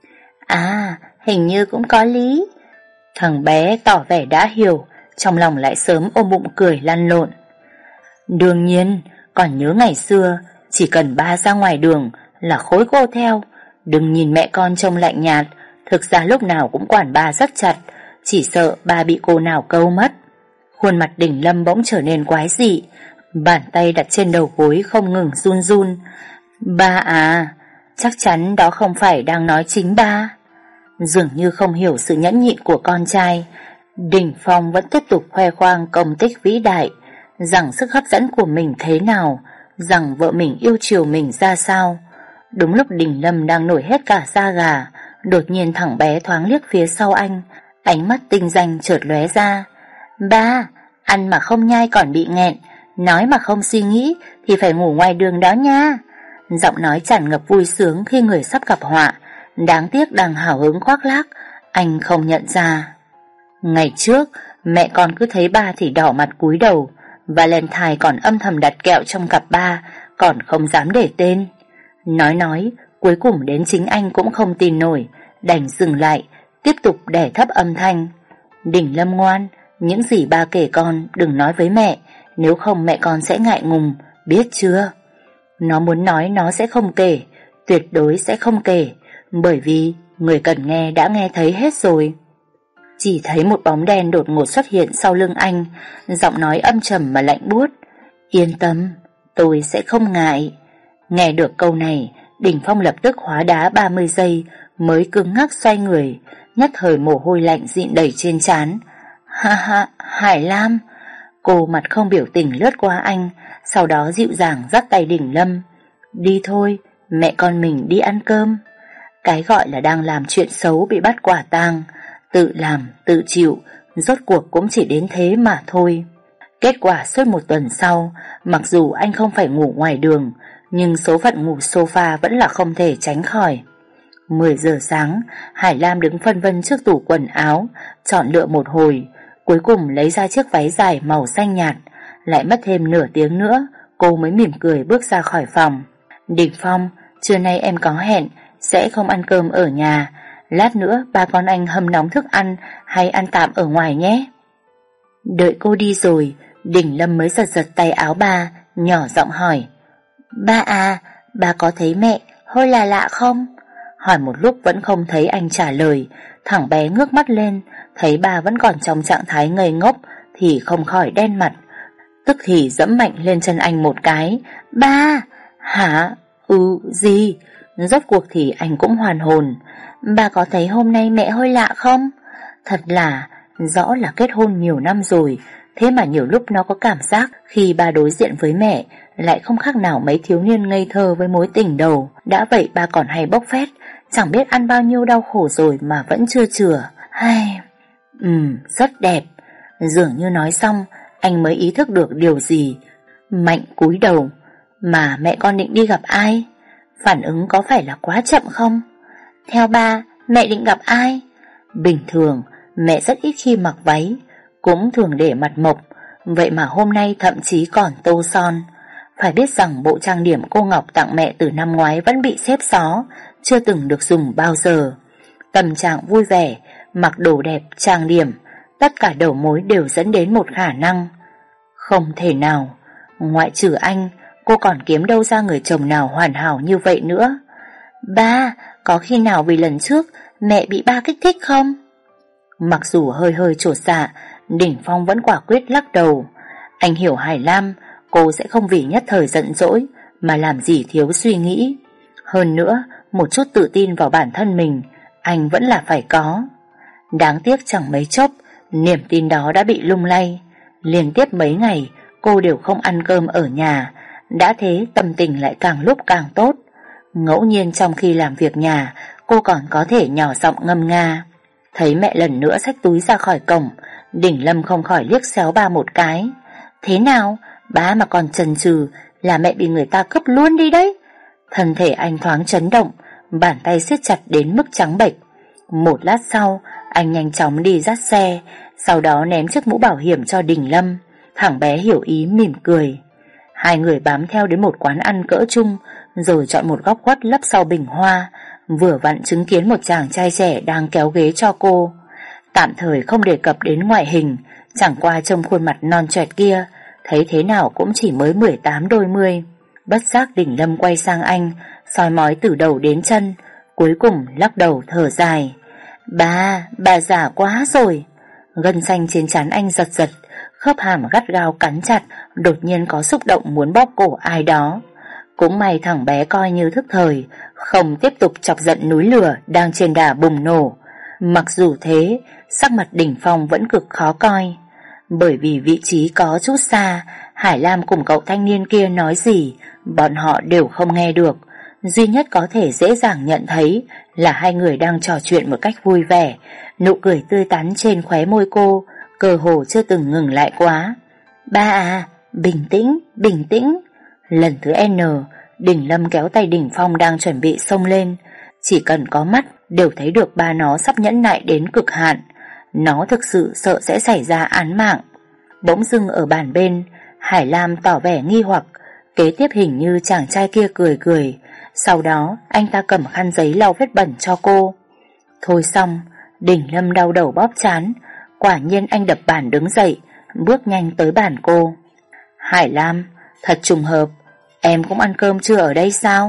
À, hình như cũng có lý. Thằng bé tỏ vẻ đã hiểu, trong lòng lại sớm ôm bụng cười lăn lộn. Đương nhiên, còn nhớ ngày xưa, chỉ cần ba ra ngoài đường là khối cô theo. Đừng nhìn mẹ con trông lạnh nhạt, thực ra lúc nào cũng quản ba rất chặt, chỉ sợ ba bị cô nào câu mất. Khuôn mặt Đình Lâm bỗng trở nên quái dị, bàn tay đặt trên đầu gối không ngừng run run. Ba à, chắc chắn đó không phải đang nói chính ba. Dường như không hiểu sự nhẫn nhịn của con trai, Đình Phong vẫn tiếp tục khoe khoang công tích vĩ đại, rằng sức hấp dẫn của mình thế nào, rằng vợ mình yêu chiều mình ra sao. Đúng lúc Đình Lâm đang nổi hết cả da gà, Đột nhiên thằng bé thoáng liếc phía sau anh, ánh mắt tinh danh chợt lóe ra. Ba, ăn mà không nhai còn bị nghẹn, nói mà không suy nghĩ thì phải ngủ ngoài đường đó nha. Giọng nói tràn ngập vui sướng khi người sắp gặp họa. Đáng tiếc đang hào hứng khoác lác, anh không nhận ra. Ngày trước mẹ con cứ thấy ba thì đỏ mặt cúi đầu, Valentine còn âm thầm đặt kẹo trong cặp ba, còn không dám để tên. Nói cuối cùng đến chính anh cũng không tin nổi, đành dừng lại, tiếp tục đè thấp âm thanh. Đình Lâm ngoan, những gì ba kể con đừng nói với mẹ, nếu không mẹ con sẽ ngại ngùng, biết chưa? Nó muốn nói nó sẽ không kể, tuyệt đối sẽ không kể, bởi vì người cần nghe đã nghe thấy hết rồi. Chỉ thấy một bóng đen đột ngột xuất hiện sau lưng anh, giọng nói âm trầm mà lạnh buốt. Yên tâm, tôi sẽ không ngại. Nghe được câu này, Đình Phong lập tức hóa đá 30 giây mới cứng ngắc xoay người, nhất thời mồ hôi lạnh dịn đầy trên trán. Ha ha, Hải Lam. Cô mặt không biểu tình lướt qua anh, sau đó dịu dàng dắt tay Đình Lâm. Đi thôi, mẹ con mình đi ăn cơm. Cái gọi là đang làm chuyện xấu bị bắt quả tang, tự làm, tự chịu, rốt cuộc cũng chỉ đến thế mà thôi. Kết quả suốt một tuần sau, mặc dù anh không phải ngủ ngoài đường, nhưng số phận ngủ sofa vẫn là không thể tránh khỏi. 10 giờ sáng, Hải Lam đứng phân vân trước tủ quần áo, chọn lựa một hồi, cuối cùng lấy ra chiếc váy dài màu xanh nhạt. Lại mất thêm nửa tiếng nữa, cô mới mỉm cười bước ra khỏi phòng. Đình Phong, trưa nay em có hẹn, sẽ không ăn cơm ở nhà. Lát nữa ba con anh hâm nóng thức ăn hay ăn tạm ở ngoài nhé. Đợi cô đi rồi, Đình Lâm mới giật giật tay áo ba, nhỏ giọng hỏi. Ba à, ba có thấy mẹ hơi là lạ không? Hỏi một lúc vẫn không thấy anh trả lời. Thằng bé ngước mắt lên, thấy ba vẫn còn trong trạng thái ngây ngốc thì không khỏi đen mặt, tức thì giẫm mạnh lên chân anh một cái. Ba! Hả? Gì? Rốt cuộc thì anh cũng hoàn hồn. Ba có thấy hôm nay mẹ hơi lạ không? Thật là, rõ là kết hôn nhiều năm rồi, thế mà nhiều lúc nó có cảm giác khi ba đối diện với mẹ lại không khác nào mấy thiếu niên ngây thơ với mối tình đầu. Đã vậy ba còn hay bốc phét, chẳng biết ăn bao nhiêu đau khổ rồi mà vẫn chưa chữa. Hay... rất đẹp. Dường như nói xong, anh mới ý thức được điều gì. Mạnh cúi đầu. Mà mẹ con định đi gặp ai? Phản ứng có phải là quá chậm không? Theo ba, mẹ định gặp ai? Bình thường, mẹ rất ít khi mặc váy, cũng thường để mặt mộc, vậy mà hôm nay thậm chí còn tô son. Phải biết rằng bộ trang điểm cô Ngọc tặng mẹ từ năm ngoái vẫn bị xếp xó, chưa từng được dùng bao giờ. Tâm trạng vui vẻ, mặc đồ đẹp, trang điểm, tất cả đầu mối đều dẫn đến một khả năng. Không thể nào, ngoại trừ anh, cô còn kiếm đâu ra người chồng nào hoàn hảo như vậy nữa. Ba, có khi nào vì lần trước mẹ bị ba kích thích không? Mặc dù hơi hơi chột dạ, Đình Phong vẫn quả quyết lắc đầu. Anh hiểu Hải Lam, cô sẽ không vì nhất thời giận dỗi mà làm gì thiếu suy nghĩ. Hơn nữa, một chút tự tin vào bản thân mình anh vẫn là phải có. Đáng tiếc chẳng mấy chốc, niềm tin đó đã bị lung lay. Liên tiếp mấy ngày cô đều không ăn cơm ở nhà, đã thế tâm tình lại càng lúc càng tốt. Ngẫu nhiên trong khi làm việc nhà, cô còn có thể nhỏ giọng ngâm nga. Thấy mẹ lần nữa xách túi ra khỏi cổng, Đình Lâm không khỏi liếc xéo ba một cái. Thế nào, ba mà còn chần chừ là mẹ bị người ta cướp luôn đi đấy. Thân thể anh thoáng chấn động, bàn tay siết chặt đến mức trắng bệch. Một lát sau, anh nhanh chóng đi dắt xe, sau đó ném chiếc mũ bảo hiểm cho Đình Lâm. Thằng bé hiểu ý mỉm cười. Hai người bám theo đến một quán ăn cỡ chung, rồi chọn một góc khuất lấp sau bình hoa, vừa vặn chứng kiến một chàng trai trẻ đang kéo ghế cho cô. Tạm thời không đề cập đến ngoại hình, chẳng qua trông khuôn mặt non choẹt kia, thấy thế nào cũng chỉ mới 18 đôi mươi. Bất giác Đình Lâm quay sang anh, soi mói từ đầu đến chân, cuối cùng lắc đầu thở dài. Bà già quá rồi. Gân xanh trên trán anh giật giật, khớp hàm gắt gao cắn chặt, đột nhiên có xúc động muốn bóp cổ ai đó. Cũng may thằng bé coi như thức thời, không tiếp tục chọc giận núi lửa đang trên đà bùng nổ. Mặc dù thế, sắc mặt Đình Phong vẫn cực khó coi. Bởi vì vị trí có chút xa, Hải Lam cùng cậu thanh niên kia nói gì bọn họ đều không nghe được. duy nhất có thể dễ dàng nhận thấy là hai người đang trò chuyện một cách vui vẻ. Nụ cười tươi tắn trên khóe môi cô cơ hồ chưa từng ngừng lại quá. Ba à, bình tĩnh, bình tĩnh. Lần thứ N, Đình Lâm kéo tay Đình Phong đang chuẩn bị xông lên. Chỉ cần có mắt đều thấy được ba nó sắp nhẫn nại đến cực hạn. Nó thực sự sợ sẽ xảy ra án mạng. Bỗng dưng ở bàn bên, Hải Lam tỏ vẻ nghi hoặc. Kế tiếp hình như chàng trai kia cười cười. Sau đó anh ta cầm khăn giấy lau vết bẩn cho cô. Thôi xong, Đình Lâm đau đầu bóp trán. Quả nhiên anh đập bàn đứng dậy, bước nhanh tới bàn cô. Hải Lam, thật trùng hợp, em cũng ăn cơm chưa ở đây sao?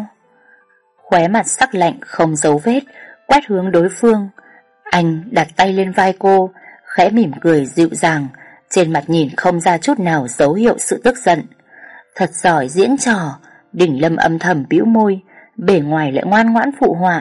Khóe mặt sắc lạnh không dấu vết, quét hướng đối phương. Anh đặt tay lên vai cô, khẽ mỉm cười dịu dàng, trên mặt nhìn không ra chút nào dấu hiệu sự tức giận. Thật giỏi diễn trò. Đình Lâm âm thầm bĩu môi, bề ngoài lại ngoan ngoãn phụ họa.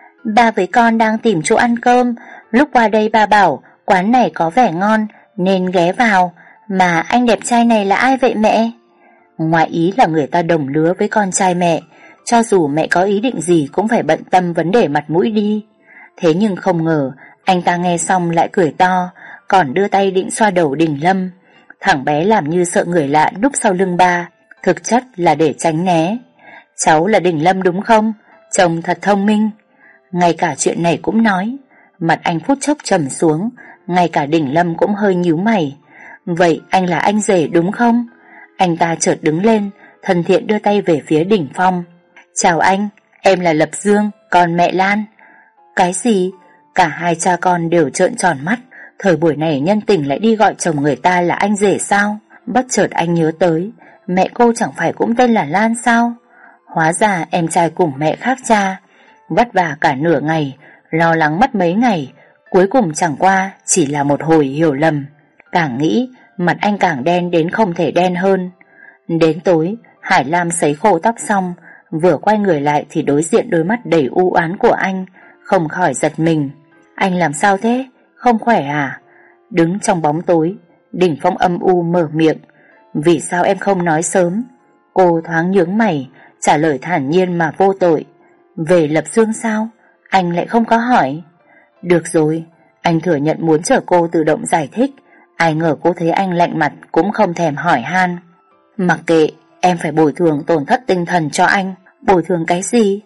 Ba với con đang tìm chỗ ăn cơm, lúc qua đây ba bảo quán này có vẻ ngon nên ghé vào. Mà anh đẹp trai này là ai vậy mẹ? Ngoài ý là người ta đồng lứa với con trai mẹ, cho dù mẹ có ý định gì cũng phải bận tâm vấn đề mặt mũi đi. Thế nhưng không ngờ anh ta nghe xong lại cười to, còn đưa tay định xoa đầu Đình Lâm. Thằng bé làm như sợ người lạ núp sau lưng ba, thực chất là để tránh né. Cháu là Đình Lâm đúng không? Trông thật thông minh. Ngay cả chuyện này cũng nói. Mặt anh phút chốc trầm xuống, ngay cả Đình Lâm cũng hơi nhíu mày. Vậy anh là anh rể đúng không? Anh ta chợt đứng lên, thân thiện đưa tay về phía Đình Phong. Chào anh, em là Lập Dương, còn mẹ Lan. Cái gì? Cả hai cha con đều trợn tròn mắt. Thời buổi này nhân tình lại đi gọi chồng người ta là anh rể sao? Bất chợt anh nhớ tới, mẹ cô chẳng phải cũng tên là Lan sao? Hóa ra em trai cùng mẹ khác cha. Vất vả cả nửa ngày, lo lắng mất mấy ngày, cuối cùng chẳng qua chỉ là một hồi hiểu lầm. Càng nghĩ, mặt anh càng đen đến không thể đen hơn. Đến tối, Hải Lam sấy khô tóc xong, vừa quay người lại thì đối diện đôi mắt đầy u oán của anh, không khỏi giật mình. Anh làm sao thế? Không khỏe à? Đứng trong bóng tối, Đình Phong âm u mở miệng. Vì sao em không nói sớm? Cô thoáng nhướng mày, trả lời thản nhiên mà vô tội. Về Lập Dương sao? Anh lại không có hỏi. Được rồi, anh thừa nhận muốn chờ cô tự động giải thích. Ai ngờ cô thấy anh lạnh mặt cũng không thèm hỏi han. Mặc kệ, em phải bồi thường tổn thất tinh thần cho anh. Bồi thường cái gì?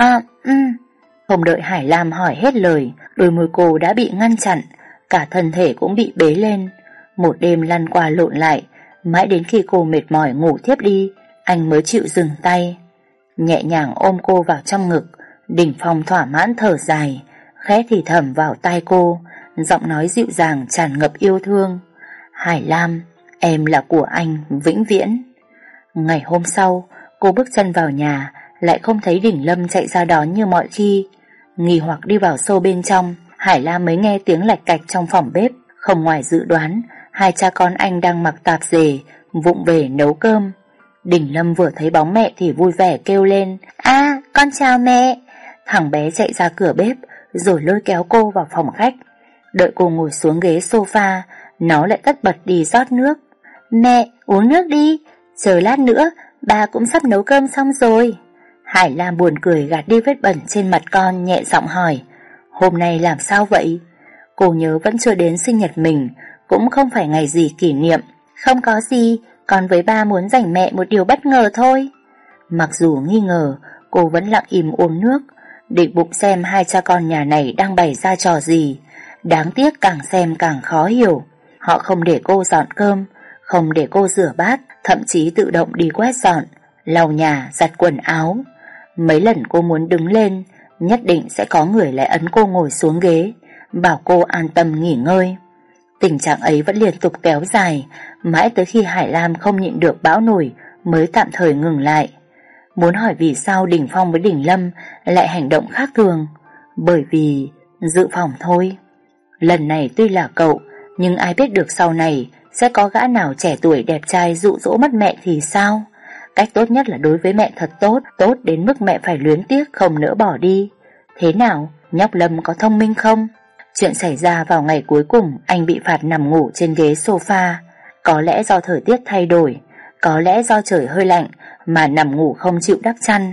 Không đợi Hải Lam hỏi hết lời, đôi môi cô đã bị ngăn chặn, cả thân thể cũng bị bế lên. Một đêm lăn qua lộn lại, mãi đến khi cô mệt mỏi ngủ thiếp đi, anh mới chịu dừng tay. Nhẹ nhàng ôm cô vào trong ngực, Đình Phong thỏa mãn thở dài, khẽ thì thầm vào tai cô, giọng nói dịu dàng tràn ngập yêu thương. Hải Lam, em là của anh vĩnh viễn. Ngày hôm sau, cô bước chân vào nhà, lại không thấy Đình Lâm chạy ra đón như mọi khi. Nghi hoặc đi vào sâu bên trong, Hải Lam mới nghe tiếng lạch cạch trong phòng bếp. Không ngoài dự đoán, hai cha con anh đang mặc tạp dề, vụng về nấu cơm. Đình Lâm vừa thấy bóng mẹ thì vui vẻ kêu lên. Con chào mẹ. Thằng bé chạy ra cửa bếp, rồi lôi kéo cô vào phòng khách. Đợi cô ngồi xuống ghế sofa, nó lại tất bật đi rót nước. Mẹ, uống nước đi, chờ lát nữa, ba cũng sắp nấu cơm xong rồi. Hải Lam buồn cười gạt đi vết bẩn trên mặt con, nhẹ giọng hỏi. Hôm nay làm sao vậy? Cô nhớ vẫn chưa đến sinh nhật mình, cũng không phải ngày gì kỷ niệm. Không có gì, con với ba muốn dành mẹ một điều bất ngờ thôi. Mặc dù nghi ngờ, cô vẫn lặng im uống nước, định bụng xem hai cha con nhà này đang bày ra trò gì. Đáng tiếc càng xem càng khó hiểu. Họ không để cô dọn cơm, không để cô rửa bát, thậm chí tự động đi quét dọn, lau nhà, giặt quần áo. Mấy lần cô muốn đứng lên, nhất định sẽ có người lại ấn cô ngồi xuống ghế, bảo cô an tâm nghỉ ngơi. Tình trạng ấy vẫn liên tục kéo dài, mãi tới khi Hải Lam không nhịn được bão nổi mới tạm thời ngừng lại. Muốn hỏi vì sao Đình Phong với Đình Lâm lại hành động khác thường? Bởi vì dự phòng thôi. Lần này tuy là cậu, nhưng ai biết được sau này sẽ có gã nào trẻ tuổi đẹp trai dụ dỗ mất mẹ thì sao? Cách tốt nhất là đối với mẹ thật tốt, tốt đến mức mẹ phải luyến tiếc không nỡ bỏ đi. Thế nào, nhóc Lâm có thông minh không? Chuyện xảy ra vào ngày cuối cùng anh bị phạt nằm ngủ trên ghế sofa. Có lẽ do thời tiết thay đổi, có lẽ do trời hơi lạnh mà nằm ngủ không chịu đắp chăn.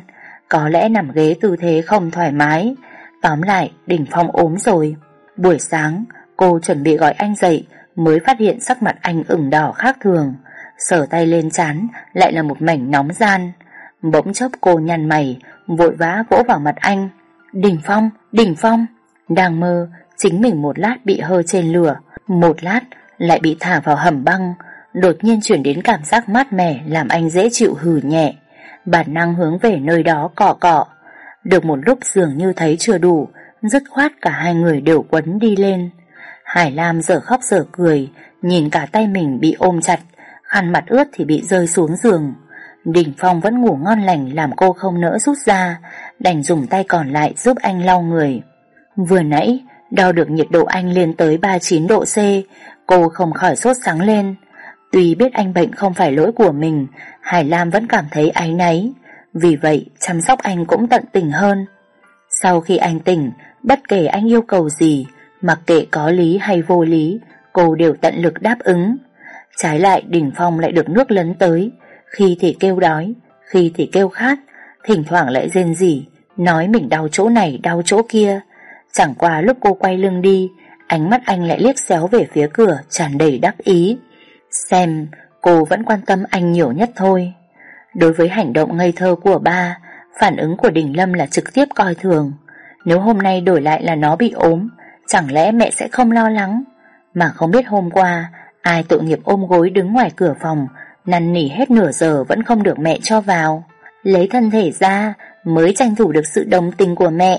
Có lẽ nằm ghế tư thế không thoải mái. Tóm lại Đình Phong ốm rồi. Buổi sáng cô chuẩn bị gọi anh dậy mới phát hiện sắc mặt anh ửng đỏ khác thường. Sờ tay lên trán lại là một mảnh nóng ran. Bỗng chốc cô nhăn mày, vội vã vỗ vào mặt anh. Đình Phong, Đình Phong. Đang mơ chính mình một lát bị hơ trên lửa, một lát lại bị thả vào hầm băng. Đột nhiên chuyển đến cảm giác mát mẻ làm anh dễ chịu hừ nhẹ. Bản năng hướng về nơi đó cọ cọ. Được một lúc dường như thấy chưa đủ, dứt khoát cả hai người đều quấn đi lên. Hải Lam dở khóc dở cười, nhìn cả tay mình bị ôm chặt, khăn mặt ướt thì bị rơi xuống giường. Đình Phong vẫn ngủ ngon lành làm cô không nỡ rút ra, đành dùng tay còn lại giúp anh lau người. Vừa nãy đo được nhiệt độ anh lên tới 39 độ C, cô không khỏi sốt sắng lên. Tuy biết anh bệnh không phải lỗi của mình, Hải Lam vẫn cảm thấy áy náy, vì vậy chăm sóc anh cũng tận tình hơn. Sau khi anh tỉnh, bất kể anh yêu cầu gì, mặc kệ có lý hay vô lý, cô đều tận lực đáp ứng. Trái lại Đình Phong lại được nước lấn tới, khi thì kêu đói, khi thì kêu khát, thỉnh thoảng lại rên rỉ, nói mình đau chỗ này đau chỗ kia. Chẳng qua lúc cô quay lưng đi, ánh mắt anh lại liếc xéo về phía cửa tràn đầy đắc ý. Xem cô vẫn quan tâm anh nhiều nhất thôi. Đối với hành động ngây thơ của ba, phản ứng của Đình Lâm là trực tiếp coi thường. Nếu hôm nay đổi lại là nó bị ốm, chẳng lẽ mẹ sẽ không lo lắng? Mà không biết hôm qua ai tội nghiệp ôm gối đứng ngoài cửa phòng, năn nỉ hết nửa giờ vẫn không được mẹ cho vào. Lấy thân thể ra mới tranh thủ được sự đồng tình của mẹ.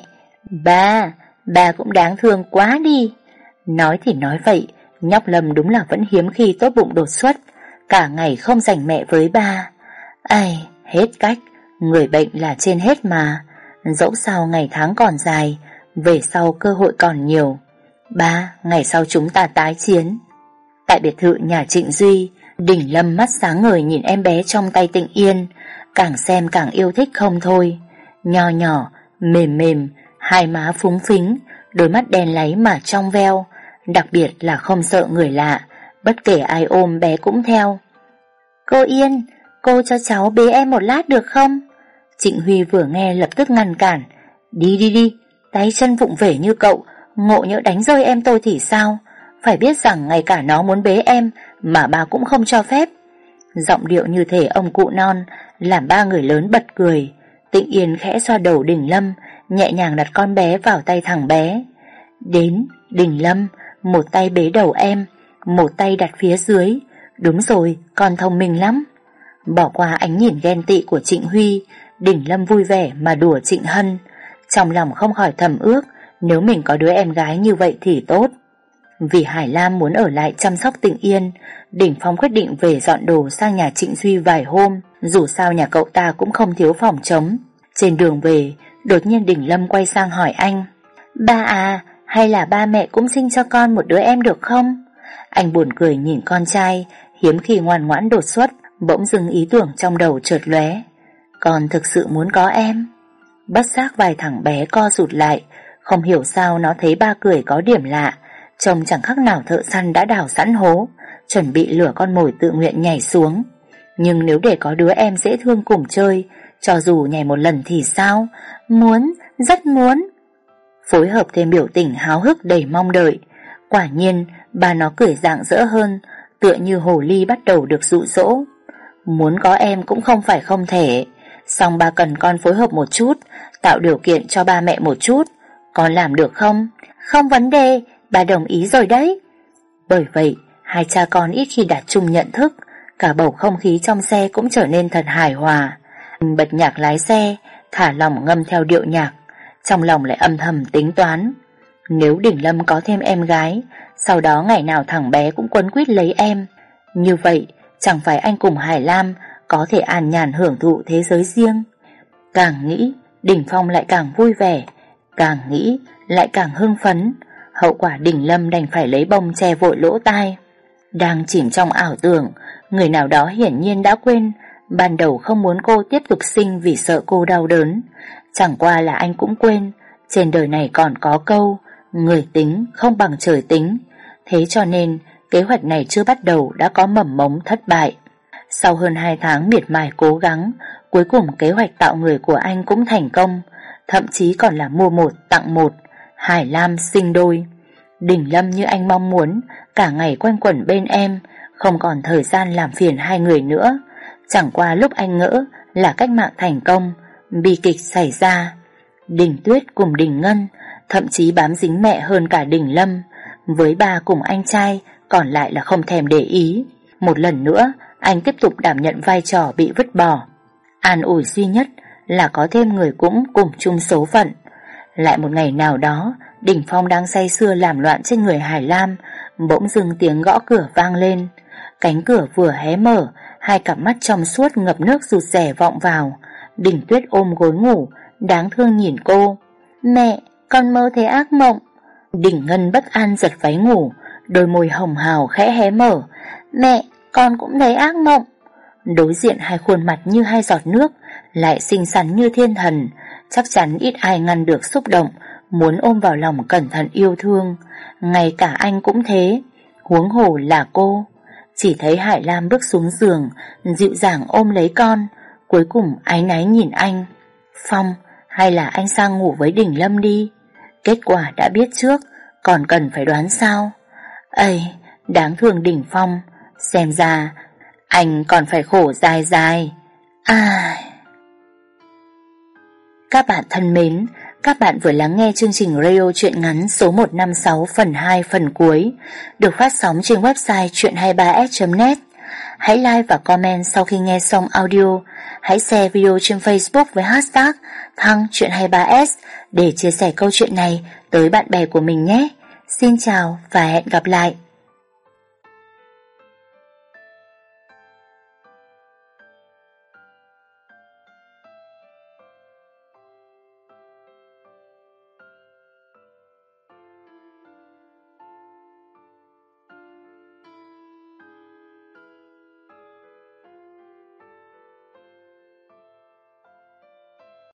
Ba cũng đáng thương quá đi. Nói thì nói vậy, nhóc Lâm đúng là vẫn hiếm khi tốt bụng đột xuất, cả ngày không dành mẹ với ba. Ai, hết cách, người bệnh là trên hết mà. Dẫu sao ngày tháng còn dài, về sau cơ hội còn nhiều. Ba, ngày sau chúng ta tái chiến. Tại biệt thự nhà Trịnh Duy, Đình Lâm mắt sáng ngời nhìn em bé trong tay Tịnh Yên, càng xem càng yêu thích không thôi. Nho nhỏ, mềm mềm, hai má phúng phính, đôi mắt đen láy mà trong veo, đặc biệt là không sợ người lạ, bất kể ai ôm bé cũng theo. Cô Yên, cô cho cháu bế em một lát được không? Trịnh Huy vừa nghe lập tức ngăn cản. Đi, tay chân vụng về như cậu, ngộ nhỡ đánh rơi em tôi thì sao? Phải biết rằng ngay cả nó muốn bế em mà bà cũng không cho phép. Giọng điệu như thể ông cụ non làm ba người lớn bật cười. Tịnh Yên khẽ xoa đầu Đình Lâm, nhẹ nhàng đặt con bé vào tay thằng bé. Đến, Đình Lâm, một tay bế đầu em, một tay đặt phía dưới. Đúng rồi, con thông minh lắm. Bỏ qua ánh nhìn ghen tị của Trịnh Huy, Đình Lâm vui vẻ mà đùa Trịnh Hân. Trong lòng không khỏi thầm ước, nếu mình có đứa em gái như vậy thì tốt. Vì Hải Lam muốn ở lại chăm sóc Tịnh Yên, Đình Phong quyết định về dọn đồ sang nhà Trịnh Duy vài hôm, dù sao nhà cậu ta cũng không thiếu phòng trống. Trên đường về, đột nhiên Đình Lâm quay sang hỏi anh. Ba à, hay là ba mẹ cũng sinh cho con một đứa em được không? Anh buồn cười nhìn con trai, hiếm khi ngoan ngoãn đột xuất, bỗng dưng ý tưởng trong đầu chợt lóe. Con thực sự muốn có em. Bất giác vai thằng bé co rụt lại, không hiểu sao nó thấy ba cười có điểm lạ, trông chẳng khác nào thợ săn đã đào sẵn hố, chuẩn bị lửa con mồi tự nguyện nhảy xuống. Nhưng nếu để có đứa em dễ thương cùng chơi, cho dù nhảy một lần thì sao? Muốn, rất muốn. Phối hợp thêm biểu tình háo hức đầy mong đợi, quả nhiên ba nó cười rạng rỡ hơn, tựa như hồ ly bắt đầu được dụ dỗ. Muốn có em cũng không phải không thể, song ba cần con phối hợp một chút, tạo điều kiện cho ba mẹ một chút. Con làm được không? Không vấn đề, ba đồng ý rồi đấy. Bởi vậy, hai cha con ít khi đạt chung nhận thức, cả bầu không khí trong xe cũng trở nên thật hài hòa. Anh bật nhạc lái xe, thả lỏng ngâm theo điệu nhạc, trong lòng lại âm thầm tính toán. Nếu Đình Lâm có thêm em gái, sau đó ngày nào thằng bé cũng quấn quýt lấy em, như vậy chẳng phải anh cùng Hải Lam có thể an nhàn hưởng thụ thế giới riêng. Càng nghĩ, Đình Phong lại càng vui vẻ, càng nghĩ lại càng hưng phấn. Hậu quả Đình Lâm đành phải lấy bông che vội lỗ tai. Đang chìm trong ảo tưởng, người nào đó hiển nhiên đã quên ban đầu không muốn cô tiếp tục sinh vì sợ cô đau đớn. Chẳng qua là anh cũng quên, trên đời này còn có câu người tính không bằng trời tính. Thế cho nên kế hoạch này chưa bắt đầu đã có mầm mống thất bại. Sau hơn 2 tháng miệt mài cố gắng, cuối cùng kế hoạch tạo người của anh cũng thành công, thậm chí còn là mua một tặng một, Hải Lam sinh đôi. Đình Lâm như anh mong muốn, cả ngày quanh quẩn bên em, không còn thời gian làm phiền hai người nữa. Chẳng qua lúc anh ngỡ là cách mạng thành công, bi kịch xảy ra. Đình Tuyết cùng Đình Ngân thậm chí bám dính mẹ hơn cả Đình Lâm, với ba cùng anh trai còn lại là không thèm để ý. Một lần nữa anh tiếp tục đảm nhận vai trò bị vứt bỏ. An ủi duy nhất là có thêm người cũng cùng chung số phận. Lại một ngày nào đó, Đình Phong đang say sưa làm loạn trên người Hải Lam, bỗng dưng tiếng gõ cửa vang lên. Cánh cửa vừa hé mở, hai cặp mắt trong suốt ngập nước rụt rè vọng vào. Đình Tuyết ôm gối ngủ, đáng thương nhìn cô. Mẹ, con mơ thấy ác mộng. Đình Ngân bất an giật váy ngủ, đôi môi hồng hào khẽ hé mở. Mẹ, con cũng thấy ác mộng. Đối diện hai khuôn mặt như hai giọt nước, lại xinh xắn như thiên thần, chắc chắn ít ai ngăn được xúc động, muốn ôm vào lòng cẩn thận yêu thương. Ngay cả anh cũng thế, huống hồ là cô. Chỉ thấy Hải Lam bước xuống giường, dịu dàng ôm lấy con, cuối cùng áy náy nhìn anh. Phong, hay là anh sang ngủ với Đình Lâm đi. Kết quả đã biết trước, còn cần phải đoán sao? Ây, đáng thương Đình Phong, xem ra anh còn phải khổ dài dài. Các bạn thân mến, các bạn vừa lắng nghe chương trình radio truyện ngắn số 156 phần 2 phần cuối, được phát sóng trên website chuyện23s.net. Hãy like và comment sau khi nghe xong audio. Hãy share video trên Facebook với hashtag Thăng Chuyện23s để chia sẻ câu chuyện này tới bạn bè của mình nhé. Xin chào và hẹn gặp lại.